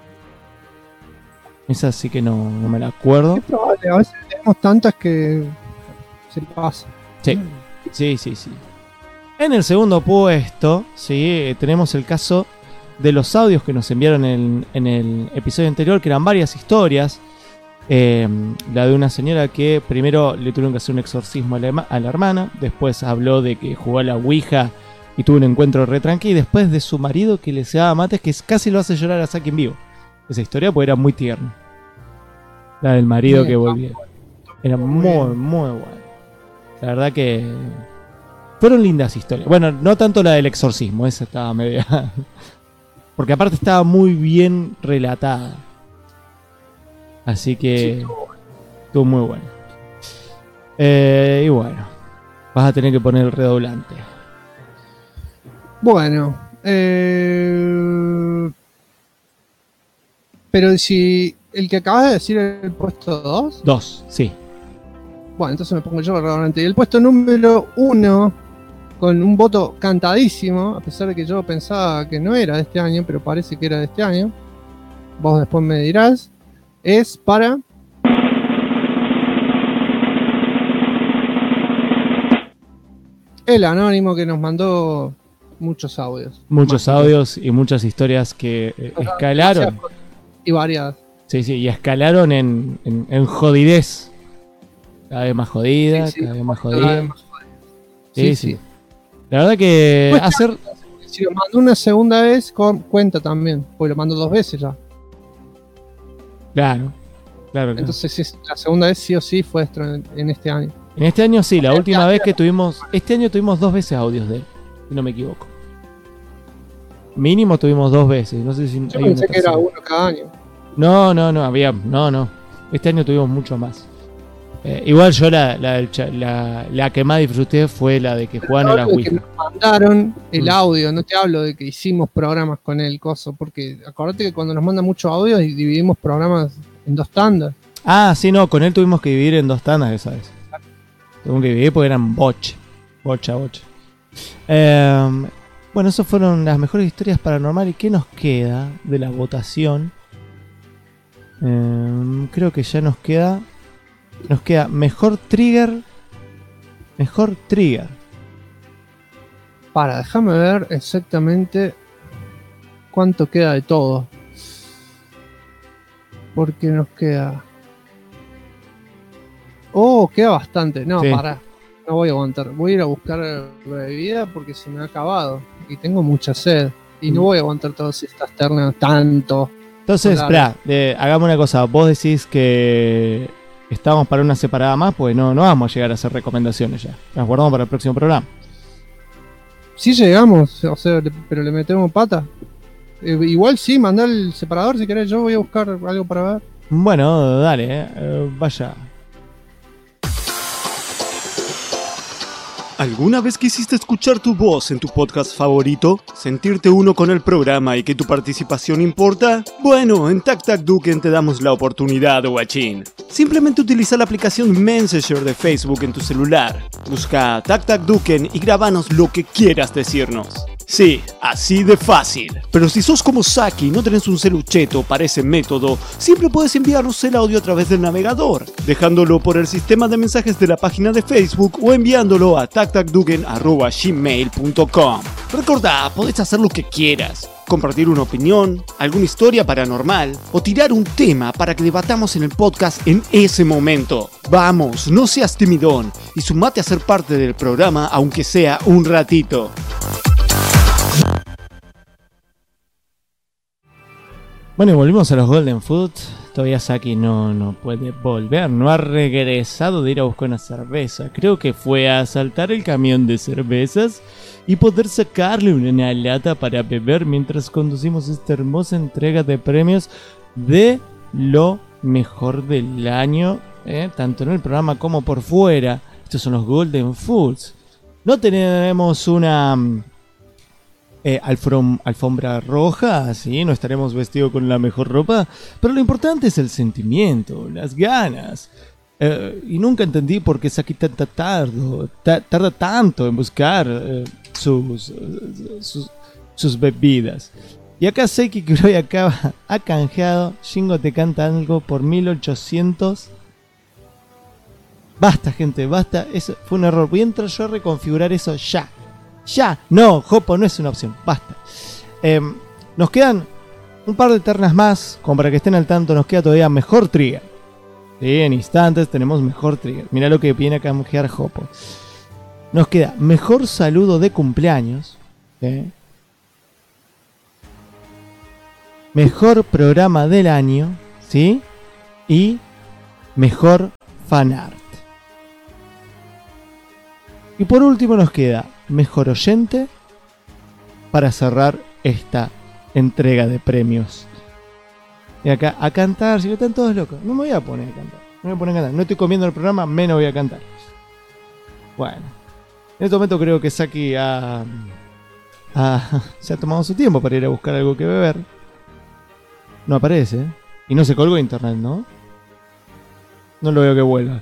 Speaker 3: Esa sí que no me la acuerdo.
Speaker 2: Es probable, a veces tenemos tantas que se pasa.
Speaker 3: Sí. En el segundo puesto, sí, tenemos el caso de los audios que nos enviaron en el episodio anterior, que eran varias historias. La de una señora que primero le tuvieron que hacer un exorcismo a la hermana, después habló de que jugó a la Ouija y tuvo un encuentro re tranqui, y después de su marido que le se daba mates, que casi lo hace llorar a Saki en vivo. Esa historia pues era muy tierna. La del marido que volvía. Era muy, muy buena. La verdad que fueron lindas historias. Bueno, no tanto la del exorcismo, esa estaba media... Porque aparte estaba muy bien relatada. Así que estuvo muy bueno. Y bueno, vas a tener que poner el redoblante.
Speaker 2: Bueno, pero si el que acabas de decir es el puesto 2.
Speaker 3: 2, sí.
Speaker 2: Bueno, entonces me pongo yo el redoblante. Y el puesto número 1, con un voto cantadísimo, a pesar de que yo pensaba que no era de este año, pero parece que era de este año. Vos después me dirás. Es para el anónimo que nos mandó muchos audios.
Speaker 3: Muchos audios y muchas historias que escalaron.
Speaker 2: Y variadas.
Speaker 3: Sí, y escalaron en jodidez. Cada vez más jodida, cada vez más jodida. Sí. La verdad que
Speaker 2: pues
Speaker 3: hacer...
Speaker 2: Si lo mando una segunda vez, cuenta también. Porque lo mando 2 veces ya.
Speaker 3: Claro.
Speaker 2: Entonces la segunda vez sí o sí fue en este año.
Speaker 3: En este año sí, la última vez que tuvimos... Este año tuvimos 2 veces audios de él, si no me equivoco. Mínimo tuvimos 2 veces. No sé si
Speaker 2: yo pensé que era uno cada año.
Speaker 3: No. Este año tuvimos mucho más. Igual yo la que más disfruté fue la de que jugaban a la Ouija.
Speaker 2: Nos mandaron el audio, no te hablo de que hicimos programas con el coso, porque acordate que cuando nos mandan mucho audio dividimos programas en 2 tandas.
Speaker 3: Ah, sí, no, con él tuvimos que dividir en 2 tandas esa vez. Tuvimos que dividir porque eran bocha. Bueno, esas fueron las mejores historias paranormales. ¿Y qué nos queda de la votación? Creo que ya nos queda mejor trigger.
Speaker 2: Déjame ver exactamente cuánto queda de todo. Porque nos queda... queda bastante. No,
Speaker 3: sí.
Speaker 2: No voy a aguantar. Voy a ir a buscar bebida porque se me ha acabado. Y tengo mucha sed. Y no voy a aguantar todas estas ternas tanto.
Speaker 3: Entonces, espera, hagamos una cosa. Vos decís que estábamos para una separada más, pues no vamos a llegar a hacer recomendaciones ya. Las guardamos para el próximo programa.
Speaker 2: Sí llegamos, o sea, pero le metemos pata. Igual sí, mandá el separador si querés. Yo voy a buscar algo para ver.
Speaker 3: Bueno, dale, vaya.
Speaker 15: ¿Alguna vez quisiste escuchar tu voz en tu podcast favorito? ¿Sentirte uno con el programa y que tu participación importa? Bueno, en TacTacDuken te damos la oportunidad, guachín. Simplemente utiliza la aplicación Messenger de Facebook en tu celular. Busca TacTacDuken y grábanos lo que quieras decirnos. Sí, así de fácil. Pero si sos como Saki y no tenés un celucheto para ese método, siempre puedes enviarnos el audio a través del navegador, dejándolo por el sistema de mensajes de la página de Facebook o enviándolo a tactacduken@gmail.com. Recordá, podés hacer lo que quieras. Compartir una opinión, alguna historia paranormal o tirar un tema para que debatamos en el podcast en ese momento. Vamos, no seas timidón y sumate a ser parte del programa aunque sea un ratito.
Speaker 3: Bueno, y volvimos a los Golden Food. Todavía Saki no puede volver. No ha regresado de ir a buscar una cerveza. Creo que fue a asaltar el camión de cervezas y poder sacarle una lata para beber mientras conducimos esta hermosa entrega de premios de lo mejor del año, tanto en el programa como por fuera. Estos son los Golden Foods. No tenemos una alfombra roja, ¿sí? No estaremos vestidos con la mejor ropa, pero lo importante es el sentimiento, las ganas Y nunca entendí por qué Saki tarda tanto en buscar sus bebidas. Y acá Seki Kuroi ha canjeado Shingo te canta algo por 1800. Basta, gente, basta. Eso fue un error. Voy a entrar yo a reconfigurar eso ya. Ya. No, Hopo no es una opción. Basta. Nos quedan un par de ternas más. Como para que estén al tanto, nos queda todavía mejor trigger. Sí, en instantes tenemos mejor trigger. Mirá lo que viene a canjear Hopo. Nos queda mejor saludo de cumpleaños. ¿Sí? Mejor programa del año. ¿Sí? Y mejor fanart. Y por último nos queda mejor oyente para cerrar esta entrega de premios. Y acá a cantar, si no están todos locos. No me voy a poner a cantar. No estoy comiendo el programa, menos voy a cantar. Bueno. En este momento creo que Saki se ha tomado su tiempo para ir a buscar algo que beber. No aparece. Y no se colgó de internet, ¿no? No lo veo que vuelva.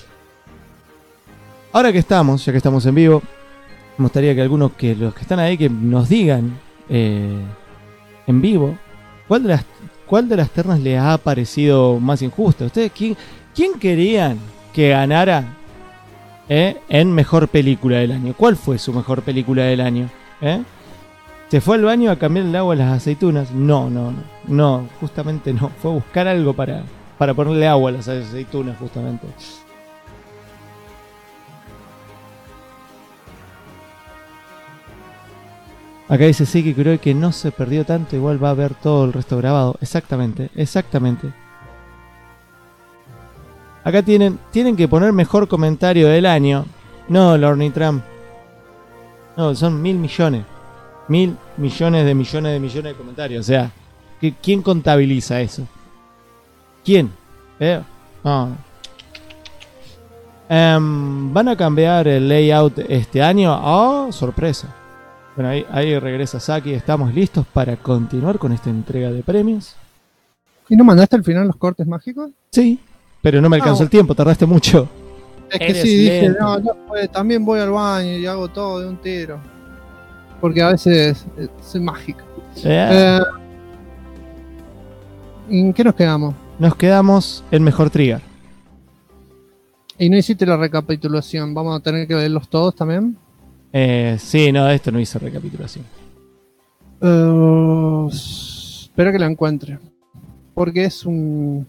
Speaker 3: Ahora que estamos, ya que estamos en vivo, me gustaría que algunos que los que están ahí que nos digan en vivo cuál de las ternas les ha parecido más injusta. ¿Ustedes quién querían que ganara en mejor película del año? ¿Cuál fue su mejor película del año? ¿Se fue al baño a cambiar el agua a las aceitunas? No, justamente no. Fue a buscar algo para ponerle agua a las aceitunas, justamente. Acá dice sí que creo que no se perdió tanto, igual va a ver todo el resto grabado. Exactamente. Acá tienen que poner mejor comentario del año. No, Lorny Trump. No, son 1.000 millones. 1.000 millones de comentarios. O sea, ¿quién contabiliza eso? ¿Quién? No. ¿Van a cambiar el layout este año? Oh, sorpresa. Bueno, ahí regresa Saki. Estamos listos para continuar con esta entrega de premios.
Speaker 2: ¿Y no mandaste al final los cortes mágicos?
Speaker 3: Sí, pero no me alcanzó el tiempo, tardaste mucho.
Speaker 2: Es que sí, dije, no, también voy al baño y hago todo de un tiro. Porque a veces soy mágico. ¿En qué nos quedamos?
Speaker 3: Nos quedamos en mejor trigger.
Speaker 2: Y no hiciste la recapitulación, ¿vamos a tener que verlos todos también?
Speaker 3: Sí, no, esto no hice recapitulación.
Speaker 2: Espera que la encuentre. Porque es un...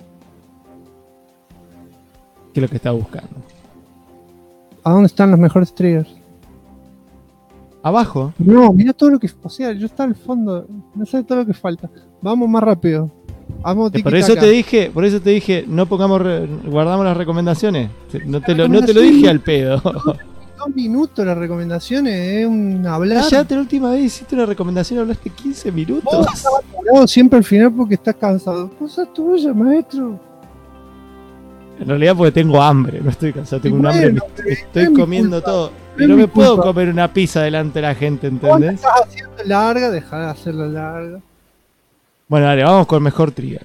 Speaker 3: ¿Qué es lo que estaba buscando?
Speaker 2: ¿A dónde están los mejores triggers?
Speaker 3: ¿Abajo?
Speaker 2: No, mira todo lo que... O sea, yo estaba al fondo. No sé todo lo que falta. Vamos más rápido. Vamos,
Speaker 3: por eso te dije, no guardamos las recomendaciones. No te lo dije al pedo.
Speaker 2: 2 minutos las recomendaciones, es un hablar.
Speaker 3: Ya la última vez hiciste una recomendación, hablaste 15 minutos.
Speaker 2: Vos estabas apurado siempre al final porque estás cansado. Cosa tuya, maestro.
Speaker 3: En realidad porque tengo hambre, no estoy cansado, tengo un hambre, estoy comiendo todo. Y no me puedo comer una pizza delante de la gente, ¿entendés?
Speaker 2: Estás haciendo larga, deja de hacerla larga.
Speaker 3: Bueno, dale, vamos con mejor trigger.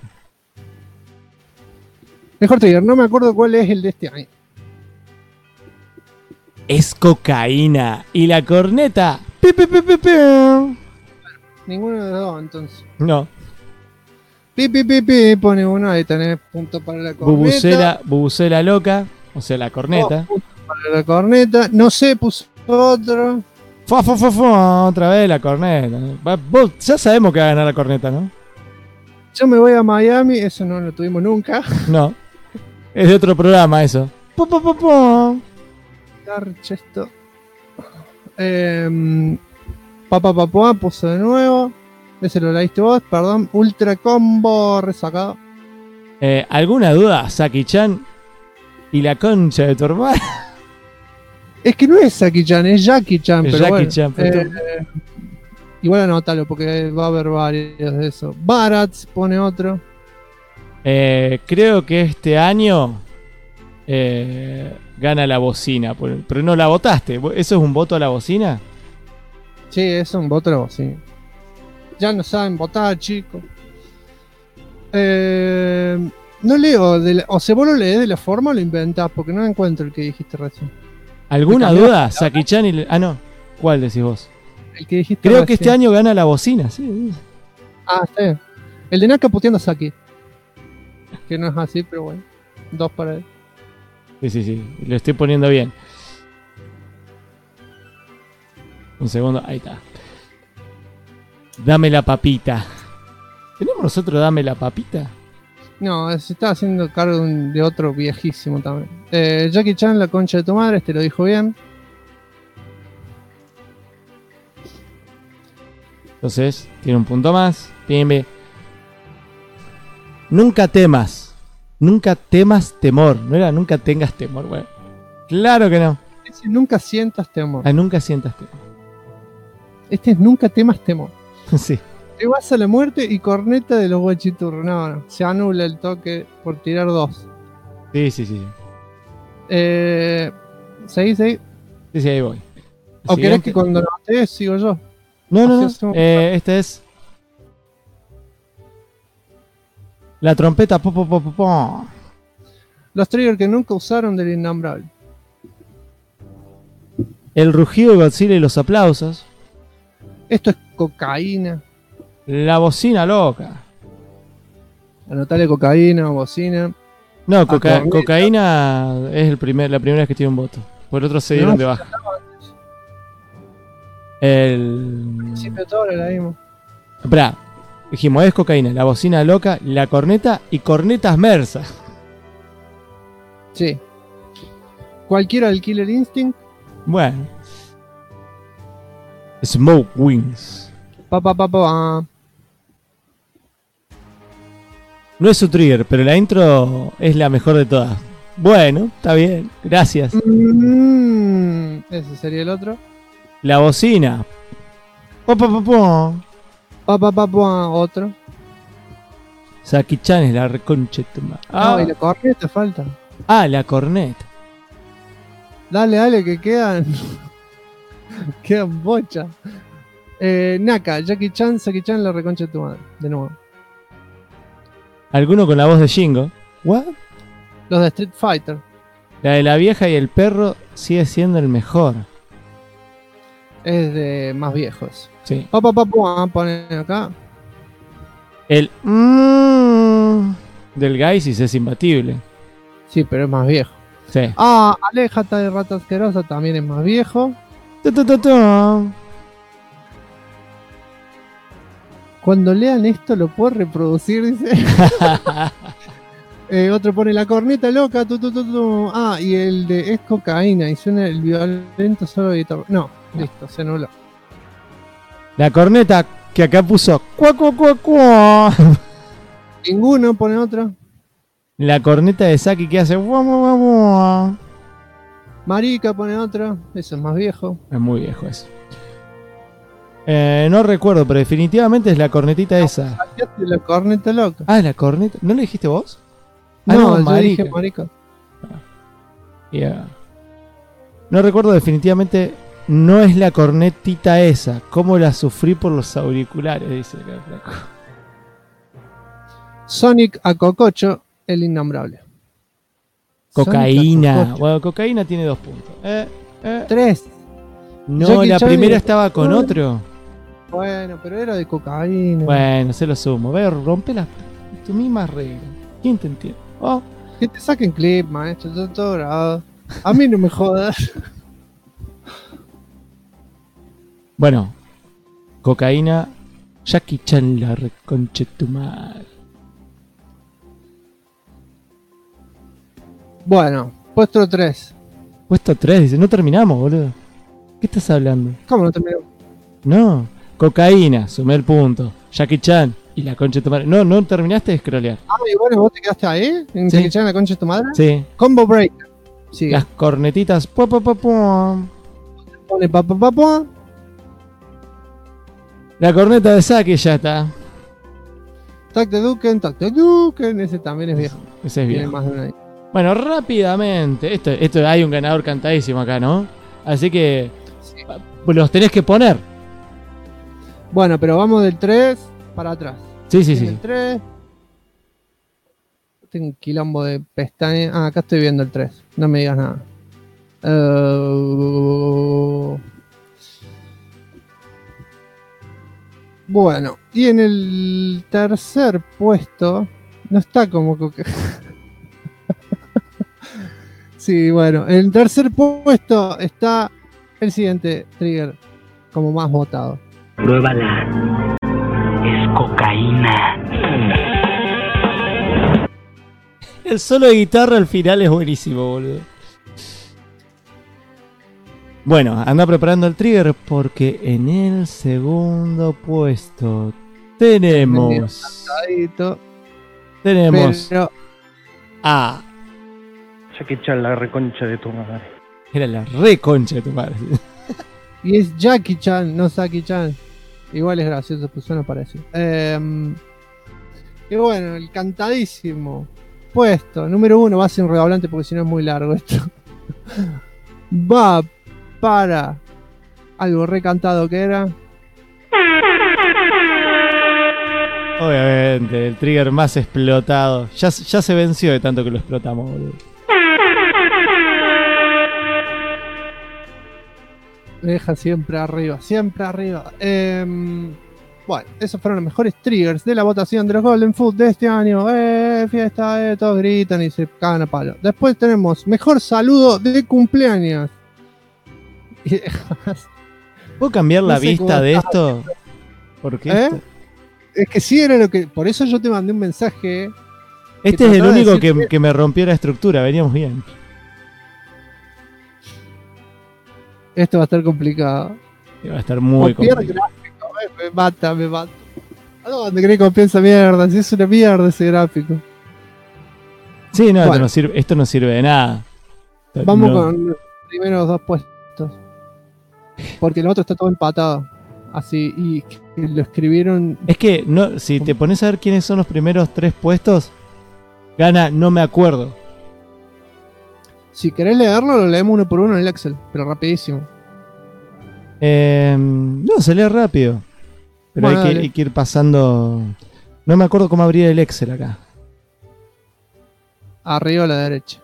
Speaker 2: Mejor trigger, no me acuerdo cuál es el de este año.
Speaker 3: Es cocaína. Y la corneta.
Speaker 2: Ninguno de los dos, entonces.
Speaker 3: No.
Speaker 2: Pone uno, ahí tenés punto para la corneta.
Speaker 3: Bubucela loca. O sea, la corneta.
Speaker 2: Punto para la corneta. No sé, puso otro.
Speaker 3: Otra vez la corneta. Vos ya sabemos que va a ganar la corneta, ¿no?
Speaker 2: Yo me voy a Miami. Eso no lo tuvimos nunca.
Speaker 3: No. Es de otro programa eso.
Speaker 2: Esto. Papá puso de nuevo. Ese lo leíste vos, perdón. Ultra combo resacado.
Speaker 3: ¿Alguna duda, Saki-chan? ¿Y la concha de tu hermana?
Speaker 2: Es que no es Saki-chan, es Jackie-chan. Pero
Speaker 3: Jackie-chan,
Speaker 2: bueno, igual anótalo porque va a haber varios de eso. Barats pone otro.
Speaker 3: Creo que este año gana la bocina, pero no la votaste. ¿Eso es un voto a la bocina?
Speaker 2: Sí, es un voto a la bocina. Ya no saben votar, chicos. No leo, o sea, vos lo lees de la forma o lo inventás, porque no encuentro el que dijiste recién.
Speaker 3: ¿Alguna duda? Saki-chan y... Ah, no. ¿Cuál decís vos?
Speaker 2: El que dijiste
Speaker 3: Creo
Speaker 2: recién.
Speaker 3: que este año gana la bocina, sí.
Speaker 2: Ah, está bien. El de Naka puteando a Saki. Que no es así, pero bueno. 2 para él.
Speaker 3: Sí. Lo estoy poniendo bien. Un segundo. Ahí está. Dame la papita. ¿Tenemos nosotros Dame la papita?
Speaker 2: No, se está haciendo cargo de otro viejísimo también. Jackie Chan, la concha de tu madre, lo dijo bien.
Speaker 3: Entonces, tiene un punto más. Pimbe. Nunca temas. Nunca temas temor. No era nunca tengas temor, bueno. Claro que no.
Speaker 2: Ese es nunca sientas temor.
Speaker 3: Ah, nunca sientas temor.
Speaker 2: Este es nunca temas temor.
Speaker 3: Sí.
Speaker 2: Te vas a la muerte y corneta de los guachiturros. No. Se anula el toque por tirar 2.
Speaker 3: Sí.
Speaker 2: ¿Seguí?
Speaker 3: Sí, ahí voy.
Speaker 2: ¿O querés que cuando lo haces sigo yo?
Speaker 3: No. Esta es... La trompeta. Po.
Speaker 2: Los triggers que nunca usaron del innombrable.
Speaker 3: El rugido de Godzilla y los aplausos.
Speaker 2: Esto es cocaína.
Speaker 3: La bocina loca.
Speaker 2: Anotale cocaína o bocina.
Speaker 3: No, cocaína es la primera vez que tiene un voto. Por otro se dieron de baja.
Speaker 2: Sí, pero todo lo vimos.
Speaker 3: Esperá, dijimos, es cocaína, la bocina loca, la corneta y cornetas Mersa.
Speaker 2: Sí. Cualquiera del Killer Instinct.
Speaker 3: Bueno. Smoke Wings. No es su trigger, pero la intro es la mejor de todas. Bueno, está bien, gracias.
Speaker 2: Ese sería el otro.
Speaker 3: La bocina.
Speaker 2: Otro.
Speaker 3: Saki-chan es la reconcha de tu madre.
Speaker 2: No, y la corneta falta.
Speaker 3: Ah, la corneta.
Speaker 2: Dale, que quedan. Quedan bocha. Naka, Jackie Chan, Saki-chan, la reconcha de tu madre. De nuevo.
Speaker 3: Alguno con la voz de Shingo. ¿What?
Speaker 2: Los de Street Fighter.
Speaker 3: La de la vieja y el perro sigue siendo el mejor.
Speaker 2: Es de más viejos.
Speaker 3: Sí.
Speaker 2: Ponen acá.
Speaker 3: El del Gaisis es imbatible.
Speaker 2: Sí, pero es más viejo.
Speaker 3: Sí.
Speaker 2: Aléjate de rata asquerosa, también es más viejo. Cuando lean esto lo puedo reproducir, dice. Otro pone la corneta loca. Y el de es cocaína y suena el violento solo de guitarra. No, listo, se anuló.
Speaker 3: La corneta que acá puso cuá.
Speaker 2: Ninguno pone otra.
Speaker 3: La corneta de Saki que hace
Speaker 2: Marica pone otra. Eso es más viejo.
Speaker 3: Es muy viejo eso. No recuerdo, pero definitivamente es la cornetita esa.
Speaker 2: La corneta loca.
Speaker 3: Ah, la corneta. ¿No le dijiste vos?
Speaker 2: No, yo dije marica.
Speaker 3: Yeah. No recuerdo definitivamente. No es la cornetita esa. ¿Cómo la sufrí por los auriculares? Dice el flaco.
Speaker 2: Sonic a Cococho, el innombrable.
Speaker 3: Cocaína. Bueno, cocaína tiene 2 puntos.
Speaker 2: 3.
Speaker 3: No,
Speaker 2: Jackie
Speaker 3: la
Speaker 2: Chan
Speaker 3: primera estaba con otro.
Speaker 2: Bueno, pero era de cocaína.
Speaker 3: Bueno, se lo sumo. Ve, rompe las tu mismas reglas. ¿Quién te entiende?
Speaker 2: Que te saquen clip, maestro. Está todo grabado. A mí no me jodas.
Speaker 3: Bueno, cocaína. Jackie Chan la reconche tu madre.
Speaker 2: Bueno, puesto 3.
Speaker 3: Puesto 3, dice, no terminamos, boludo. ¿Qué estás hablando?
Speaker 2: ¿Cómo no terminamos?
Speaker 3: No, cocaína, sumé el punto. Jackie Chan y la concha de tu madre. No terminaste de scrollear.
Speaker 2: Y bueno, ¿vos te quedaste ahí? ¿En
Speaker 3: Sí.
Speaker 2: Jackie Chan, la concha de tu madre?
Speaker 3: Sí.
Speaker 2: Combo Break. Sí.
Speaker 3: Las cornetitas.
Speaker 2: Pone
Speaker 3: La corneta de Saki ya está.
Speaker 2: Tac de Duken. Ese también es viejo.
Speaker 3: Ese es
Speaker 2: Tiene
Speaker 3: viejo.
Speaker 2: más de una ahí.
Speaker 3: Bueno, rápidamente. Esto hay un ganador cantadísimo acá, ¿no? Así que los tenés que poner.
Speaker 2: Bueno, pero vamos del 3 para atrás.
Speaker 3: Sí.
Speaker 2: El 3. tengo un quilombo de pestañas. Ah, acá estoy viendo el 3. No me digas nada. Bueno, y en el tercer puesto no está como que... Sí, bueno, en el tercer puesto está el siguiente trigger como más votado.
Speaker 16: Pruébala. Es cocaína.
Speaker 3: El solo de guitarra al final es buenísimo, boludo. Bueno, anda preparando el trigger porque en el segundo puesto tenemos
Speaker 2: Pero...
Speaker 3: a...
Speaker 17: Jackie Chan, la reconcha de tu madre.
Speaker 3: Era la reconcha de tu madre.
Speaker 2: Y es Jackie Chan, no Saki Chan. Igual es gracioso, pues suena parecido. Y bueno, el cantadísimo puesto número 1 va a ser un redoblante porque si no es muy largo esto. Va para algo recantado que era.
Speaker 3: Obviamente, el trigger más explotado. Ya se venció de tanto que lo explotamos, boludo.
Speaker 2: Me deja siempre arriba, siempre arriba. Bueno, esos fueron los mejores triggers de la votación de los Golden Food de este año. Fiesta, todos gritan y se cagan a palo. Después tenemos mejor saludo de cumpleaños.
Speaker 3: ¿Puedo cambiar la vista de esto? ¿Por qué?
Speaker 2: Es que sí era lo que... Por eso yo te mandé un mensaje.
Speaker 3: Este es el único que me rompió la estructura. Veníamos bien.
Speaker 2: Esto va a estar complicado.
Speaker 3: Va a estar muy complicado.
Speaker 2: Gráfico, me mata. ¿A dónde crees que piensa mierda? Si es una mierda ese gráfico.
Speaker 3: Sí, no, bueno. Esto no sirve de nada.
Speaker 2: Vamos con los primeros 2 puestos. Porque el otro está todo empatado. Así, y lo escribieron.
Speaker 3: Es que no, si te pones a ver quiénes son los primeros 3 puestos, gana no me acuerdo.
Speaker 2: Si querés leerlo, lo leemos uno por uno en el Excel, pero rapidísimo.
Speaker 3: No, se lee rápido. Pero bueno, hay que ir pasando. No me acuerdo cómo abrir el Excel acá.
Speaker 2: Arriba a la derecha.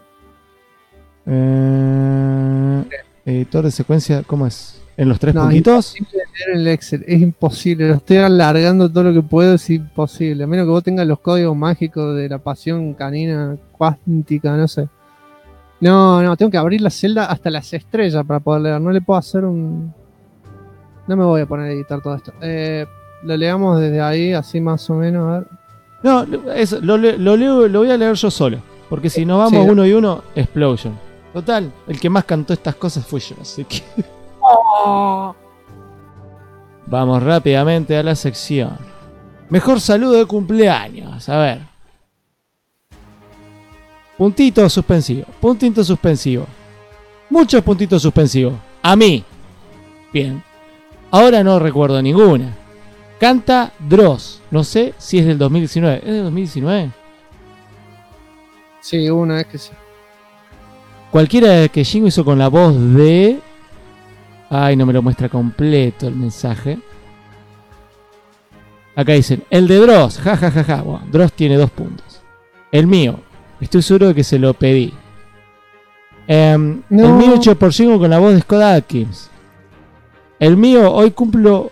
Speaker 3: Editor de secuencia, ¿cómo es? ¿En los 3 puntitos?
Speaker 2: Es imposible leer en el Excel, es imposible. Lo estoy alargando todo lo que puedo, es imposible. A menos que vos tengas los códigos mágicos de la pasión canina cuántica, no sé. No, tengo que abrir la celda hasta las estrellas para poder leer. No le puedo hacer un... No me voy a poner a editar todo esto. Lo leamos desde ahí, así más o menos, a ver.
Speaker 3: No, lo voy a leer yo solo. Porque si nos vamos uno y uno, Explosion. Total, el que más cantó estas cosas fui yo, así que... Vamos rápidamente a la sección. Mejor saludo de cumpleaños, a ver. Puntito suspensivo, puntito suspensivo. Muchos puntitos suspensivos. A mí. Bien. Ahora no recuerdo ninguna. Canta Dross. No sé si es del 2019. ¿Es del 2019?
Speaker 2: Sí, una vez que sí.
Speaker 3: Cualquiera que Jingo hizo con la voz de... Ay, no me lo muestra completo el mensaje. Acá dicen, el de Dross. Ja, ja, ja, ja. Bueno, Dross tiene 2 puntos. El mío. Estoy seguro de que se lo pedí. El mío hecho por Jingo con la voz de Scott Adkins. El mío, hoy cumplo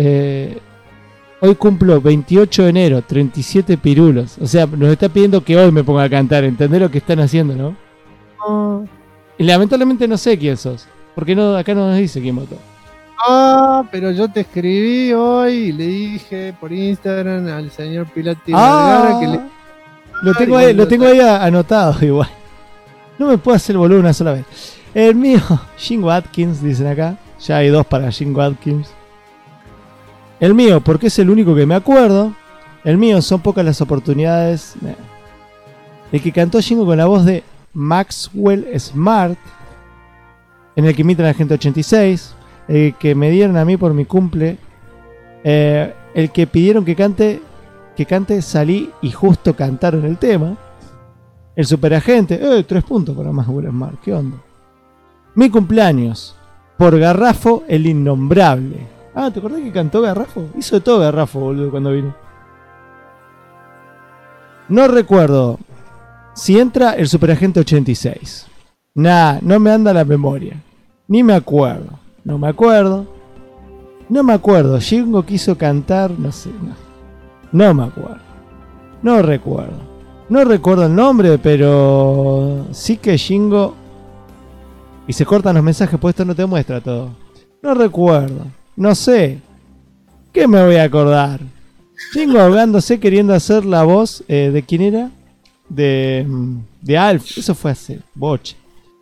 Speaker 3: 28 de enero, 37 pirulos. O sea, nos está pidiendo que hoy me ponga a cantar. ¿Entendés lo que están haciendo, no? Y lamentablemente no sé quién sos. Porque no, acá no nos dice quién votó.
Speaker 2: Pero yo te escribí hoy y le dije por Instagram al señor Pilati Vergara que le...
Speaker 3: Lo tengo ahí anotado igual. No me puedo hacer boludo una sola vez. El mío, Jingo Atkins, dicen acá. Ya hay 2 para Jingo Atkins. El mío, porque es el único que me acuerdo. El mío, son pocas las oportunidades. El que cantó Jingo con la voz de Maxwell Smart, en el que imitan a la gente 86. El que me dieron a mí por mi cumple. El que pidieron que cante Salí y justo cantaron el tema. El superagente. 3 puntos para Maxwell Smart. ¿Qué onda? Mi cumpleaños. Por Garrafo, el innombrable. Ah, ¿te acordás que cantó Garrafo? Hizo de todo Garrafo, boludo, cuando vino. No recuerdo Si entra el Superagente 86. Nah, no me anda la memoria. Ni me acuerdo. No me acuerdo. Shingo quiso cantar, no sé. No me acuerdo. No recuerdo. No recuerdo el nombre, pero sí que Shingo... Y se cortan los mensajes, pues esto no te muestra todo. No recuerdo. No sé. ¿Qué me voy a acordar? Shingo ahogándose queriendo hacer la voz de ¿quién era? De Alf. Eso fue hace boche.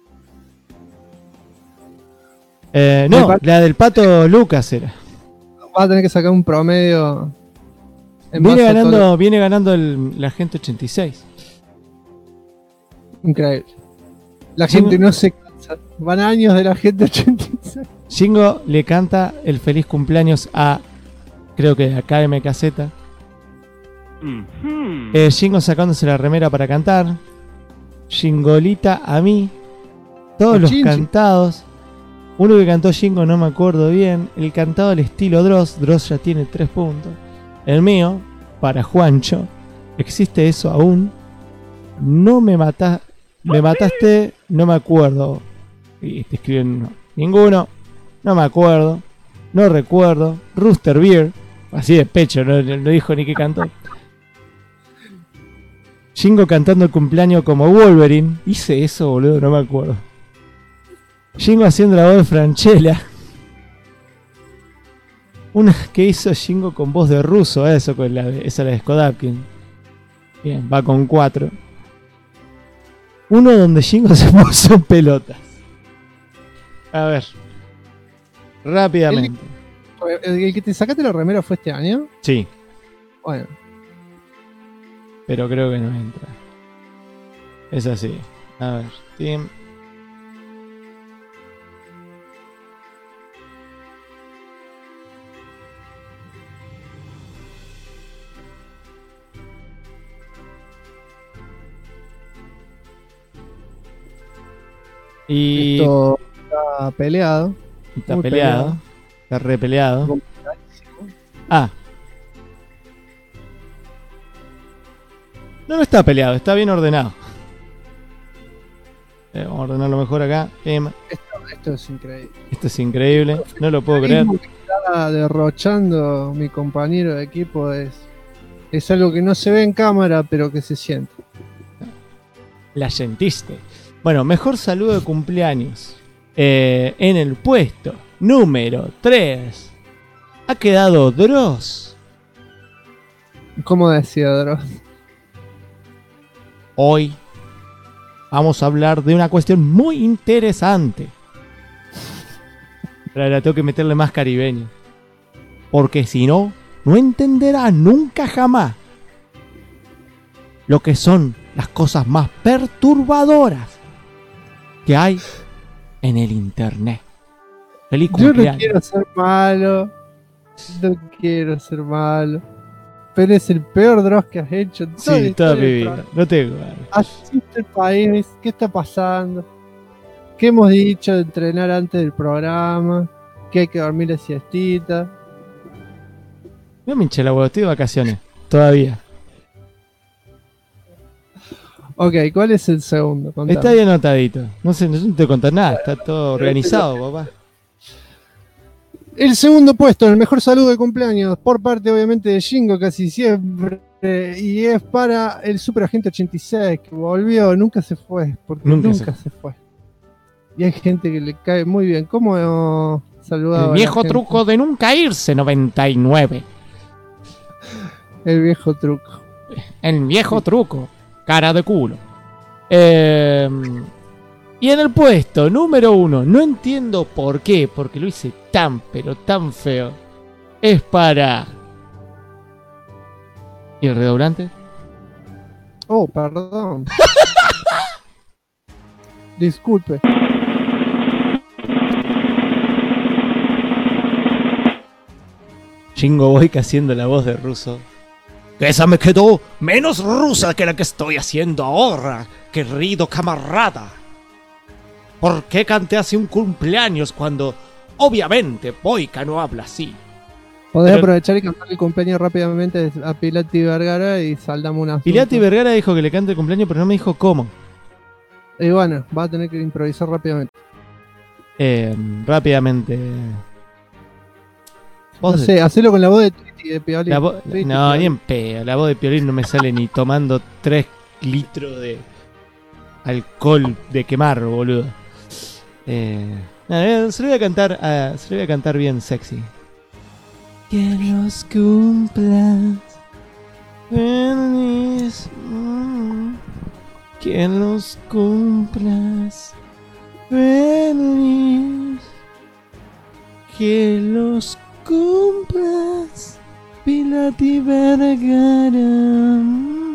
Speaker 3: No, la del Pato Lucas era.
Speaker 2: Va a tener que sacar un promedio.
Speaker 3: Viene ganando la gente 86.
Speaker 2: Increíble. La gente no se cansa. Van años de la gente 86.
Speaker 3: Shingo le canta el feliz cumpleaños a, creo que a KMKZ. Shingo sacándose la remera para cantar. Shingolita a mí. Todos los cantados. Uno que cantó Shingo no me acuerdo bien. El cantado al estilo Dross. Dross ya tiene 3 puntos. El mío, para Juancho. ¿Existe eso aún? No me mataste. Me mataste, no me acuerdo. Y te escriben ninguno. No me acuerdo. No recuerdo. Rooster Beer. Así de pecho, no dijo ni qué cantó. Shingo cantando el cumpleaños como Wolverine. Hice eso, boludo, no me acuerdo. Shingo haciendo la voz de Franchella. Una que hizo Shingo con voz de ruso, eso, con esa la de Skodapkin. Bien, va con 4. Uno donde Shingo se puso en pelotas. A ver. Rápidamente.
Speaker 2: ¿El que te sacaste la remera fue este año?
Speaker 3: Sí.
Speaker 2: Bueno.
Speaker 3: Pero creo que no entra. Es así. A ver. Team. Y
Speaker 2: esto está peleado.
Speaker 3: Está peleado. Está repeleado. Ah. No está peleado, está bien ordenado. Vamos a ordenarlo mejor acá.
Speaker 2: Esto es increíble.
Speaker 3: Esto es increíble. No lo puedo creer.
Speaker 2: Lo que está derrochando mi compañero de equipo es algo que no se ve en cámara, pero que se siente.
Speaker 3: La sentiste. Bueno, mejor saludo de cumpleaños. En el puesto número 3 ha quedado Dross.
Speaker 2: ¿Cómo decía Dross?
Speaker 3: Hoy vamos a hablar de una cuestión muy interesante. Pero la tengo que meterle más caribeño. Porque si no, no entenderá nunca jamás lo que son las cosas más perturbadoras que hay en el internet. Feliz cumpleaños.
Speaker 2: Yo no quiero ser malo. No quiero ser malo. Pero es el peor Dross que has hecho.
Speaker 3: Sí, toda mi vida. No tengo.
Speaker 2: Asiste el país. ¿Qué está pasando? ¿Qué hemos dicho de entrenar antes del programa? Que hay que dormir la siestita.
Speaker 3: No me hinché la huevo, estoy de vacaciones. Todavía.
Speaker 2: Ok, ¿cuál es el segundo? Contame.
Speaker 3: Está bien anotadito. No sé, no te contar nada. Está todo organizado, papá.
Speaker 2: El segundo puesto, el mejor saludo de cumpleaños, por parte obviamente de Shingo casi siempre, y es para el Superagente 86, que volvió, nunca se fue, porque nunca se fue. Y hay gente que le cae muy bien. ¿Cómo saludaba?
Speaker 6: El viejo truco de nunca irse, 99.
Speaker 2: El viejo truco.
Speaker 6: El viejo truco, cara de culo.
Speaker 3: Y en el puesto número 1, no entiendo por qué, porque lo hice tan, pero tan feo. Es para... ¿Y el redoblante?
Speaker 2: Oh, perdón. Disculpe.
Speaker 3: Shingo Boyka haciendo la voz de ruso.
Speaker 8: Que esa me quedó menos rusa que la que estoy haciendo ahora, querido camarada. ¿Por qué canté así un cumpleaños cuando obviamente Boyka no habla así?
Speaker 2: Podés aprovechar y cantar el cumpleaños rápidamente a Pilati Vergara y saldamos una.
Speaker 3: Pilati Vergara dijo que le cante el cumpleaños, pero no me dijo cómo.
Speaker 2: Y bueno, va a tener que improvisar rápidamente.
Speaker 3: Rápidamente.
Speaker 2: No sé, hacelo con la voz de Twitty de Piolín.
Speaker 3: No, ni en pedo. La voz de Piolín no me sale ni tomando 3 litros de alcohol de quemar, boludo. Se lo voy a cantar bien sexy. Que los cumplas feliz, que los cumplas feliz, que los cumplas Pilati Vergara,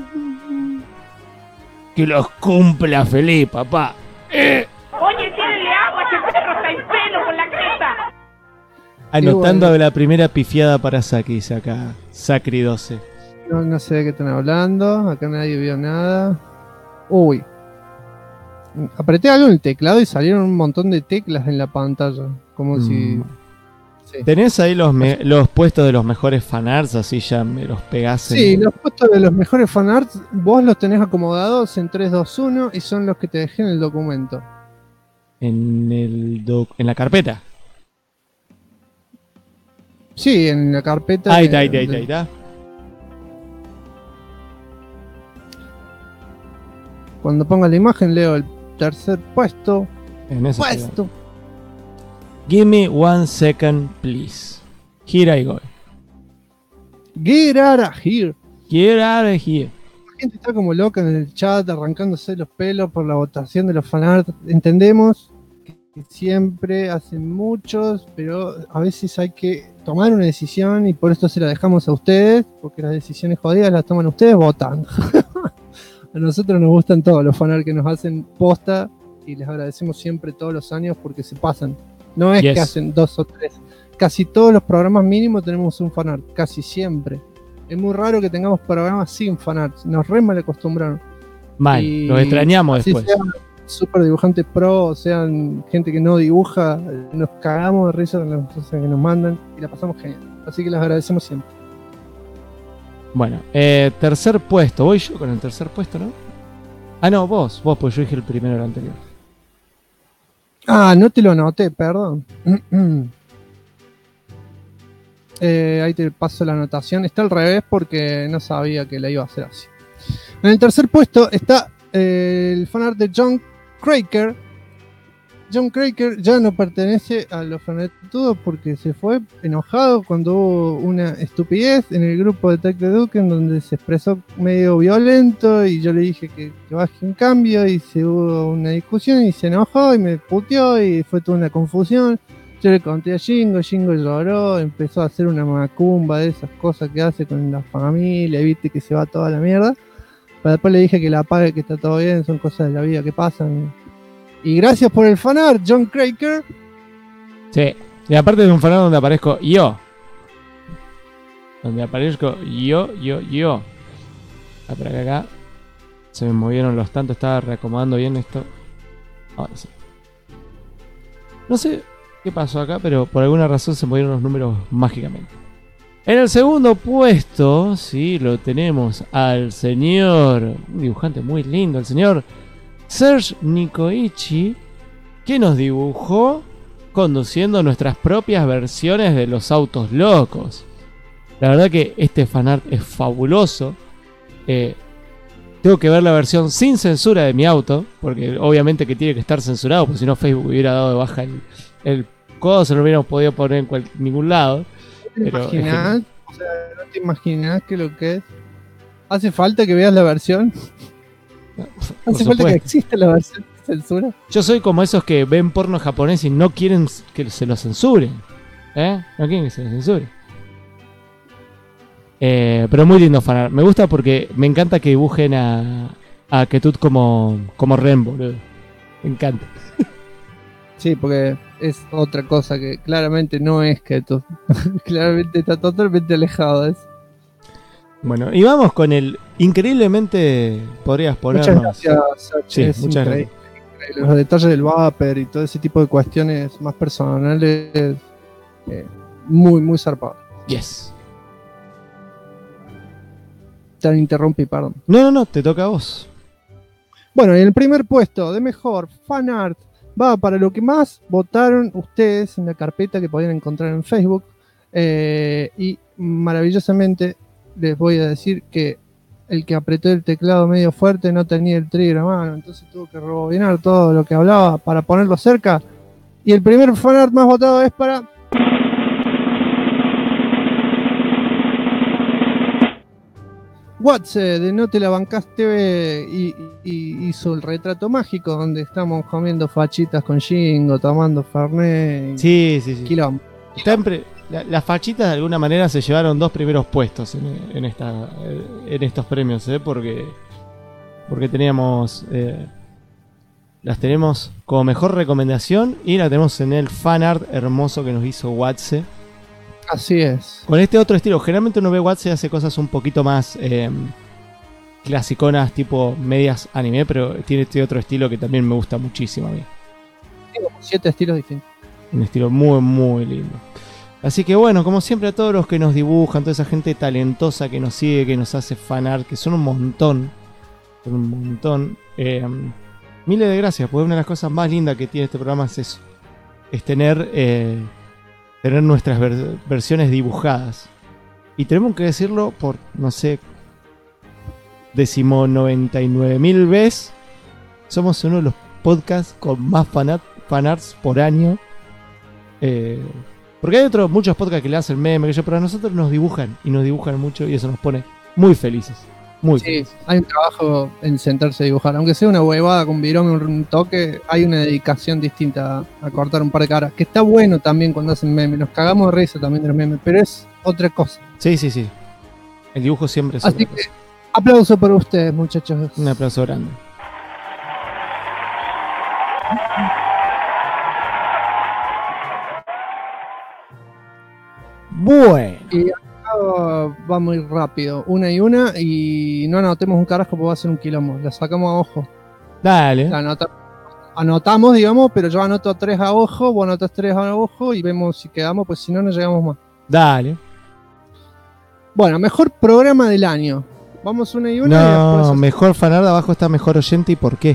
Speaker 3: que los cumpla feliz, papá.
Speaker 9: Oye, tírenle agua, ese perro está en pelo con la cresta.
Speaker 3: Anotando la primera pifiada para Saki, dice acá Sacri 12.
Speaker 2: No sé de qué están hablando, acá nadie vio nada. Uy. Apreté algo en el teclado y salieron un montón de teclas en la pantalla. Como si... Sí.
Speaker 3: ¿Tenés ahí los puestos de los mejores fanarts? Así ya me los pegás.
Speaker 2: Sí, los puestos de los mejores fanarts, vos los tenés acomodados en 3, 2, 1 y son los que te dejé en el documento.
Speaker 3: En la carpeta.
Speaker 2: Sí, en la carpeta.
Speaker 3: Ahí está.
Speaker 2: Cuando ponga la imagen leo el tercer puesto.
Speaker 3: En ese puesto. Give me 1 second, please. Here I go.
Speaker 2: Get out of here.
Speaker 3: Get out of here.
Speaker 2: La gente está como loca en el chat, arrancándose los pelos por la votación de los fanarts. Entendemos que siempre hacen muchos, pero a veces hay que tomar una decisión y por esto se la dejamos a ustedes, porque las decisiones jodidas las toman ustedes votando. A nosotros nos gustan todos los fanarts que nos hacen posta y les agradecemos siempre todos los años porque se pasan. No es que hacen 2 o 3. Casi todos los programas mínimos tenemos un fanart, casi siempre. Es muy raro que tengamos programas sin fanarts. Nos re mal acostumbraron.
Speaker 3: Los extrañamos después.
Speaker 2: Sean super dibujantes pro, o sean gente que no dibuja, nos cagamos de risa con las cosas que nos mandan y la pasamos genial. Así que les agradecemos siempre.
Speaker 3: Bueno, tercer puesto. Voy yo con el tercer puesto, ¿no? Ah, no, vos, pues yo dije el primero del anterior.
Speaker 2: Ah, no te lo anoté, perdón. Ahí te paso la anotación. Está al revés porque no sabía que la iba a hacer así. En el tercer puesto está el fanart de John Cracker. John Cracker ya no pertenece a los fanetudos porque se fue enojado cuando hubo una estupidez en el grupo de Tech de Duke en donde se expresó medio violento y yo le dije que baje un cambio y se hubo una discusión y se enojó y me puteó y fue toda una confusión. Yo le conté a Jingo lloró, empezó a hacer una macumba de esas cosas que hace con la familia, viste que se va toda la mierda. Pero después le dije que la apague, que está todo bien, son cosas de la vida que pasan. Y gracias por el fanart, John Cracker.
Speaker 3: Sí, y aparte de un fanart donde aparezco yo. Donde aparezco yo. Ah, por acá. Se me movieron los tantos, estaba reacomodando bien esto. Ahora sí. No sé qué pasó acá, pero por alguna razón se movieron los números mágicamente. En el segundo puesto, sí, lo tenemos al señor, un dibujante muy lindo, el señor Serge Nikoichi, que nos dibujó conduciendo nuestras propias versiones de los autos locos. La verdad que este fanart es fabuloso. Tengo que ver la versión sin censura de mi auto, porque obviamente que tiene que estar censurado, porque si no Facebook hubiera dado de baja el coso, no lo hubiéramos podido poner en ningún lado.
Speaker 2: ¿No te imaginas que lo que es? ¿Hace falta que veas la versión? ¿Hace falta que exista la versión de censura?
Speaker 3: Yo soy como esos que ven porno japonés y no quieren que se lo censuren. No quieren que se lo censuren. Pero muy lindo fanart. Me gusta porque me encanta que dibujen a Ketut como Ren, boludo. Me encanta.
Speaker 2: Sí, porque es otra cosa que claramente no es Ketut. Claramente está totalmente alejado de eso.
Speaker 3: Bueno, y vamos con el increíblemente podrías ponernos.
Speaker 2: Muchas gracias, Sachi.
Speaker 3: Sí, muchas gracias.
Speaker 2: Los detalles del vapor y todo ese tipo de cuestiones más personales, muy, muy zarpado.
Speaker 3: Yes.
Speaker 2: Te interrumpí, perdón.
Speaker 3: No, te toca a vos.
Speaker 2: Bueno, en el primer puesto de mejor fanart va para lo que más votaron ustedes en la carpeta que podían encontrar en Facebook. Y maravillosamente les voy a decir que el que apretó el teclado medio fuerte no tenía el trigger a mano, entonces tuvo que rebobinar todo lo que hablaba para ponerlo cerca. Y el primer fanart más votado es para... Watse de No Te La Bancás TV y hizo el retrato mágico donde estamos comiendo fachitas con Jingo, tomando Fernet.
Speaker 3: Sí.
Speaker 2: Quilombo.
Speaker 3: Siempre, las fachitas de alguna manera se llevaron 2 primeros puestos en estos premios, porque teníamos las tenemos como mejor recomendación y la tenemos en el fanart hermoso que nos hizo Watse.
Speaker 2: Así es.
Speaker 3: Con este otro estilo, generalmente uno ve Watse hace cosas un poquito más clasiconas, tipo medias anime, pero tiene este otro estilo que también me gusta muchísimo a mí.
Speaker 2: Tengo 7 estilos distintos.
Speaker 3: Un estilo muy, muy lindo. Así que bueno, como siempre a todos los que nos dibujan, toda esa gente talentosa que nos sigue, que nos hace fanart, que son un montón. Miles de gracias, porque una de las cosas más lindas que tiene este programa es eso. Es tener nuestras versiones dibujadas. Y tenemos que decirlo por, no sé, 99.000 veces. Somos uno de los podcasts con más fanarts por año. Porque hay muchos podcasts que le hacen meme, pero a nosotros nos dibujan mucho y eso nos pone muy felices. Muy felices.
Speaker 2: Hay un trabajo en sentarse a dibujar, aunque sea una huevada con virome, un toque, hay una dedicación distinta a cortar un par de caras, que está bueno también cuando hacen memes, nos cagamos de risa también de los memes, pero es otra cosa.
Speaker 3: Sí. El dibujo siempre es
Speaker 2: así
Speaker 3: otra
Speaker 2: que,
Speaker 3: cosa.
Speaker 2: Aplauso para ustedes, muchachos.
Speaker 3: Un aplauso grande. Bueno.
Speaker 2: Y acá va muy rápido, una y no anotemos un carajo porque va a ser un quilombo, la sacamos a ojo.
Speaker 3: Dale.
Speaker 2: Anotamos, digamos, pero yo anoto 3 a ojo, vos anotas 3 a ojo y vemos si quedamos, pues si no, no llegamos más.
Speaker 3: Dale.
Speaker 2: Bueno, mejor programa del año. Vamos una y una.
Speaker 3: No,
Speaker 2: y después
Speaker 3: mejor fanart, abajo está mejor oyente y por qué.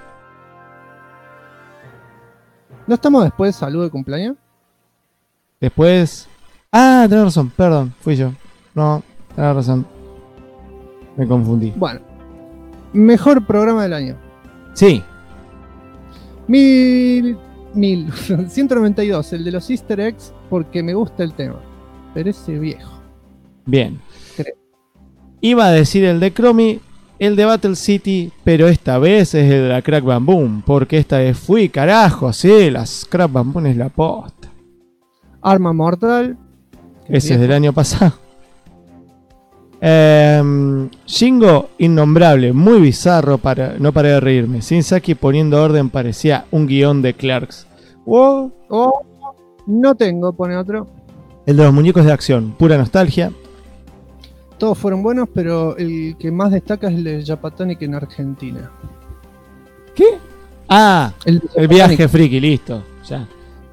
Speaker 2: ¿No estamos después de salud de cumpleaños?
Speaker 3: Después... Ah, tenés razón, perdón, fui yo. No, tenés razón. Me confundí.
Speaker 2: Bueno, mejor programa del año.
Speaker 3: Sí.
Speaker 2: 192, el de los Easter eggs, porque me gusta el tema. Pero ese viejo.
Speaker 3: Bien.
Speaker 2: Creo.
Speaker 3: Iba a decir el de Chromie, el de Battle City, pero esta vez es el de la Crack Bam Boom, porque esta vez fui, carajo, sí, las Crack Bam Boom es la posta.
Speaker 2: Arma Mortal.
Speaker 3: Ese es del año pasado. Jingo, innombrable, muy bizarro, no paré de reírme. Sin Saki poniendo orden parecía un guión de Clerks.
Speaker 2: No tengo, pone otro.
Speaker 3: El de los muñecos de acción, pura nostalgia.
Speaker 2: Todos fueron buenos, pero el que más destaca es el de Japatonic en Argentina.
Speaker 3: ¿Qué? Ah, el viaje friki, listo. Ya.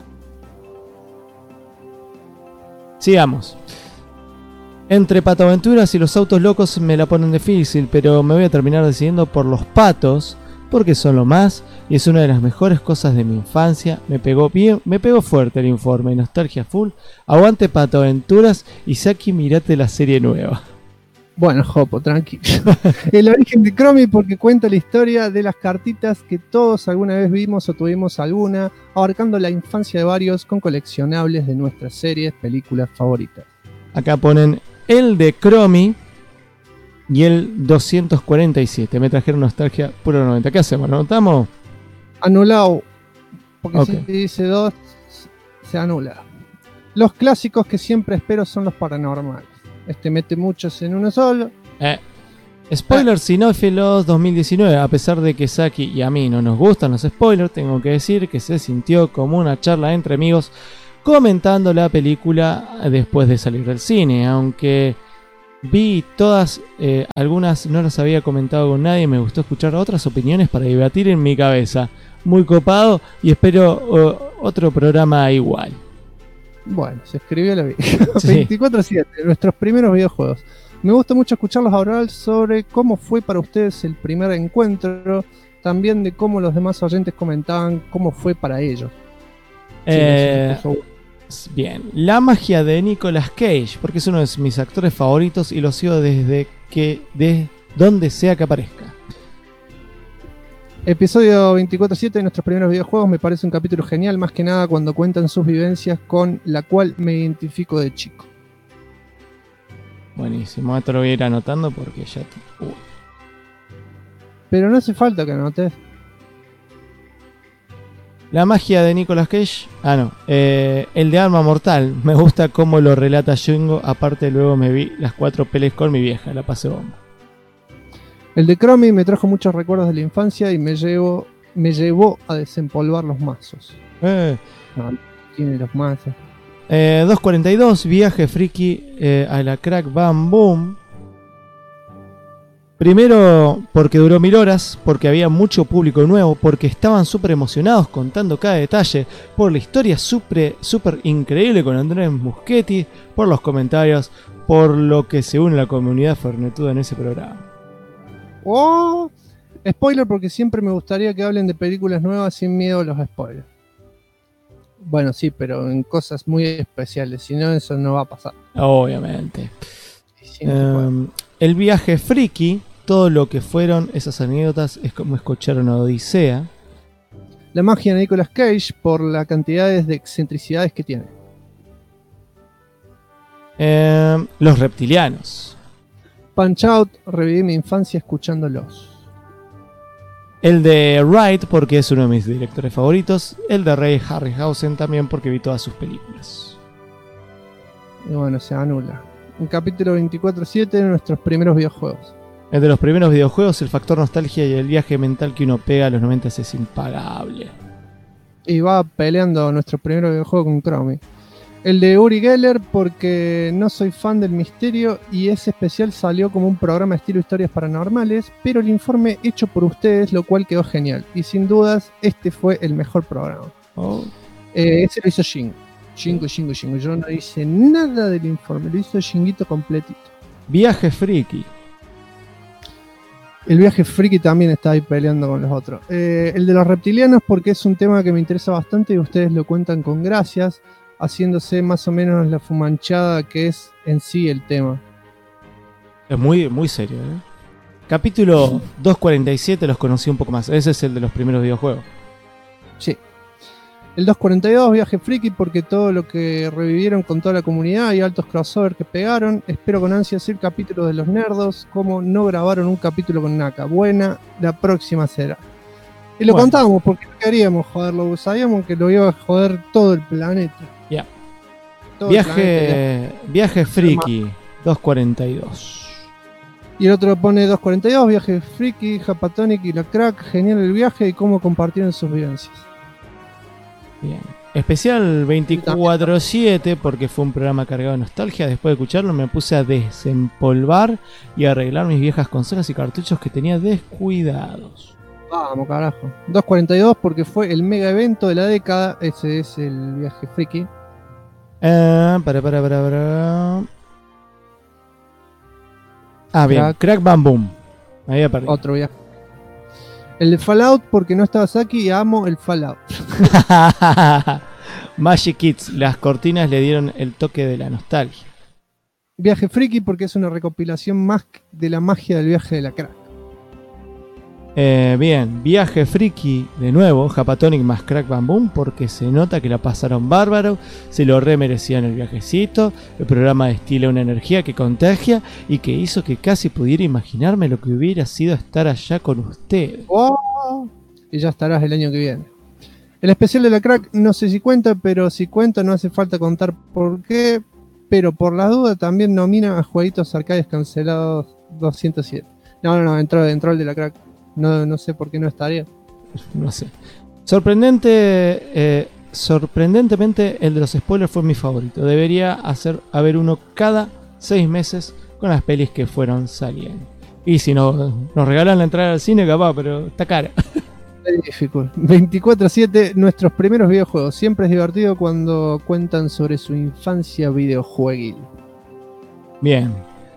Speaker 3: Sigamos. Entre Patoaventuras y los autos locos me la ponen difícil, pero me voy a terminar decidiendo por los patos, porque son lo más y es una de las mejores cosas de mi infancia. Me pegó fuerte el informe, nostalgia full. Aguante Patoaventuras y Saki, mirate la serie nueva.
Speaker 2: Bueno, Jopo, tranquilo. El origen de Chromie porque cuenta la historia de las cartitas que todos alguna vez vimos o tuvimos alguna, abarcando la infancia de varios con coleccionables de nuestras series, películas favoritas.
Speaker 3: Acá ponen el de Chromie y el 247. Me trajeron nostalgia puro 90. ¿Qué hacemos? ¿Lo anotamos?
Speaker 2: Anulado. Porque
Speaker 3: Okay.
Speaker 2: si dice 2, se anula. Los clásicos que siempre espero son los paranormales. Este mete muchos en uno solo.
Speaker 3: Spoilers cinéfilos 2019. A pesar de que Saki y a mí no nos gustan los spoilers, tengo que decir que se sintió como una charla entre amigos comentando la película después de salir del cine. Aunque vi todas, algunas no las había comentado con nadie, me gustó escuchar otras opiniones para debatir en mi cabeza. Muy copado y espero otro programa igual.
Speaker 2: Bueno, se escribió la vida.
Speaker 3: Sí.
Speaker 2: 24/7, nuestros primeros videojuegos. Me gusta mucho escucharlos hablar sobre cómo fue para ustedes el primer encuentro, también de cómo los demás oyentes comentaban cómo fue para ellos.
Speaker 3: Bien, la magia de Nicolas Cage, porque es uno de mis actores favoritos y lo sigo desde donde sea que aparezca.
Speaker 2: Episodio 24/7 de nuestros primeros videojuegos me parece un capítulo genial, más que nada cuando cuentan sus vivencias con la cual me identifico de chico.
Speaker 3: Buenísimo, esto lo voy a ir anotando porque ya...
Speaker 2: Pero no hace falta que anotes.
Speaker 3: La magia de Nicolas Cage. El de Arma Mortal. Me gusta cómo lo relata Jungo. Aparte luego me vi las 4 pelis con mi vieja. La pasé bomba.
Speaker 2: El de Chromie me trajo muchos recuerdos de la infancia y me llevó a desempolvar los mazos. No, tiene los mazos.
Speaker 3: 242, viaje friki a la Crack Bam Boom. Primero porque duró 1000 horas, porque había mucho público nuevo, porque estaban súper emocionados contando cada detalle, por la historia súper increíble con Andrés Muschietti, por los comentarios, por lo que se une la comunidad fernetuda en ese programa.
Speaker 2: Oh, spoiler porque siempre me gustaría que hablen de películas nuevas sin miedo a los spoilers. Bueno, sí, pero en cosas muy especiales, si no eso no va a pasar.
Speaker 3: Obviamente. El viaje friki, todo lo que fueron esas anécdotas es como escuchar una odisea.
Speaker 2: La magia de Nicolas Cage por las cantidades de excentricidades que tiene.
Speaker 3: Los reptilianos.
Speaker 2: Punch Out, reviví mi infancia escuchándolos.
Speaker 3: El de Wright porque es uno de mis directores favoritos. El de Ray Harryhausen también porque vi todas sus películas.
Speaker 2: Y bueno, se anula. Un capítulo 24/7 de nuestros primeros videojuegos.
Speaker 3: El de los primeros videojuegos, el factor nostalgia y el viaje mental que uno pega a los 90 es impagable.
Speaker 2: Y va peleando nuestro primer videojuego con Chromie. El de Uri Geller porque no soy fan del misterio y ese especial salió como un programa estilo historias paranormales, pero el informe hecho por ustedes, lo cual quedó genial. Y sin dudas, este fue el mejor programa. Ese lo hizo Shingo. Yo no hice nada del informe, lo hizo Shinguito completito.
Speaker 3: Viaje friki.
Speaker 2: El viaje friki también está ahí peleando con los otros. El de los reptilianos porque es un tema que me interesa bastante y ustedes lo cuentan con gracias, haciéndose más o menos la fumanchada que es en sí el tema.
Speaker 3: Es muy, muy serio, ¿eh? Capítulo 247 los conocí un poco más. Ese es el de los primeros videojuegos.
Speaker 2: Sí. El 242, viaje friki, porque todo lo que revivieron con toda la comunidad y altos crossover que pegaron. Espero con ansias el capítulo de los nerdos, como no grabaron un capítulo con Naka. Buena, la próxima será. Y lo contábamos porque no queríamos joderlo, sabíamos que lo iba a joder todo el planeta.
Speaker 3: Ya. Viaje friki, 242.
Speaker 2: Y el otro pone 242, viaje friki, Japatonic y la Crack. Genial el viaje y cómo compartieron sus vivencias.
Speaker 3: Bien. Especial 24/7 porque fue un programa cargado de nostalgia. Después de escucharlo me puse a desempolvar y a arreglar mis viejas consolas y cartuchos que tenía descuidados.
Speaker 2: Vamos, carajo. 242 porque fue el mega evento de la década. Ese es el viaje friki.
Speaker 3: Bien. Crack Bam Boom. Ahí aparece.
Speaker 2: Otro viaje. El de Fallout porque no estaba Saki y amo el Fallout.
Speaker 3: Magic Kids. Las cortinas le dieron el toque de la nostalgia.
Speaker 2: Viaje friki porque es una recopilación más de la magia del viaje de la Crack.
Speaker 3: Bien, viaje friki de nuevo, Japatonic más Crack Bam Boom, porque se nota que la pasaron bárbaro, se lo remerecían el viajecito, el programa destila una energía que contagia y que hizo que casi pudiera imaginarme lo que hubiera sido estar allá con ustedes.
Speaker 2: Y ya estarás el año que viene. El especial de la Crack no sé si cuenta, pero si cuenta no hace falta contar por qué, pero por la duda también nomina a Jueguitos Arcades Cancelados 207. No, entró el de la Crack. No sé por qué no estaría.
Speaker 3: No sé. Sorprendentemente el de los spoilers fue mi favorito. Debería haber uno cada 6 meses con las pelis que fueron saliendo. Y si no nos regalan la entrada al cine, capaz, pero está cara.
Speaker 2: Difficult. 24/7, nuestros primeros videojuegos. Siempre es divertido cuando cuentan sobre su infancia videojueguil.
Speaker 3: Bien.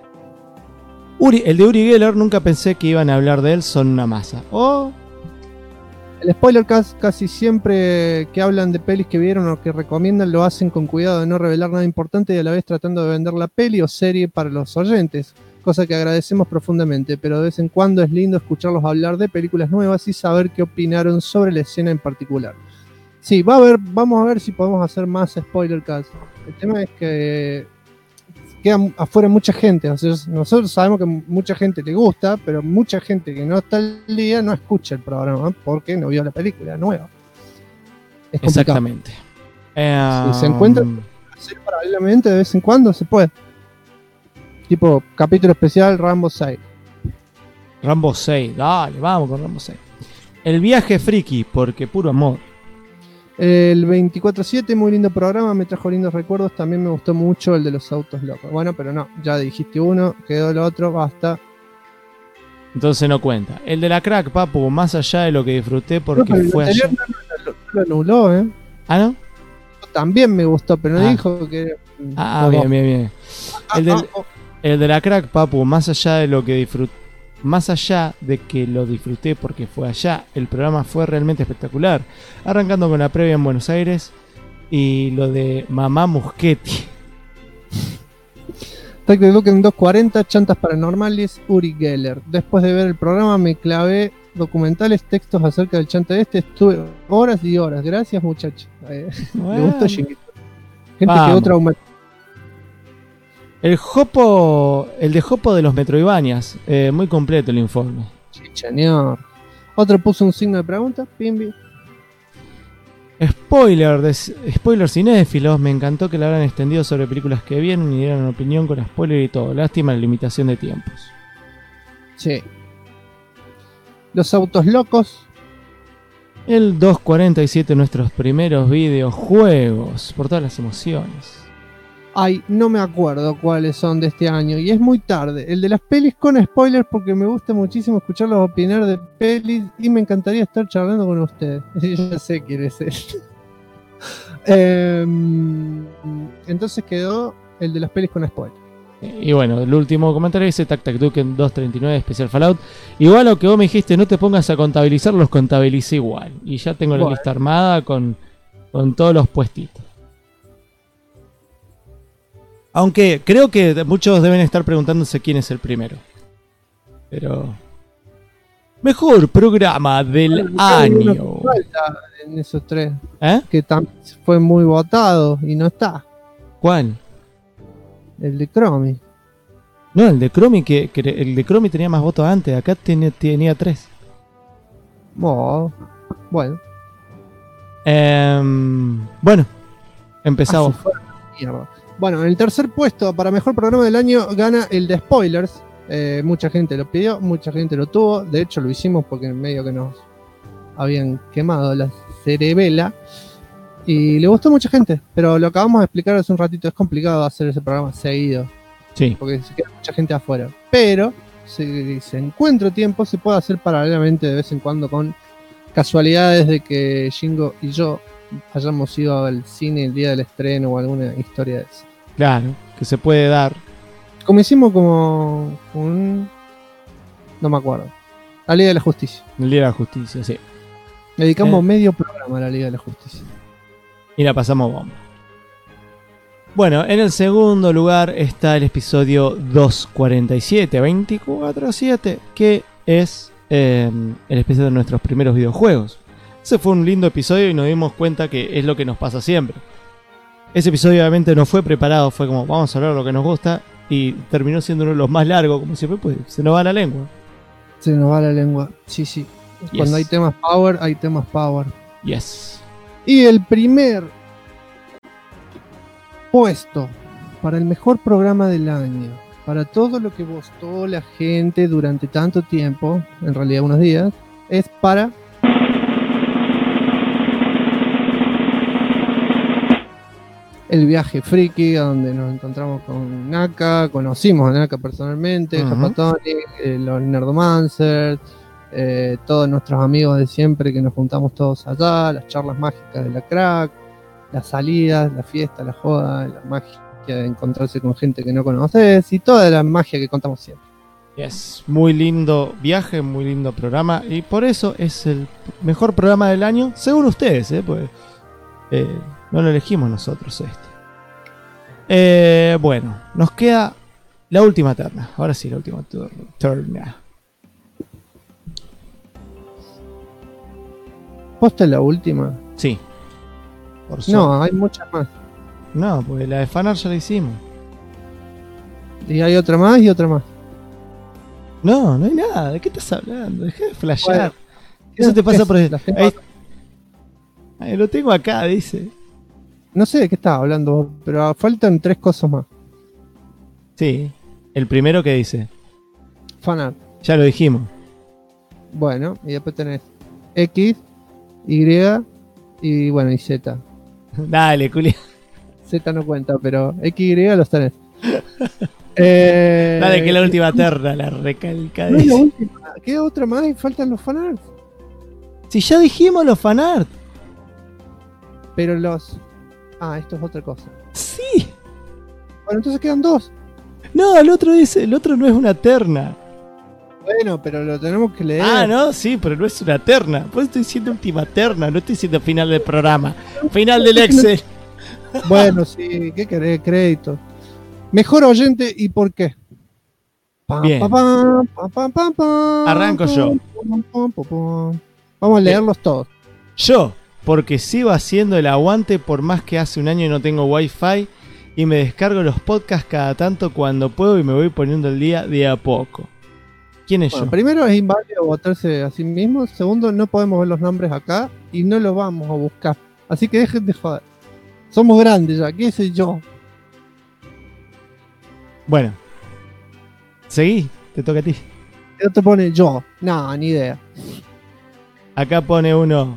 Speaker 3: El de Uri Geller, nunca pensé que iban a hablar de él, son una masa.
Speaker 2: El spoiler casi siempre que hablan de pelis que vieron o que recomiendan lo hacen con cuidado de no revelar nada importante y a la vez tratando de vender la peli o serie para los oyentes, cosa que agradecemos profundamente, pero de vez en cuando es lindo escucharlos hablar de películas nuevas y saber qué opinaron sobre la escena en particular. Sí, vamos a ver si podemos hacer más spoiler cast. El tema es que queda afuera mucha gente, o sea, nosotros sabemos que mucha gente le gusta, pero mucha gente que no está al día no escucha el programa porque no vio la película nueva. Es complicado.
Speaker 3: Exactamente.
Speaker 2: Si se encuentran hacer paralelamente de vez en cuando, se puede. Tipo, capítulo especial Rambo 6.
Speaker 3: Rambo 6, dale, vamos con Rambo 6. El viaje friki, porque puro amor.
Speaker 2: El 24/7, muy lindo programa, me trajo lindos recuerdos. También me gustó mucho el de los autos locos. Bueno, pero no, ya dijiste uno, quedó el otro, basta.
Speaker 3: Entonces no cuenta. El de la crack, papu, más allá de lo que disfruté porque
Speaker 2: No,
Speaker 3: fue allá.
Speaker 2: Lo anuló, ¿eh?
Speaker 3: ¿Ah, no?
Speaker 2: También me gustó, pero no dijo que...
Speaker 3: Bien. El de la crack, papu, más allá de lo que disfruté. Más allá de que lo disfruté porque fue allá, el programa fue realmente espectacular. Arrancando con la previa en Buenos Aires y lo de Mamá Muschetti.
Speaker 2: Tactic Duke en 240, chantas paranormales, Uri Geller. Después de ver el programa me clavé documentales, textos acerca del chante este. Estuve horas y horas. Gracias, muchachos. Le gustó Shinguito. Gente quedó traumatizada.
Speaker 3: El de Jopo de los Metroidvanias. Muy completo el informe.
Speaker 2: Chichaneor. Otro puso un signo de pregunta. Pimbi.
Speaker 3: Spoilers cinéfilos. Me encantó que la habrán extendido sobre películas que vieron y dieron opinión con spoiler y todo. Lástima la limitación de tiempos.
Speaker 2: Sí. Los autos locos.
Speaker 3: El 247, nuestros primeros videojuegos. Por todas las emociones.
Speaker 2: Ay, no me acuerdo cuáles son de este año y es muy tarde. El de las pelis con spoilers porque me gusta muchísimo escucharlos opinar de pelis y me encantaría estar charlando con ustedes. Ya sé quién es él. Entonces quedó el de las pelis con spoilers.
Speaker 3: Y bueno, el último comentario dice Tac Duke en 239 especial Fallout. Igual lo que vos me dijiste, no te pongas a contabilizar, los contabilicé igual. Y ya tengo la lista armada con todos los puestitos. Aunque creo que muchos deben estar preguntándose quién es el primero. Pero... Mejor programa del año.
Speaker 2: Falta en esos tres.
Speaker 3: ¿Eh?
Speaker 2: Que fue muy votado y no está.
Speaker 3: ¿Cuál?
Speaker 2: El de Cromi.
Speaker 3: No, el de Cromi, que el de Cromi tenía más votos antes. Acá tenía 3.
Speaker 2: Oh, bueno.
Speaker 3: Bueno, empezamos.
Speaker 2: Bueno, en el tercer puesto para mejor programa del año gana el de spoilers. Mucha gente lo pidió, mucha gente lo tuvo. De hecho lo hicimos porque en medio que nos habían quemado la cerebela. Y le gustó mucha gente. Pero lo acabamos de explicar hace un ratito. Es complicado hacer ese programa seguido.
Speaker 3: Sí.
Speaker 2: Porque se queda mucha gente afuera. Pero si se encuentra tiempo, se puede hacer paralelamente de vez en cuando con casualidades de que Shingo y yo hayamos ido al cine el día del estreno o alguna historia de eso.
Speaker 3: Claro, que se puede dar.
Speaker 2: Como hicimos como un... No me acuerdo. La Liga de la Justicia.
Speaker 3: La Liga de la Justicia, sí.
Speaker 2: Dedicamos medio programa a la Liga de la Justicia.
Speaker 3: Y la pasamos bomba. Bueno, en el segundo lugar está el episodio 247, 24/7, que es el especial de nuestros primeros videojuegos. Ese fue un lindo episodio y nos dimos cuenta que es lo que nos pasa siempre. Ese episodio obviamente no fue preparado, fue como vamos a hablar de lo que nos gusta y terminó siendo uno de los más largos, como siempre, pues se nos va la lengua.
Speaker 2: Se nos va la lengua, sí, sí. Yes. Cuando hay temas power, hay temas power.
Speaker 3: Yes.
Speaker 2: Y el primer puesto para el mejor programa del año, para todo lo que votó la gente durante tanto tiempo, en realidad unos días, es para... El viaje friki, donde nos encontramos con Naka, conocimos a Naka personalmente, Japatonic, los Nerdomancers, todos nuestros amigos de siempre que nos juntamos todos allá, las charlas mágicas de la crack, las salidas, la fiesta, la joda, la magia de encontrarse con gente que no conoces y toda la magia que contamos siempre.
Speaker 3: Es muy lindo viaje, muy lindo programa y por eso es el mejor programa del año, según ustedes, pues no lo elegimos nosotros bueno, nos queda la última terna. Ahora sí, la última terna.
Speaker 2: ¿Posta la última?
Speaker 3: Sí.
Speaker 2: No, hay muchas más.
Speaker 3: No, pues la de Fanart ya la hicimos.
Speaker 2: Y hay otra más y otra más.
Speaker 3: No, no hay nada. ¿De qué estás hablando? Deja de flashear. Bueno, eso te pasa por ahí. Lo tengo acá, dice.
Speaker 2: No sé de qué estás hablando, pero faltan 3 cosas más.
Speaker 3: Sí. El primero que dice.
Speaker 2: Fanart.
Speaker 3: Ya lo dijimos.
Speaker 2: Bueno, y después tenés X, Y y bueno, y Z.
Speaker 3: Dale, Culi.
Speaker 2: Z no cuenta, pero X y Y los tenés.
Speaker 3: Dale, que es la última terna, la recalca.
Speaker 2: No es la última. Queda otra más y faltan los fanarts.
Speaker 3: Si ya dijimos los fanarts.
Speaker 2: Pero los... esto es otra cosa.
Speaker 3: Sí.
Speaker 2: Bueno, entonces quedan 2.
Speaker 3: No, el otro no es una terna.
Speaker 2: Bueno, pero lo tenemos que leer.
Speaker 3: No, sí, pero no es una terna. Pues estoy diciendo última terna, no estoy diciendo final del programa. Final del Excel.
Speaker 2: Bueno, sí, ¿qué querés? Crédito. Mejor oyente y por qué.
Speaker 3: Bien. Arranco yo.
Speaker 2: Vamos a leerlos todos.
Speaker 3: Yo, porque sigo haciendo el aguante por más que hace un año no tengo wifi y me descargo los podcasts cada tanto cuando puedo y me voy poniendo el día de a poco. ¿Quién es yo?
Speaker 2: Primero, es inválido votarse a sí mismo. Segundo, no podemos ver los nombres acá y no los vamos a buscar. Así que dejen de joder. Somos grandes ya. ¿Qué soy yo?
Speaker 3: Bueno. Seguí. Te toca a ti.
Speaker 2: ¿Qué te pone yo? No, ni idea.
Speaker 3: Acá pone uno.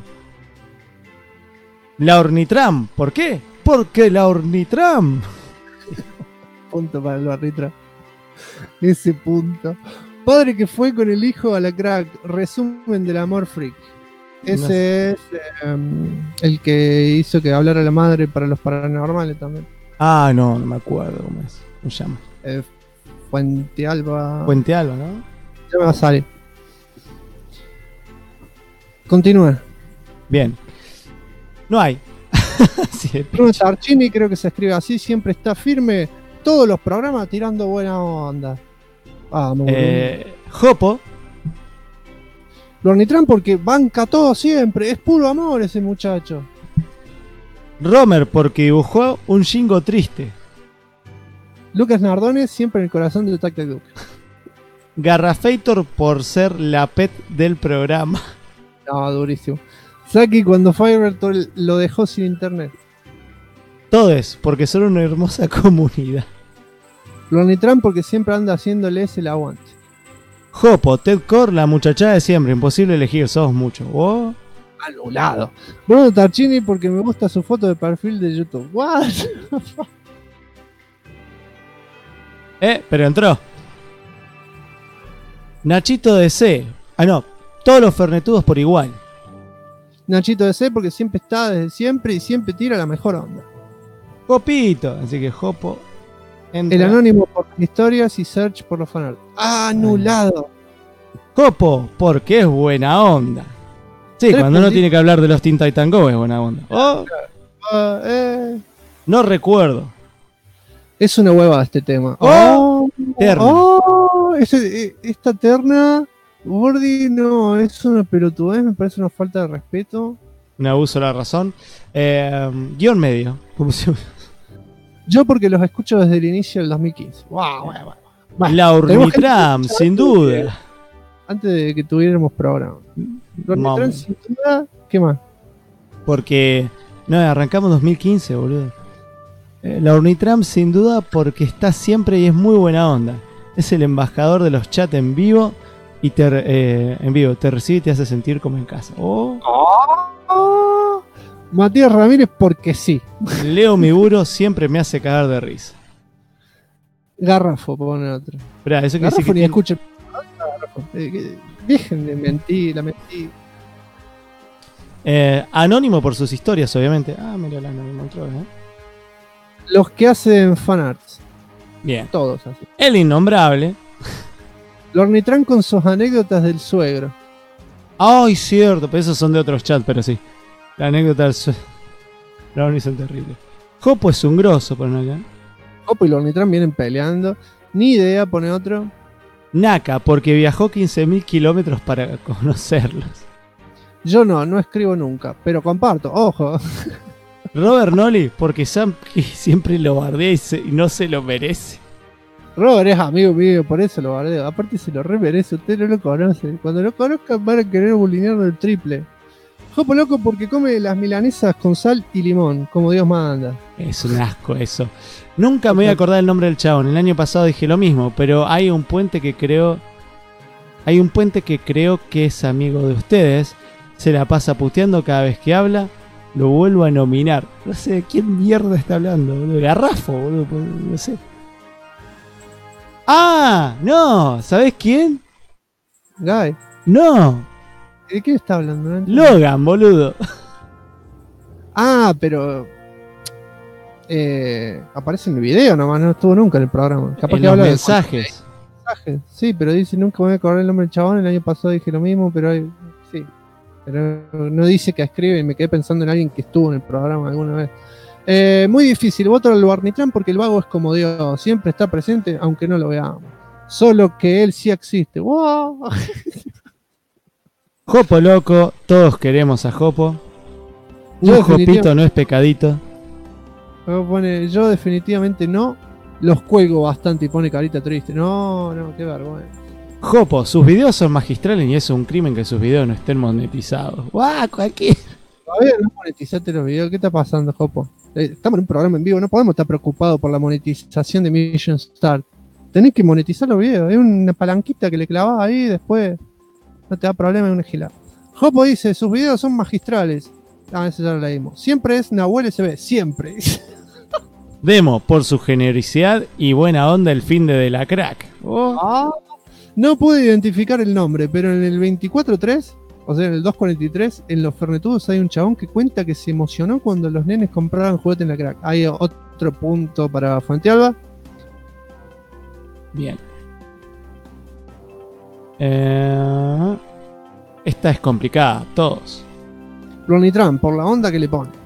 Speaker 3: La Ornitram. ¿Por qué? Porque la Ornitram.
Speaker 2: Punto para el Ornitram. Ese punto. Padre que fue con el hijo a la crack. Resumen del amor freak. Ese es el que hizo que hablara la madre para los paranormales también.
Speaker 3: No me acuerdo cómo es. ¿Cómo se llama?
Speaker 2: Fuente Alba,
Speaker 3: ¿no?
Speaker 2: Ya me va a salir. Continúa.
Speaker 3: Bien. No hay. Sí,
Speaker 2: Bruno Tarchini, creo que se escribe así, siempre está firme. Todos los programas tirando buena onda. Vamos.
Speaker 3: Jopo.
Speaker 2: Lornitran porque banca todo siempre. Es puro amor ese muchacho.
Speaker 3: Romer porque dibujó un Jingo triste.
Speaker 2: Lucas Nardones siempre en el corazón de Tac Tac Duke.
Speaker 3: Garrafeitor por ser la pet del programa.
Speaker 2: No, durísimo. Saki cuando Fiverr lo dejó sin internet.
Speaker 3: Todo es porque son una hermosa comunidad.
Speaker 2: Lornitran porque siempre anda haciéndoles el aguante.
Speaker 3: Jopo, Ted Core, la muchachada de siempre. Imposible elegir, sos mucho. Oh.
Speaker 2: Anulado. Bruno Tarchini porque me gusta su foto de perfil de YouTube. What?
Speaker 3: Pero entró. Nachito DC. No. Todos los fernetudos por igual.
Speaker 2: Nachito DC porque siempre está desde siempre y siempre tira la mejor onda.
Speaker 3: Jopito. Así que Jopo. Entra.
Speaker 2: El anónimo por historias y search por los fanarts. Anulado.
Speaker 3: Jopo porque es buena onda. Sí, cuando uno tiene que hablar de los Teen Titan Go es buena onda. No recuerdo.
Speaker 2: Es una hueva este tema.
Speaker 3: Terna.
Speaker 2: Esta terna, Gordy, no, es una pelotudez, me parece una falta de respeto.
Speaker 3: Un abuso de la razón. Guión medio. ¿Cómo se llama?
Speaker 2: Yo porque los escucho desde el inicio del 2015. Wow.
Speaker 3: La Ornitram, sin duda.
Speaker 2: Antes de que tuviéramos programa. La Ornitram, sin duda, ¿qué más?
Speaker 3: Porque arrancamos 2015, boludo. La Ornitram sin duda porque está siempre y es muy buena onda. Es el embajador de los chats en vivo y te recibe y te hace sentir como en casa.
Speaker 2: Matías Ramírez porque sí.
Speaker 3: Leo Miburo siempre me hace cagar de risa.
Speaker 2: Garrafo, por poner otro.
Speaker 3: Esperá, eso que
Speaker 2: Garrafo
Speaker 3: dice
Speaker 2: ni
Speaker 3: que
Speaker 2: escucha. loco. Dejen de mentir, la mentira.
Speaker 3: Anónimo por sus historias, obviamente. Ah, mira el anónimo otra vez,
Speaker 2: Los que hacen fanarts.
Speaker 3: Bien.
Speaker 2: Todos así.
Speaker 3: El innombrable.
Speaker 2: Lornitran con sus anécdotas del suegro.
Speaker 3: Ay, cierto, pero esos son de otros chats, pero sí. La anécdota del suegro. Los son terribles. Jopo es un grosso, por acá.
Speaker 2: Jopo y Lornitran vienen peleando. Ni idea, pone otro.
Speaker 3: Naka, porque viajó 15.000 kilómetros para conocerlos.
Speaker 2: Yo no escribo nunca, pero comparto, ojo.
Speaker 3: Robert Nolly, porque Sam siempre lo bardea y no se lo merece.
Speaker 2: Robert es amigo mío, por eso lo bardeo. Aparte se lo re merece, usted no lo conoce. Cuando lo conozcan van a querer bulinearlo el triple. Jopo loco porque come las milanesas con sal y limón, como Dios manda.
Speaker 3: Es un asco eso. Nunca me voy a acordar el nombre del chabón. El año pasado dije lo mismo, pero hay un puente que creo que es amigo de ustedes. Se la pasa puteando cada vez que habla. Lo vuelvo a nominar. No sé de quién mierda está hablando, boludo. Garrafo, boludo. No sé. ¡Ah! No, ¿sabés quién?
Speaker 2: Guy.
Speaker 3: No.
Speaker 2: ¿De qué está hablando?
Speaker 3: Logan, boludo.
Speaker 2: Ah, pero aparece en el video nomás, no estuvo nunca en el programa. Capaz
Speaker 3: en
Speaker 2: que
Speaker 3: los
Speaker 2: habla
Speaker 3: mensajes.
Speaker 2: Sí, pero dice nunca me voy a acordar el nombre del chabón. El año pasado dije lo mismo, pero sí. Pero no dice que escribe y me quedé pensando en alguien que estuvo en el programa alguna vez. Muy difícil, voto al Lornitran porque el vago es como Dios, siempre está presente aunque no lo veamos. Solo que él sí existe. ¡Wow!
Speaker 3: Jopo loco, todos queremos a Jopo. Un Jopito no es pecadito.
Speaker 2: Yo definitivamente no. Los cuelgo bastante y pone carita triste. No, qué vergüenza.
Speaker 3: Jopo, sus videos son magistrales y es un crimen que sus videos no estén monetizados. ¡Guau! Cualquier.
Speaker 2: Todavía no monetizaste los videos. ¿Qué está pasando, Jopo? Estamos en un programa en vivo. No podemos estar preocupados por la monetización de Mission Start. Tenés que monetizar los videos. Es una palanquita que le clavás ahí y después no te da problema en una gilada. Jopo dice, sus videos son magistrales. Ah, eso ya lo leímos. Siempre es Nahuel SB. Siempre.
Speaker 3: Demo, por su generosidad y buena onda el fin de la crack.
Speaker 2: No pude identificar el nombre, pero en el 24.3, o sea, en el 2.43, en los Fernetudos hay un chabón que cuenta que se emocionó cuando los nenes compraban juguete en la crack. Hay otro punto para Fuentealba.
Speaker 3: Bien. Esta es complicada, todos.
Speaker 2: Lornitran, por la onda que le pone.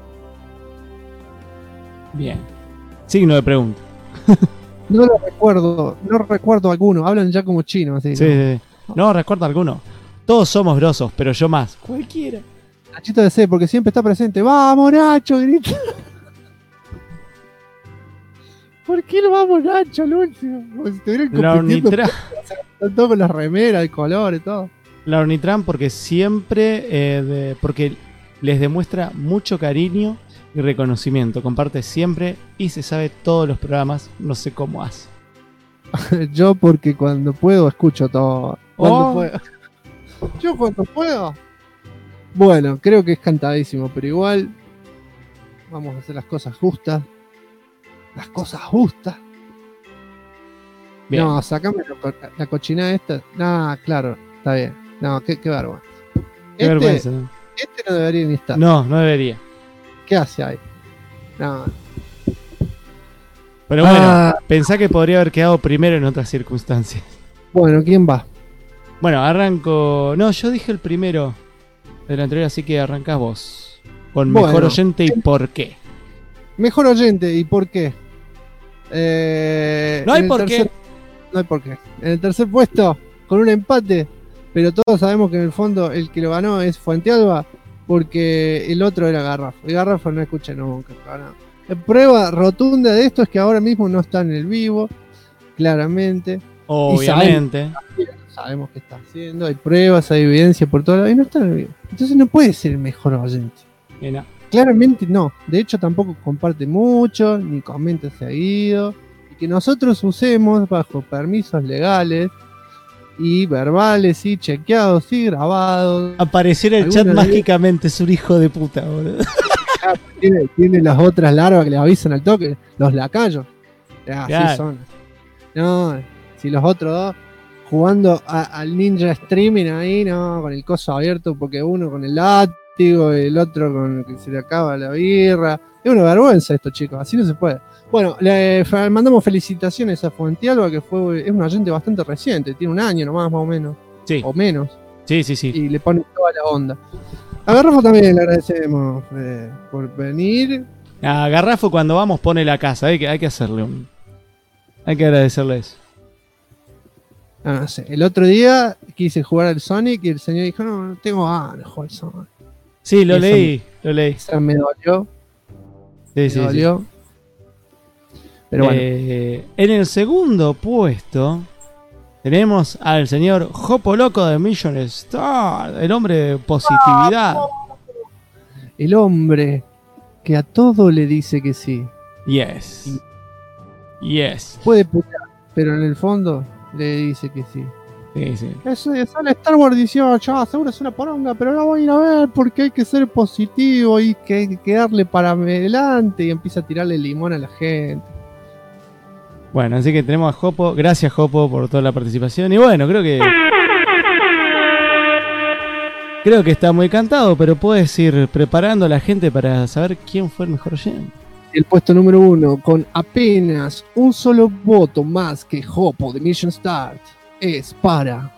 Speaker 3: Bien. Signo de pregunta.
Speaker 2: No recuerdo alguno. Hablan ya como chino, así.
Speaker 3: Sí. No recuerdo alguno. Todos somos grosos, pero yo más. Cualquiera.
Speaker 2: Nachito de C, porque siempre está presente. ¡Vamos, Nacho! Grita. ¿Por qué no vamos, Nacho, al último? Como si estuvieran compitiendo. Están todos con las remeras, el color y todo.
Speaker 3: La Ornitran porque siempre, porque les demuestra mucho cariño y reconocimiento. Comparte siempre y se sabe todos los programas. No sé cómo hace.
Speaker 2: Yo porque cuando puedo escucho todo. Puedo. Yo cuando puedo. Bueno, creo que es cantadísimo, pero igual vamos a hacer las cosas justas. Las cosas justas. Bien. No, sacame la cochinada esta. No, claro, está bien. No, qué vergüenza.
Speaker 3: Qué vergüenza, ¿no?
Speaker 2: Este no debería ni estar.
Speaker 3: No debería.
Speaker 2: ¿Qué hace ahí? No.
Speaker 3: Pero bueno, pensá que podría haber quedado primero en otras circunstancias.
Speaker 2: Bueno, ¿quién va?
Speaker 3: Bueno, arranco. No, yo dije el primero del anterior, así que arrancás vos. Con mejor oyente y por qué.
Speaker 2: Mejor oyente y por qué.
Speaker 3: No hay por qué.
Speaker 2: No hay por qué. En el tercer puesto, con un empate, pero todos sabemos que en el fondo el que lo ganó es Fuentealba, porque el otro era Garrafo. Y Garrafo no escucha nunca. La prueba rotunda de esto es que ahora mismo no está en el vivo, claramente.
Speaker 3: Obviamente.
Speaker 2: Sabemos qué está haciendo, hay pruebas, hay evidencia por todo lado y no está en el vivo. Entonces no puede ser el mejor oyente.
Speaker 3: No.
Speaker 2: Claramente no. De hecho tampoco comparte mucho, ni comenta seguido. Y que nosotros usemos bajo permisos legales y verbales y chequeados y grabados.
Speaker 3: Aparecer el chat mágicamente es un hijo de puta, boludo.
Speaker 2: Tiene las otras larvas que le avisan al toque, los lacayos. Así son. No, si los otros dos, jugando al Ninja Streaming ahí, ¿no? Con el coso abierto, porque uno con el látigo, el otro con el que se le acaba la birra. Es una vergüenza esto, chicos, así no se puede. Bueno, le mandamos felicitaciones a Fuentialba, que es un oyente bastante reciente, tiene un año nomás, más o menos.
Speaker 3: Sí.
Speaker 2: O menos.
Speaker 3: Sí.
Speaker 2: Y le pone toda la onda. A Garrafo también le agradecemos por venir.
Speaker 3: A Garrafo cuando vamos pone la casa, hay que hacerle hay que agradecerle eso.
Speaker 2: No sé, el otro día quise jugar al Sonic y el señor dijo, no tengo ganas de jugar al Sonic.
Speaker 3: Sí, lo leí.
Speaker 2: Eso me dolió.
Speaker 3: Sí.
Speaker 2: Dolió. Pero bueno.
Speaker 3: En el segundo puesto tenemos al señor Jopo Loco de Mission Star, el hombre de positividad.
Speaker 2: El hombre que a todo le dice que sí.
Speaker 3: Yes.
Speaker 2: Puede putear, pero en el fondo le dice que sí.
Speaker 3: Sí.
Speaker 2: Sale Star Wars 18, seguro es una poronga, pero la voy a ir a ver porque hay que ser positivo y que hay que darle para adelante, y empieza a tirarle limón a la gente.
Speaker 3: Bueno, así que tenemos a Jopo. Gracias, Jopo, por toda la participación. Y bueno, creo que está muy cantado, pero puedes ir preparando a la gente para saber quién fue el mejor oyente.
Speaker 2: El puesto número 1, con apenas un solo voto más que Jopo de Mission Start, es para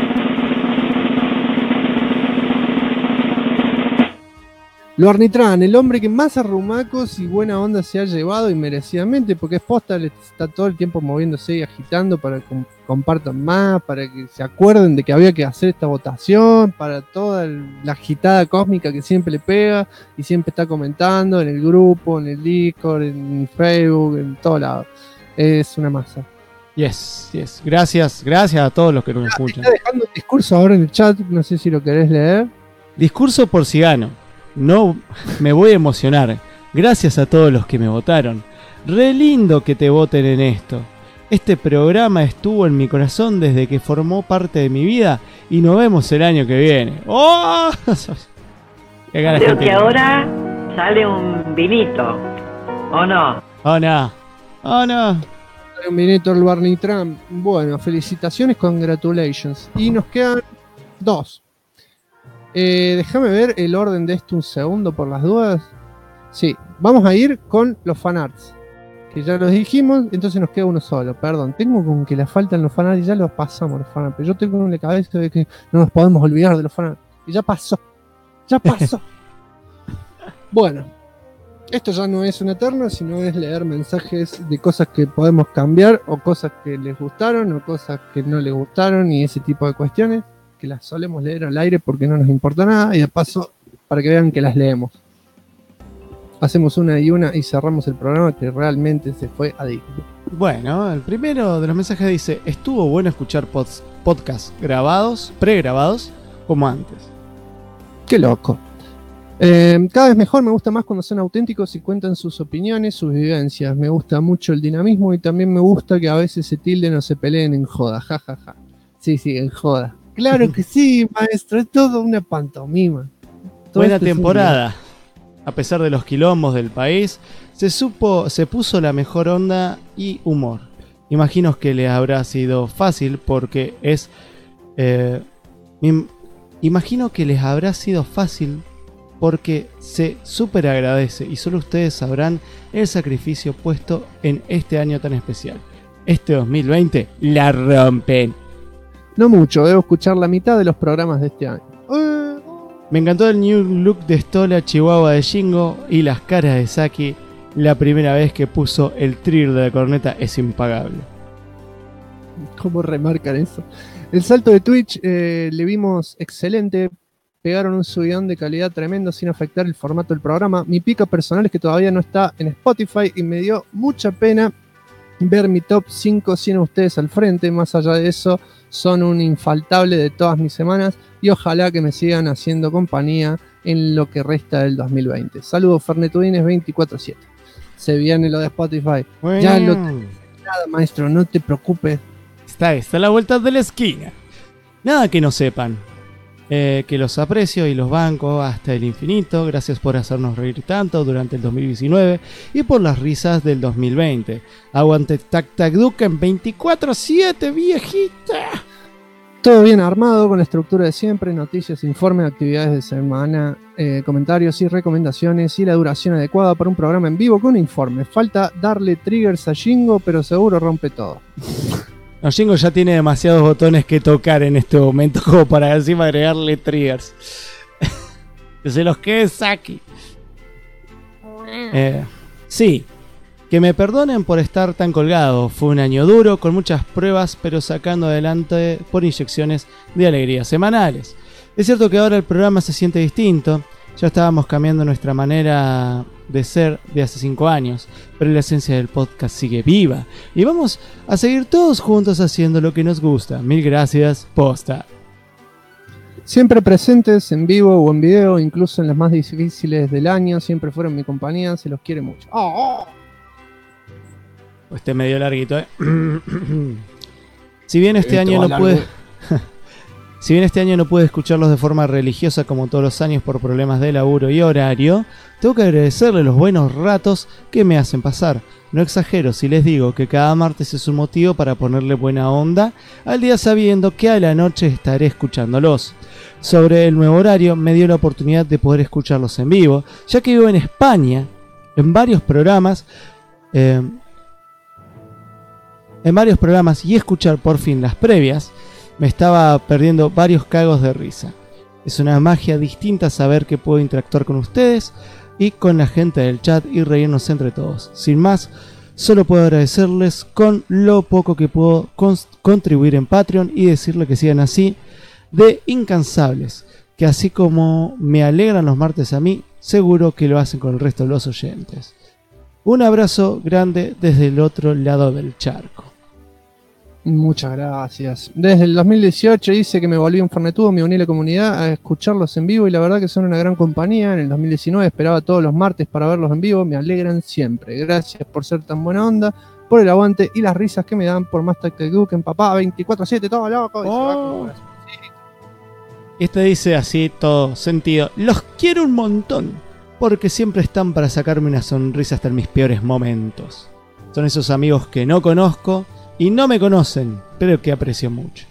Speaker 2: Luarnitran, el hombre que más arrumacos y buena onda se ha llevado, y merecidamente, porque es posta, está todo el tiempo moviéndose y agitando para que compartan más, para que se acuerden de que había que hacer esta votación, para toda la agitada cósmica que siempre le pega y siempre está comentando en el grupo, en el Discord, en Facebook, en todo lado. Es una masa.
Speaker 3: Yes. Gracias a todos los que nos escuchan.
Speaker 2: Está dejando un discurso ahora en el chat, no sé si lo querés leer.
Speaker 3: Discurso por si gano. No me voy a emocionar. Gracias a todos los que me votaron. Re lindo que te voten en esto. Este programa estuvo en mi corazón desde que formó parte de mi vida y nos vemos el año que viene. ¡Oh!
Speaker 18: Creo que ahora sale un vinito. ¿O no?
Speaker 3: Oh no.
Speaker 2: Un vinito al Luarnitran. Bueno, felicitaciones, congratulations. Y nos quedan 2. Déjame ver el orden de esto un segundo por las dudas. Sí, vamos a ir con los fanarts, que ya los dijimos, entonces nos queda uno solo. Perdón, tengo como que le faltan los fanarts y ya los pasamos los fanarts, pero yo tengo en la cabeza de que no nos podemos olvidar de los fanarts. Y ya pasó. Bueno, esto ya no es un eterno, sino es leer mensajes de cosas que podemos cambiar, o cosas que les gustaron, o cosas que no les gustaron, y ese tipo de cuestiones, que las solemos leer al aire porque no nos importa nada, y de paso para que vean que las leemos. Hacemos una y cerramos el programa, que realmente se fue adicto.
Speaker 3: Bueno, el primero de los mensajes dice: estuvo bueno escuchar podcasts pregrabados como antes.
Speaker 2: Qué loco. Cada vez mejor, me gusta más cuando son auténticos y cuentan sus opiniones, sus vivencias. Me gusta mucho el dinamismo y también me gusta que a veces se tilden o se peleen en joda. jajaja. Sí, en joda. Claro que sí, maestro, es todo una pantomima.
Speaker 3: Buena temporada. A pesar de los quilombos del país, se puso la mejor onda y humor. Imagino que les habrá sido fácil porque se súper agradece y solo ustedes sabrán el sacrificio puesto en este año tan especial. Este 2020 la rompen.
Speaker 2: No mucho, debo escuchar la mitad de los programas de este año.
Speaker 3: Me encantó el new look de Stola, Chihuahua de Shingo y las caras de Saki. La primera vez que puso el trigger de la corneta es impagable.
Speaker 2: ¿Cómo remarcan eso? El salto de Twitch le vimos excelente. Pegaron un subidón de calidad tremendo sin afectar el formato del programa. Mi pica personal es que todavía no está en Spotify y me dio mucha pena ver mi top 5 sin ustedes al frente. Más allá de eso, son un infaltable de todas mis semanas y ojalá que me sigan haciendo compañía en lo que resta del 2020. Saludos, Fernetudines 24/7. Se viene lo de Spotify.
Speaker 3: Bueno.
Speaker 2: Ya lo tengo. Nada, maestro, no te preocupes.
Speaker 3: Está a la vuelta de la esquina. Nada que no sepan. Que los aprecio y los banco hasta el infinito. Gracias por hacernos reír tanto durante el 2019 y por las risas del 2020. Aguante Tac Tac Duke en 24/7, viejita.
Speaker 2: Todo bien armado, con la estructura de siempre, noticias, informes, actividades de semana, comentarios y recomendaciones y la duración adecuada para un programa en vivo con informes. Falta darle triggers a Jingo, pero seguro rompe todo.
Speaker 3: No, Jingo ya tiene demasiados botones que tocar en este momento como para encima agregarle triggers. Que se los quede Saki. Sí, que me perdonen por estar tan colgado. Fue un año duro, con muchas pruebas, pero sacando adelante por inyecciones de alegría semanales. Es cierto que ahora el programa se siente distinto. Ya estábamos cambiando nuestra manera de ser de hace 5 años, pero la esencia del podcast sigue viva. Y vamos a seguir todos juntos haciendo lo que nos gusta. Mil gracias, posta.
Speaker 2: Siempre presentes en vivo o en video, incluso en las más difíciles del año. Siempre fueron mi compañía, se los quiere mucho.
Speaker 3: Este medio larguito, Si bien este año no pude Si bien este año no pude escucharlos de forma religiosa como todos los años por problemas de laburo y horario, tengo que agradecerle los buenos ratos que me hacen pasar. No exagero si les digo que cada martes es un motivo para ponerle buena onda al día, sabiendo que a la noche estaré escuchándolos. Sobre el nuevo horario me dio la oportunidad de poder escucharlos en vivo, ya que vivo en España, en varios programas y escuchar por fin las previas. Me estaba perdiendo varios cagos de risa. Es una magia distinta saber que puedo interactuar con ustedes y con la gente del chat y reírnos entre todos. Sin más, solo puedo agradecerles con lo poco que puedo contribuir en Patreon y decirle que sigan así de incansables, que así como me alegran los martes a mí, seguro que lo hacen con el resto de los oyentes. Un abrazo grande desde el otro lado del charco.
Speaker 2: Muchas gracias. Desde el 2018 dice que me volví un fornetudo, me uní a la comunidad a escucharlos en vivo y la verdad que son una gran compañía. En el 2019 esperaba todos los martes para verlos en vivo, me alegran siempre. Gracias por ser tan buena onda, por el aguante y las risas que me dan, por más Tactic Duke en papá 24/7, todo loco.
Speaker 3: Este dice así, todo sentido: los quiero un montón, porque siempre están para sacarme una sonrisa hasta en mis peores momentos. Son esos amigos que no conozco y no me conocen, pero que aprecio mucho.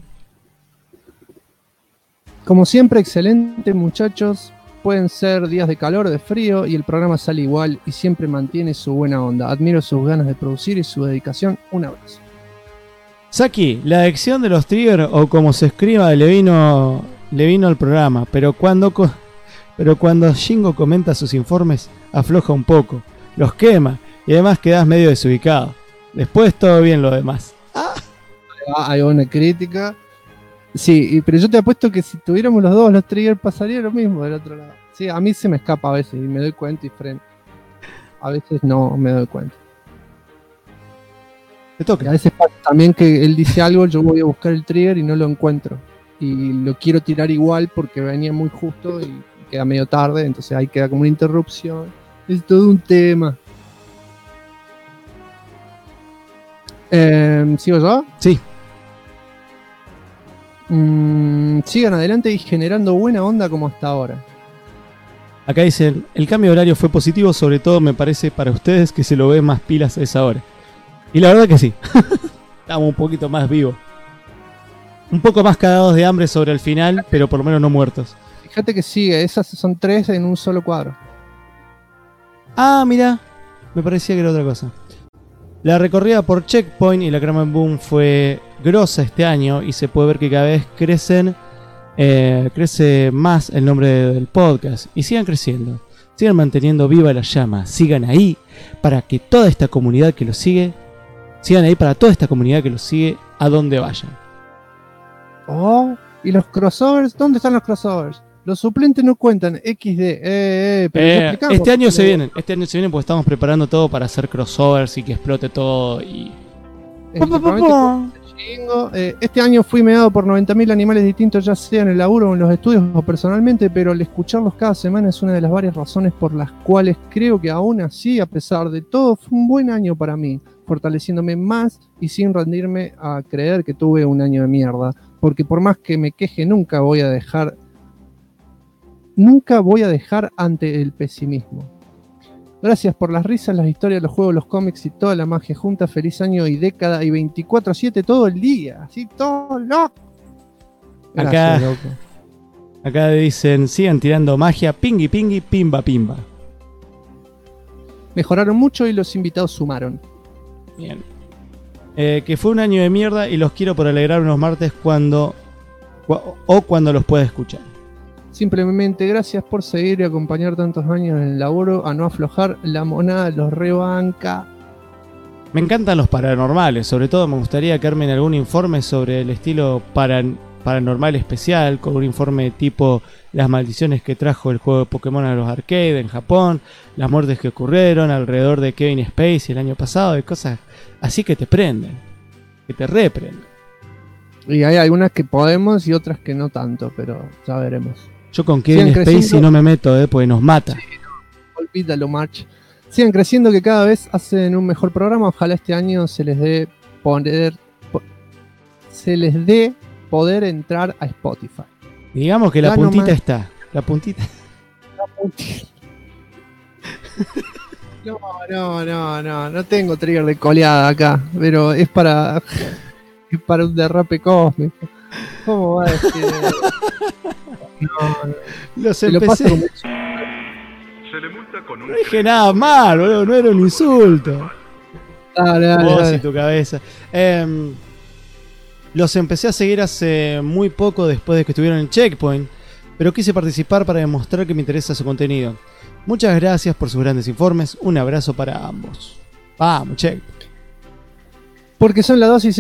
Speaker 2: Como siempre, excelente, muchachos. Pueden ser días de calor o de frío y el programa sale igual y siempre mantiene su buena onda. Admiro sus ganas de producir y su dedicación. Un abrazo.
Speaker 3: Saki, la adicción de los triggers, o como se escriba, le vino al programa, pero cuando Jingo comenta sus informes, afloja un poco, los quema y además quedas medio desubicado. Después todo bien lo demás.
Speaker 2: Hay una crítica. Sí, pero yo te apuesto que si tuviéramos los dos los triggers pasaría lo mismo del otro lado. Sí, a mí se me escapa a veces y me doy cuenta y freno. A veces no me doy cuenta.
Speaker 3: Te toca.
Speaker 2: A veces pasa también que él dice algo, yo voy a buscar el trigger y no lo encuentro. Y lo quiero tirar igual porque venía muy justo y queda medio tarde, entonces ahí queda como una interrupción. Es todo un tema. ¿Sigo yo?
Speaker 3: Sí.
Speaker 2: Sigan adelante y generando buena onda como hasta ahora.
Speaker 3: Acá dicen: el cambio de horario fue positivo, sobre todo me parece para ustedes que se lo ve más pilas a esa hora. Y la verdad que sí. Estamos un poquito más vivos. Un poco más cagados de hambre sobre el final, pero por lo menos no muertos.
Speaker 2: Fíjate que sigue, esas son 3 en un solo cuadro.
Speaker 3: Ah, mira, me parecía que era otra cosa. La recorrida por Checkpoint y la Kramen Boom fue grosa este año y se puede ver que cada vez crece más el nombre del podcast. Y sigan creciendo, sigan manteniendo viva la llama, sigan ahí para que toda esta comunidad que los sigue, a donde vayan.
Speaker 2: Oh, ¿y los crossovers? ¿Dónde están los crossovers? Los suplentes no cuentan, XD. Pero
Speaker 3: este año se vienen porque estamos preparando todo para hacer crossovers y que explote todo y...
Speaker 2: Este año fui meado por 90.000 animales distintos, ya sea en el laburo o en los estudios o personalmente, pero el escucharlos cada semana es una de las varias razones por las cuales creo que aún así, a pesar de todo, fue un buen año para mí, fortaleciéndome más y sin rendirme a creer que tuve un año de mierda, porque por más que me queje nunca voy a dejar ante el pesimismo. Gracias por las risas, las historias, los juegos, los cómics y toda la magia junta. Feliz año y década y 24/7 todo el día. Así todo loco.
Speaker 3: Acá,
Speaker 2: Gracias, loco.
Speaker 3: acá dicen, sigan tirando magia, pingui pingui, pimba pimba.
Speaker 2: Mejoraron mucho y los invitados sumaron.
Speaker 3: Bien. Que fue un año de mierda y los quiero por alegrar unos martes cuando los pueda escuchar.
Speaker 2: Simplemente gracias por seguir y acompañar tantos años en el laburo, a no aflojar, la monada los rebanca.
Speaker 3: Me encantan los paranormales, sobre todo me gustaría que armen algún informe sobre el estilo paranormal especial, con un informe tipo las maldiciones que trajo el juego de Pokémon a los arcades en Japón, las muertes que ocurrieron alrededor de Kevin Spacey el año pasado, y cosas así que te prenden, que te reprenden.
Speaker 2: Y hay algunas que podemos y otras que no tanto, pero ya veremos.
Speaker 3: Yo con Kevin Spacey no me meto, porque nos mata.
Speaker 2: Sí, no, olvídalo, March. Sigan creciendo, que cada vez hacen un mejor programa. Ojalá este año se les dé poder entrar a Spotify.
Speaker 3: Digamos que la puntita está. La puntita.
Speaker 2: No tengo trigger de coleada acá, pero es para un derrape cósmico. ¿Cómo va a decir?
Speaker 3: Los empecé.
Speaker 12: Se le multa con un...
Speaker 3: No dije nada mal, boludo, no era un insulto. Vos y tu cabeza. Los empecé a seguir hace muy poco después de que estuvieron en Checkpoint, pero quise participar para demostrar que me interesa su contenido. Muchas gracias por sus grandes informes. Un abrazo para ambos. Vamos, Checkpoint.
Speaker 2: Porque son la dosis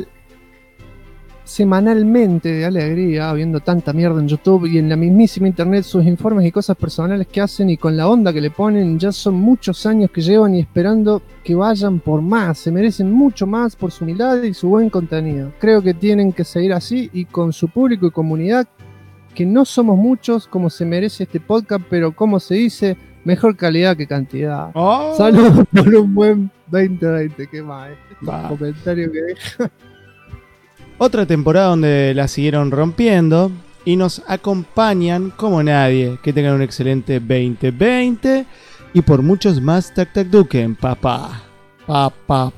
Speaker 2: semanalmente de alegría, viendo tanta mierda en YouTube y en la mismísima internet, sus informes y cosas personales que hacen y con la onda que le ponen. Ya son muchos años que llevan y esperando que vayan por más. Se merecen mucho más por su humildad y su buen contenido. Creo que tienen que seguir así y con su público y comunidad, que no somos muchos como se merece este podcast, pero como se dice, mejor calidad que cantidad.
Speaker 3: Oh.
Speaker 2: Saludos por un buen 2020. ¿Qué más? Comentario que deja.
Speaker 3: Otra temporada donde la siguieron rompiendo y nos acompañan como nadie. Que tengan un excelente 2020 y por muchos más Tac Tac Duken, papá. Papá.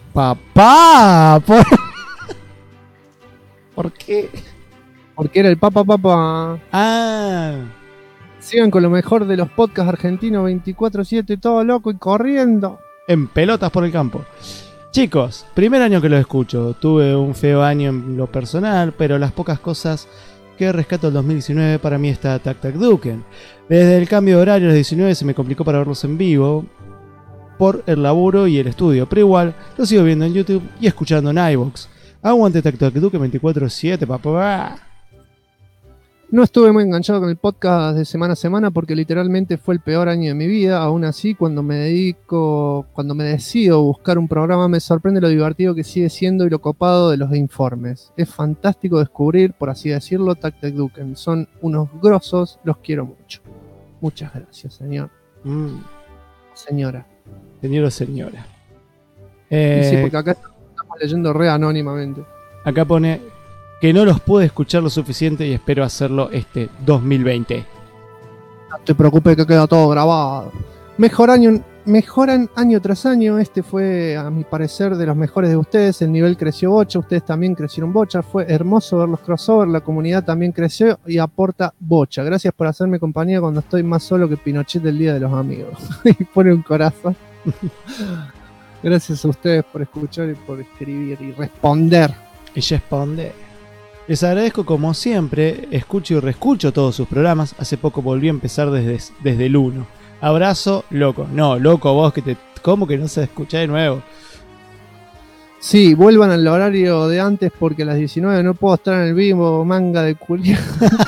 Speaker 3: ¿Por qué?
Speaker 2: Porque era el papá.
Speaker 3: Ah.
Speaker 2: Sigan con lo mejor de los podcasts argentinos 24/7, todo loco y corriendo.
Speaker 3: En pelotas por el campo. Chicos, primer año que lo escucho. Tuve un feo año en lo personal, pero las pocas cosas que rescato del 2019 para mí está Tac Tac Duken. Desde el cambio de horario a las 19 se me complicó para verlos en vivo por el laburo y el estudio, pero igual lo sigo viendo en YouTube y escuchando en iVoox. Aguante Tac Tac Duken 24/7, papá.
Speaker 2: No estuve muy enganchado con el podcast de semana a semana porque literalmente fue el peor año de mi vida. Aún así, cuando me decido buscar un programa, me sorprende lo divertido que sigue siendo y lo copado de los informes. Es fantástico descubrir, por así decirlo, Tac Tac Duken. Son unos grosos, los quiero mucho. Muchas gracias, señor. Señora.
Speaker 3: Señor o señora.
Speaker 2: Sí, porque acá estamos leyendo re anónimamente.
Speaker 3: Acá pone que no los pude escuchar lo suficiente y espero hacerlo este 2020.
Speaker 2: No te preocupes que queda todo grabado. Mejoran año tras año. Este fue, a mi parecer, de los mejores de ustedes. El nivel creció bocha, ustedes también crecieron bocha. Fue hermoso ver los crossovers, la comunidad también creció y aporta bocha. Gracias por hacerme compañía cuando estoy más solo que Pinochet del Día de los Amigos. Y pone un corazón. Gracias a ustedes por escuchar y por escribir y responder.
Speaker 3: Y responder. Les agradezco como siempre, escucho y reescucho todos sus programas. Hace poco volví a empezar desde el 1. Abrazo, loco. No, loco vos, ¿cómo que no se escucha de nuevo?
Speaker 2: Sí, vuelvan al horario de antes porque a las 19 no puedo estar en el vivo, manga de culiado.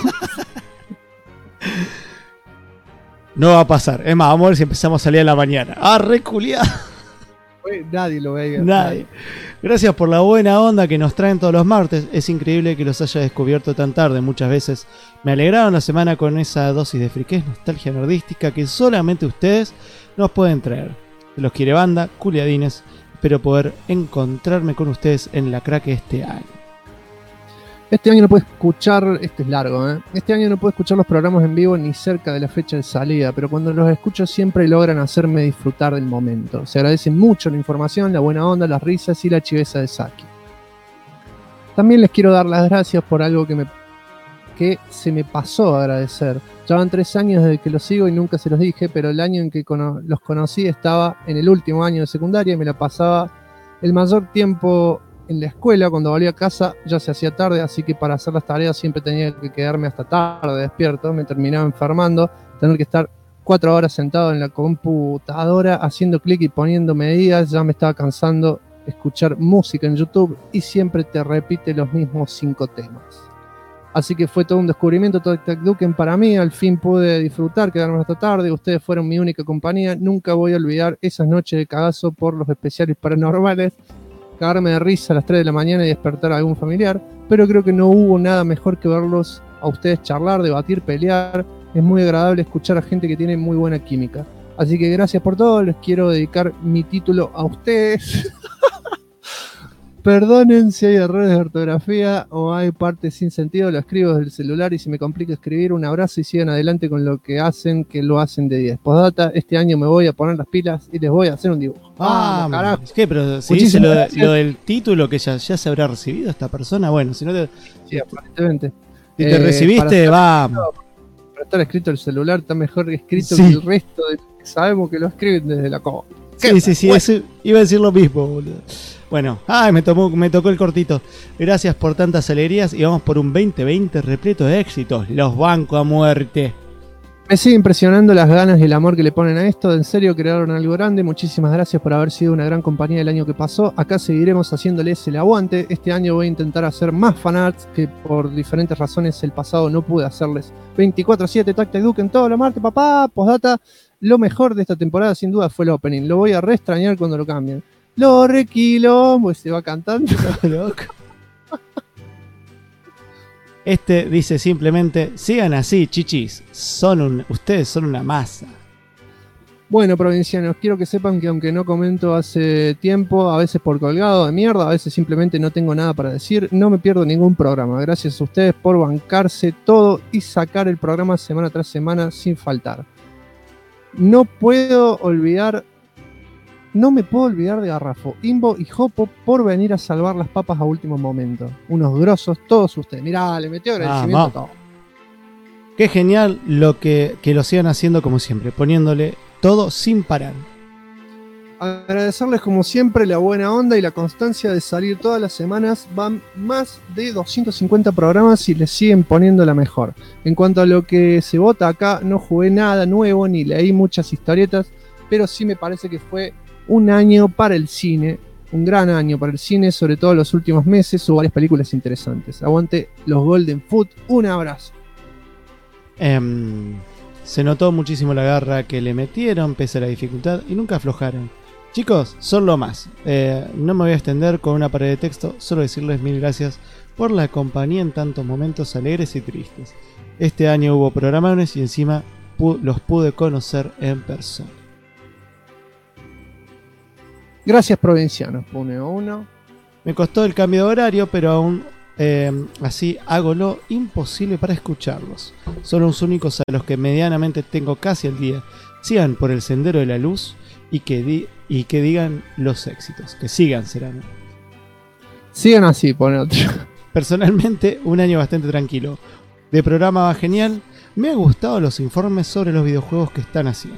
Speaker 3: No va a pasar. Es más, vamos a ver si empezamos a salir a la mañana. ¡Ah, re culiado!
Speaker 2: Nadie lo veía.
Speaker 3: Nadie. Gracias por la buena onda que nos traen todos los martes. Es increíble que los haya descubierto tan tarde. Muchas veces me alegraron la semana con esa dosis de friquez, nostalgia nerdística que solamente ustedes nos pueden traer. Se los quiere banda, culiadines. Espero poder encontrarme con ustedes en la crack este año.
Speaker 2: Este año no puedo escuchar, este es largo, Este año no puedo escuchar los programas en vivo ni cerca de la fecha de salida, pero cuando los escucho siempre logran hacerme disfrutar del momento. Se agradece mucho la información, la buena onda, las risas y la chiveza de Saki. También les quiero dar las gracias por algo que me que se me pasó a agradecer. Ya van 3 años desde que los sigo y nunca se los dije, pero el año en que los conocí estaba en el último año de secundaria y me la pasaba el mayor tiempo en la escuela. Cuando volvía a casa ya se hacía tarde, así que para hacer las tareas siempre tenía que quedarme hasta tarde despierto. Me terminaba enfermando, tener que estar 4 horas sentado en la computadora haciendo clic y poniendo medidas. Ya me estaba cansando escuchar música en YouTube y siempre te repite los mismos 5 temas. Así que fue todo un descubrimiento Tac Tac Duken para mí. Al fin pude disfrutar, quedarme hasta tarde. Ustedes fueron mi única compañía. Nunca voy a olvidar esas noches de cagazo por los especiales paranormales, cagarme de risa a las 3 de la mañana y despertar a algún familiar. Pero creo que no hubo nada mejor que verlos a ustedes charlar, debatir, pelear. Es muy agradable escuchar a gente que tiene muy buena química. Así que gracias por todo. Les quiero dedicar mi título a ustedes. Perdonen si hay errores de ortografía o hay partes sin sentido, lo escribo desde el celular y si me complica escribir. Un abrazo y sigan adelante con lo que hacen, que lo hacen de 10. Postdata, este año me voy a poner las pilas y les voy a hacer un dibujo.
Speaker 3: Carajo. ¿Qué? Pero si dice lo del título que ya se habrá recibido esta persona, bueno, si no te...
Speaker 2: Sí, aparentemente.
Speaker 3: Si te recibiste, vamos.
Speaker 2: Para estar escrito el celular está mejor escrito que el resto de que sabemos que lo escriben desde la coba.
Speaker 3: Sí, bueno. Eso, iba a decir lo mismo, boludo. Bueno, me tocó el cortito. Gracias por tantas alegrías y vamos por un 2020 repleto de éxitos. Los banco a muerte.
Speaker 2: Me sigue impresionando las ganas y el amor que le ponen a esto. En serio, crearon algo grande. Muchísimas gracias por haber sido una gran compañía el año que pasó. Acá seguiremos haciéndoles el aguante. Este año voy a intentar hacer más fanarts que por diferentes razones el pasado no pude hacerles. 24/7 Tac Tac Duken todo lo martes, papá. Postdata, lo mejor de esta temporada sin duda fue el opening. Lo voy a re extrañar cuando lo cambien. Lo requilo, pues se va cantando.
Speaker 3: Este dice simplemente: sigan así, chichis. Ustedes son una masa.
Speaker 2: Bueno, provincianos, quiero que sepan que aunque no comento hace tiempo, a veces por colgado de mierda, a veces simplemente no tengo nada para decir, no me pierdo ningún programa. Gracias a ustedes por bancarse todo y sacar el programa semana tras semana sin faltar. No me puedo olvidar de Garrafo, Imbo y Jopo por venir a salvar las papas a último momento. Unos grosos todos ustedes. Mirá, le metió agradecimiento a todo.
Speaker 3: Qué genial que lo sigan haciendo como siempre, poniéndole todo sin parar.
Speaker 2: Agradecerles como siempre la buena onda y la constancia de salir todas las semanas. Van más de 250 programas y les siguen poniendo la mejor. En cuanto a lo que se vota acá, no jugué nada nuevo ni leí muchas historietas, pero sí me parece que fue un año para el cine, un gran año para el cine, sobre todo en los últimos meses, hubo varias películas interesantes. Aguante los Golden Foot, un abrazo.
Speaker 3: Se notó muchísimo la garra que le metieron pese a la dificultad y nunca aflojaron. Chicos, son lo más. No me voy a extender con una pared de texto, solo decirles mil gracias por la compañía en tantos momentos alegres y tristes. Este año hubo programones y encima los pude conocer en persona.
Speaker 2: Gracias, provincianos, pone uno.
Speaker 3: Me costó el cambio de horario, pero aún así hago lo imposible para escucharlos. Son los únicos a los que medianamente tengo casi al día. Sigan por el sendero de la luz y que digan los éxitos. Que sigan, serán.
Speaker 2: Sigan así, pone otro.
Speaker 3: Personalmente, un año bastante tranquilo. De programa va genial. Me han gustado los informes sobre los videojuegos que están haciendo.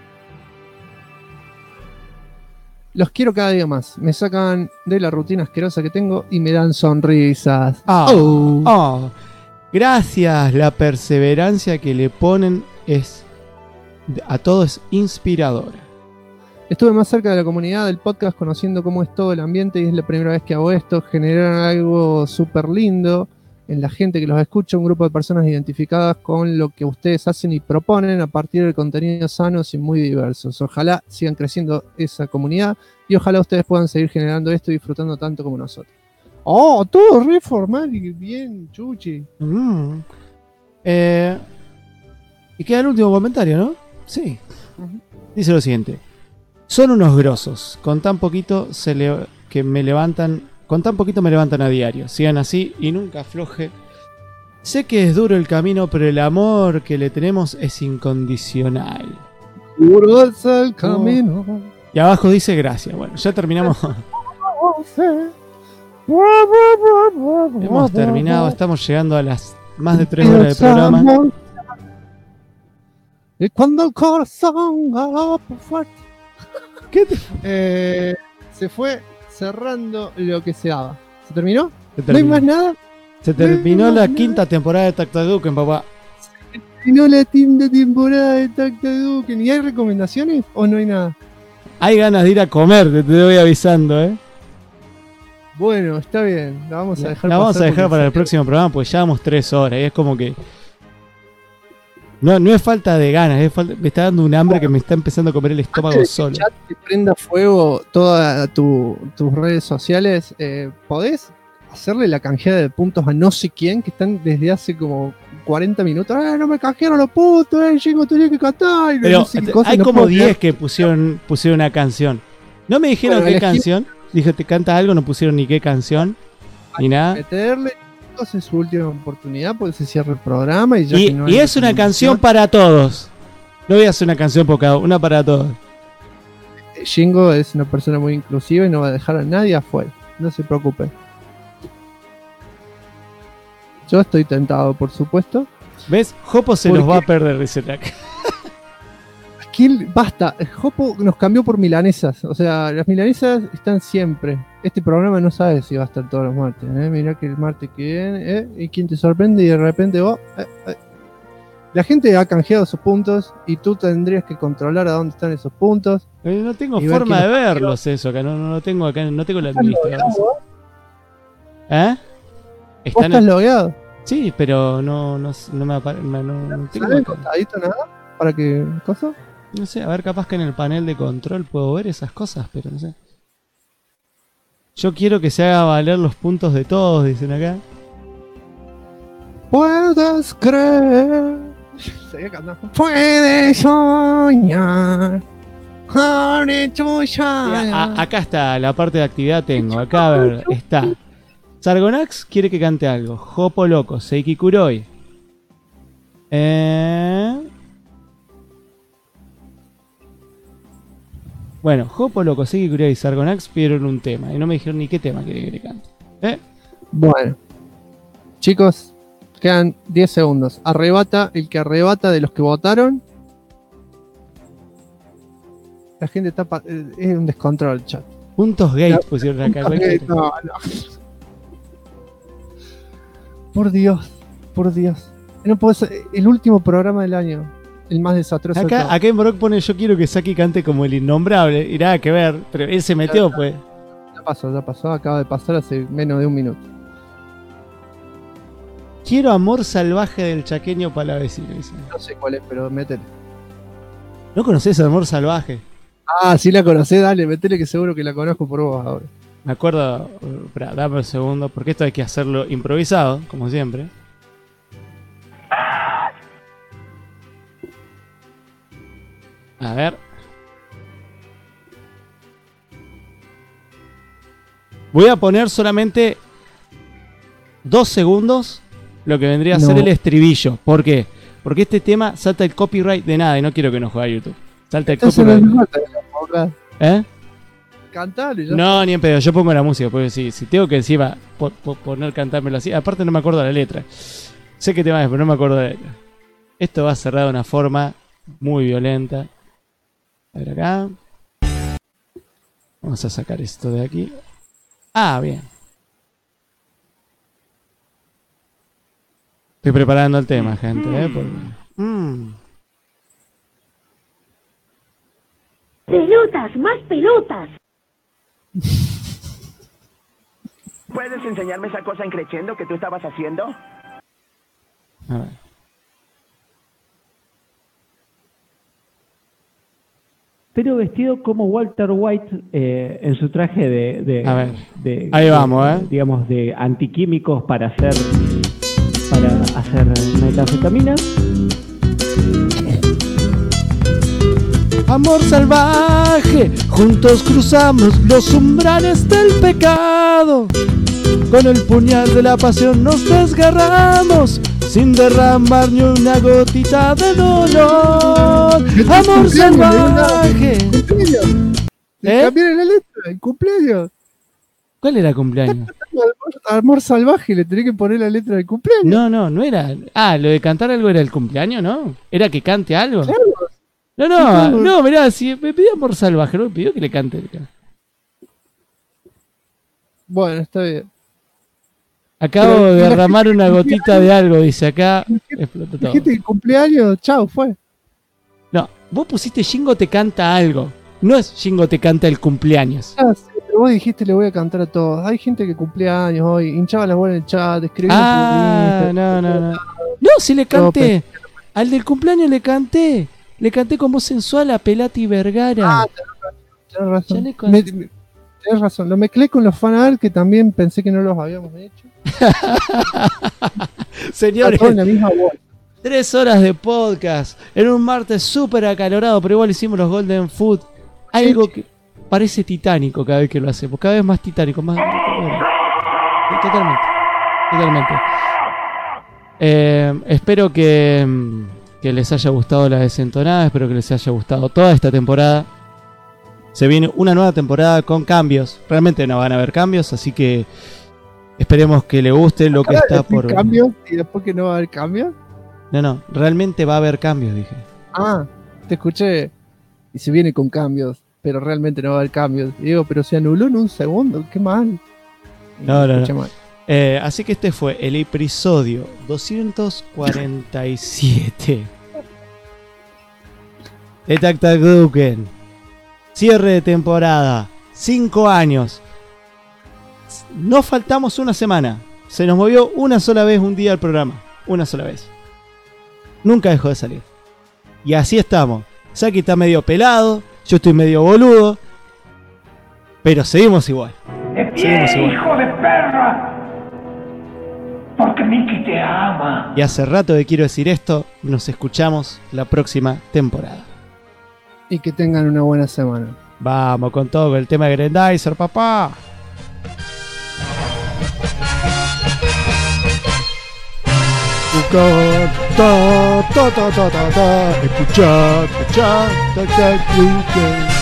Speaker 2: Los quiero cada día más. Me sacan de la rutina asquerosa que tengo y me dan sonrisas.
Speaker 3: Gracias. La perseverancia que le ponen a todo es inspiradora.
Speaker 2: Estuve más cerca de la comunidad del podcast, conociendo cómo es todo el ambiente, y es la primera vez que hago esto. Generaron algo súper lindo en la gente que los escucha, un grupo de personas identificadas con lo que ustedes hacen y proponen a partir de contenidos sanos y muy diversos. Ojalá sigan creciendo esa comunidad y ojalá ustedes puedan seguir generando esto y disfrutando tanto como nosotros. ¡Oh! Todo re formal y bien, chuchi.
Speaker 3: Y queda el último comentario, ¿no? Sí. Dice lo siguiente: son unos grosos, con tan poquito me levantan a diario. Sigan así y nunca afloje. Sé que es duro el camino, pero el amor que le tenemos es incondicional.
Speaker 2: Duro es el camino.
Speaker 3: Y abajo dice gracias. Bueno, ya terminamos. Hemos terminado, estamos llegando a las más de 3 horas de programa.
Speaker 2: Y cuando el corazón galopó fuerte. Se fue cerrando lo que se daba. ¿Se terminó? ¿No hay más nada?
Speaker 3: Se terminó la quinta temporada de Tactaduken, papá.
Speaker 2: Se terminó la quinta temporada de Tactaduken. ¿Y hay recomendaciones o no hay nada?
Speaker 3: Hay ganas de ir a comer, te voy avisando,
Speaker 2: Bueno, está bien. La vamos a dejar
Speaker 3: para el próximo programa, pues ya vamos 3 horas. Y es como que... No es falta de ganas, me está dando un hambre que me está empezando a comer el estómago solo.
Speaker 2: El chat te prenda fuego todas tus redes sociales. ¿Podés hacerle la canjeada de puntos a no sé quién que están desde hace como 40 minutos? No me canjearon los puntos, Jingo tenía que cantar.
Speaker 3: Pero
Speaker 2: no sé qué cosa,
Speaker 3: hay
Speaker 2: no
Speaker 3: como
Speaker 2: puedo
Speaker 3: 10 que pusieron una canción. No me dijeron qué canción. Dije, te canta algo, no pusieron ni qué canción, ni nada.
Speaker 2: Meterle. Es su última oportunidad, porque se cierra el programa y ya que no hay
Speaker 3: es una canción para todos. No voy a hacer una canción por cada una para todos.
Speaker 2: Jingo es una persona muy inclusiva y no va a dejar a nadie afuera. No se preocupen. Yo estoy tentado, por supuesto.
Speaker 3: ¿Ves? Jopo se los va a perder, dice Tac.
Speaker 2: Basta, Jopo nos cambió por milanesas. O sea, las milanesas están siempre. Este programa no sabe si va a estar todos los martes. Mirá que el martes que viene, y quien te sorprende y de repente vos. La gente ha canjeado sus puntos y tú tendrías que controlar a dónde están esos puntos.
Speaker 3: No tengo forma de verlos eso acá. No tengo acá, no tengo la administración.
Speaker 2: ¿Vos estás logueado?
Speaker 3: Sí, pero no me aparece. No tengo
Speaker 2: ¿Sale contadito nada? ¿Para qué cosa?
Speaker 3: No sé, a ver, capaz que en el panel de control puedo ver esas cosas, pero no sé. Yo quiero que se haga valer los puntos de todos, dicen acá.
Speaker 2: Puedes creer. Seguía cantando. Puedes soñar.
Speaker 3: Acá está, la parte de actividad tengo. Acá, a ver, está. Sargonax quiere que cante algo. Jopo Loco, Seiki Kuroi. Bueno, Jopo Loco, Seiki Kuroi y Sargonax pidieron un tema y no me dijeron ni qué tema quiere que le cante.
Speaker 2: Bueno, chicos, quedan 10 segundos. Arrebata el que arrebata de los que votaron. La gente está es un descontrol el chat.
Speaker 3: Puntos gays pusieron acá.
Speaker 2: No. Por Dios. No puedo ser el último programa del año. El más desastroso.
Speaker 3: Acá en Brock pone: yo quiero que Saki cante como el innombrable. Y nada que ver, pero él se metió, pues.
Speaker 2: Ya pasó. Acaba de pasar hace menos de un minuto.
Speaker 3: Quiero Amor Salvaje del Chaqueño Palavecino.
Speaker 2: No sé cuál es, pero métele.
Speaker 3: ¿No conocés Amor Salvaje?
Speaker 2: Ah, sí la conocés, dale, métele que seguro que la conozco por vos ahora.
Speaker 3: Me acuerdo, espera, dame un segundo, porque esto hay que hacerlo improvisado, como siempre. A ver. Voy a poner solamente 2 segundos lo que vendría a ser el estribillo. ¿Por qué? Porque este tema salta el copyright de nada y no quiero que nos juegue a YouTube. Salta el copyright.
Speaker 2: Cantale,
Speaker 3: no, ni en pedo, yo pongo la música, porque si tengo que encima poner cantármelo así, aparte no me acuerdo de la letra. Sé qué tema es, pero no me acuerdo de la letra. Esto va a cerrar de una forma muy violenta. A ver acá. Vamos a sacar esto de aquí. Ah, bien. Estoy preparando el tema, gente,
Speaker 5: Pelotas, más pelotas.
Speaker 9: ¿Puedes enseñarme esa cosa increciendo que tú estabas haciendo?
Speaker 3: A ver.
Speaker 10: Pero vestido como Walter White en su traje de
Speaker 3: ahí vamos,
Speaker 10: digamos, de antiquímicos para hacer metanfetamina.
Speaker 3: Amor salvaje, juntos cruzamos los umbrales del pecado. Con el puñal de la pasión nos desgarramos, sin derramar ni una gotita de dolor. Amor salvaje.
Speaker 2: Cambiaron la letra, el cumpleaños.
Speaker 3: ¿Cuál era el cumpleaños?
Speaker 2: Amor Salvaje, le tenés que poner la letra del cumpleaños.
Speaker 3: No era. Ah, lo de cantar algo era el cumpleaños, ¿no? Era que cante algo.
Speaker 2: Claro.
Speaker 3: No, mirá, si me pidió Amor Salvaje, no me pidió que le cante.
Speaker 2: Bueno, está bien.
Speaker 3: Acabo de derramar una gotita de algo, dice acá. Explotó todo.
Speaker 2: Dijiste el cumpleaños, chau, fue.
Speaker 3: No, vos pusiste Jingo te canta algo. No es Jingo te canta el cumpleaños.
Speaker 2: Ah, sí, pero vos dijiste le voy a cantar a todos. Hay gente que cumple años hoy, hinchaba las bolas en el chat, escribía.
Speaker 3: No. No, si le canté. Al del cumpleaños le canté. Le canté con voz sensual a Pelati Vergara.
Speaker 2: Tenés razón. Tenés razón. Lo mezclé con los fanart que también pensé que no los habíamos hecho.
Speaker 3: Señores,
Speaker 2: en la misma voz.
Speaker 3: 3 horas de podcast en un martes súper acalorado, pero igual hicimos los Golden Food. Algo que parece titánico cada vez que lo hacemos, cada vez más titánico, más. Totalmente. Espero que les haya gustado La Desentonada, espero que les haya gustado toda esta temporada. Se viene una nueva temporada con cambios. Realmente no van a haber cambios, así que esperemos que le guste lo que está por venir.
Speaker 2: ¿Cambios? ¿Y después que no va a haber cambios?
Speaker 3: No, realmente va a haber cambios, dije.
Speaker 2: Ah, te escuché. Y se viene con cambios, pero realmente no va a haber cambios. Digo, pero se anuló en un segundo, qué mal.
Speaker 3: No. Así que este fue el episodio 247 de Tac Tac Duken. Cierre de temporada, 5 años. No faltamos una semana. Se nos movió una sola vez un día el programa. Una sola vez. Nunca dejó de salir. Y así estamos. Saki está medio pelado, yo estoy medio boludo. Pero seguimos igual.
Speaker 9: Seguimos igual. ¡Hijo de perra! Porque Mickey te ama.
Speaker 3: Y hace rato que quiero decir esto. Nos escuchamos la próxima temporada.
Speaker 2: Y que tengan una buena semana.
Speaker 3: Vamos con todo, con el tema de Grendizer, papá. Escuchar, Tac Tac Duken.